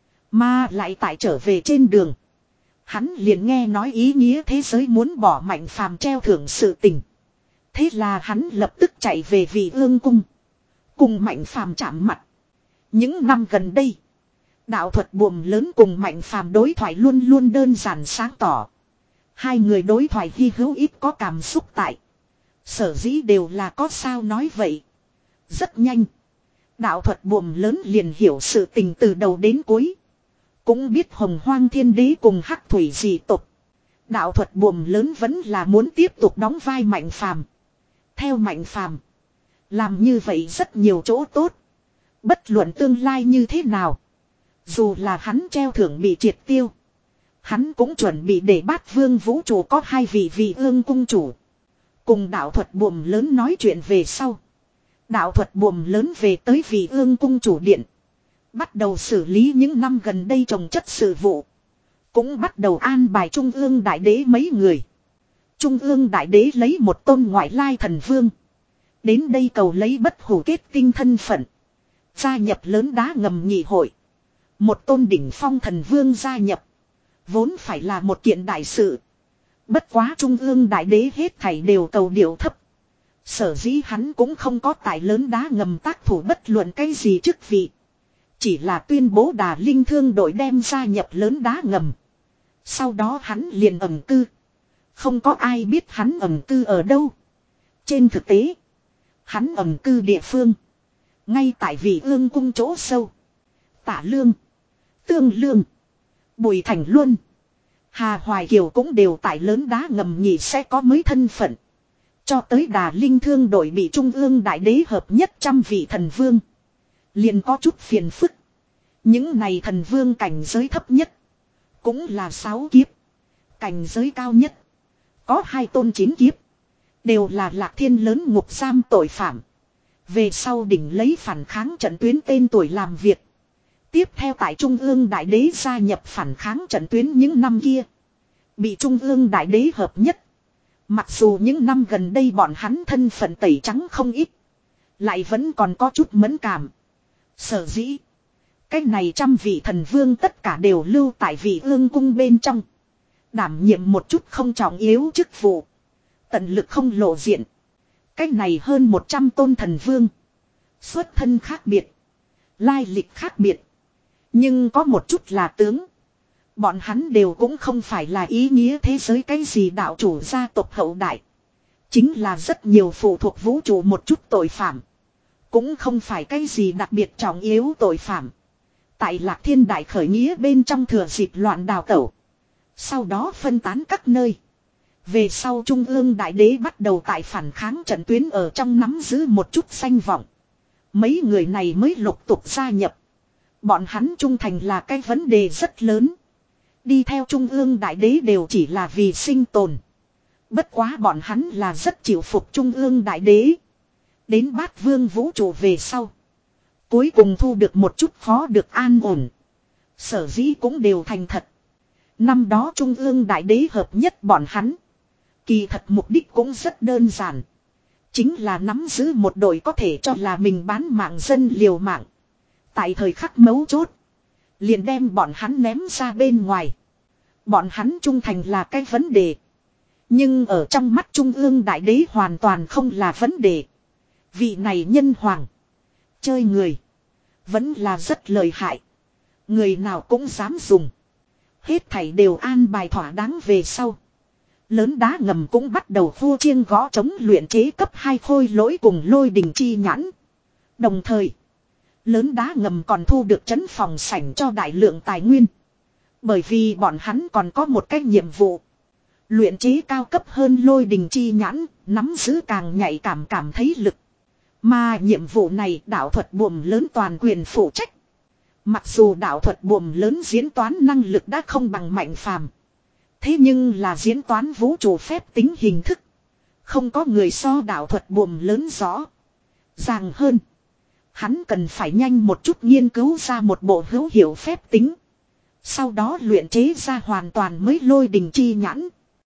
Mà lại tại trở về trên đường. Hắn liền nghe nói ý nghĩa thế giới muốn bỏ Mạnh Phàm treo thưởng sự tình. Thế là hắn lập tức chạy về Vị Ương cung. Cùng Mạnh Phàm chạm mặt. Những năm gần đây. Đạo thuật buồm lớn cùng Mạnh Phàm đối thoại luôn luôn đơn giản sáng tỏ. Hai người đối thoại hy hữu ít có cảm xúc tại. Sở dĩ đều là có sao nói vậy. Rất nhanh. Đạo thuật buồm lớn liền hiểu sự tình từ đầu đến cuối. Cũng biết Hồng Hoang Thiên Đế cùng hắc thủy dị tộc. Đạo thuật buồm lớn vẫn là muốn tiếp tục đóng vai Mạnh Phàm. Theo Mạnh Phàm. Làm như vậy rất nhiều chỗ tốt. Bất luận tương lai như thế nào. Dù là hắn treo thưởng bị triệt tiêu. Hắn cũng chuẩn bị để Bát Vương vũ trụ có hai vị vị ương cung chủ. Cùng đạo thuật buồm lớn nói chuyện về sau. Đạo thuật buồm lớn về tới vị ương cung chủ điện. Bắt đầu xử lý những năm gần đây trồng chất sự vụ. Cũng bắt đầu an bài Trung ương Đại Đế mấy người. Trung ương Đại Đế lấy một tôn ngoại lai thần vương. Đến đây cầu lấy bất hủ kết tinh thân phận. Gia nhập lớn đá ngầm nghị hội. Một tôn đỉnh phong thần vương gia nhập. Vốn phải là một kiện đại sự. Bất quá Trung ương Đại Đế hết thảy đều cầu điệu thấp. Sở dĩ hắn cũng không có tại lớn đá ngầm tác thủ bất luận cái gì chức vị. Chỉ là tuyên bố Đà Linh Thương đội đem gia nhập lớn đá ngầm. Sau đó hắn liền ẩn cư. Không có ai biết hắn ẩn cư ở đâu. Trên thực tế, hắn ẩn cư địa phương ngay tại Vị Ương cung chỗ sâu. Tả Lương, Tương Lương, Bùi Thành Luân, Hà Hoài Kiều cũng đều tại lớn đá ngầm nhị sẽ có mới thân phận. Cho tới Đà Linh Thương đội bị Trung ương Đại Đế hợp nhất trăm vị thần vương. Liền có chút phiền phức. Những này thần vương cảnh giới thấp nhất. Cũng là sáu kiếp. Cảnh giới cao nhất. Có hai tôn chín kiếp. Đều là Lạc Thiên lớn ngục giam tội phạm. Về sau đỉnh lấy phản kháng trận tuyến tên tuổi làm việc. Tiếp theo tại Trung ương Đại Đế gia nhập phản kháng trận tuyến những năm kia. Bị Trung ương Đại Đế hợp nhất. Mặc dù những năm gần đây bọn hắn thân phận tẩy trắng không ít. Lại vẫn còn có chút mẫn cảm. Sở dĩ. Cái này trăm vị thần vương tất cả đều lưu tại Vị Ương cung bên trong. Đảm nhiệm một chút không trọng yếu chức vụ. Tận lực không lộ diện. Cái này hơn một trăm tôn thần vương. Xuất thân khác biệt. Lai lịch khác biệt. Nhưng có một chút là tướng. Bọn hắn đều cũng không phải là ý nghĩa thế giới cái gì đạo chủ gia tộc hậu đại. Chính là rất nhiều phụ thuộc vũ trụ một chút tội phạm. Cũng không phải cái gì đặc biệt trọng yếu tội phạm. Tại Lạc Thiên Đại khởi nghĩa bên trong thừa dịp loạn đào tẩu. Sau đó phân tán các nơi. Về sau Trung ương Đại Đế bắt đầu tại phản kháng trận tuyến ở trong nắm giữ một chút danh vọng. Mấy người này mới lục tục gia nhập. Bọn hắn trung thành là cái vấn đề rất lớn. Đi theo Trung ương Đại Đế đều chỉ là vì sinh tồn. Bất quá bọn hắn là rất chịu phục Trung ương Đại Đế. Đến Bát Vương vũ trụ về sau. Cuối cùng thu được một chút khó được an ổn. Sở dĩ cũng đều thành thật. Năm đó Trung ương Đại Đế hợp nhất bọn hắn. Kỳ thật mục đích cũng rất đơn giản. Chính là nắm giữ một đội có thể cho là mình bán mạng dân liều mạng. Tại thời khắc mấu chốt. Liền đem bọn hắn ném ra bên ngoài. Bọn hắn trung thành là cái vấn đề. Nhưng ở trong mắt Trung ương Đại Đế hoàn toàn không là vấn đề. Vị này nhân hoàng. Chơi người. Vẫn là rất lợi hại. Người nào cũng dám dùng. Hết thảy đều an bài thỏa đáng về sau. Lớn đá ngầm cũng bắt đầu vua chiêng gõ chống luyện chế cấp hai khôi lỗi cùng lôi đình chi nhãn. Đồng thời. Lớn đá ngầm còn thu được trấn phòng sảnh cho đại lượng tài nguyên. Bởi vì bọn hắn còn có một cái nhiệm vụ. Luyện chế cao cấp hơn lôi đình chi nhãn, nắm giữ càng nhạy cảm cảm thấy lực. Mà nhiệm vụ này đạo thuật buồm lớn toàn quyền phụ trách. Mặc dù đạo thuật buồm lớn diễn toán năng lực đã không bằng mạnh phàm. Thế nhưng là diễn toán vũ trụ phép tính hình thức. Không có người so đạo thuật buồm lớn rõ. Ràng hơn. Hắn cần phải nhanh một chút nghiên cứu ra một bộ hữu hiệu phép tính. Sau đó luyện chế ra hoàn toàn mới lôi đình chi nhãn.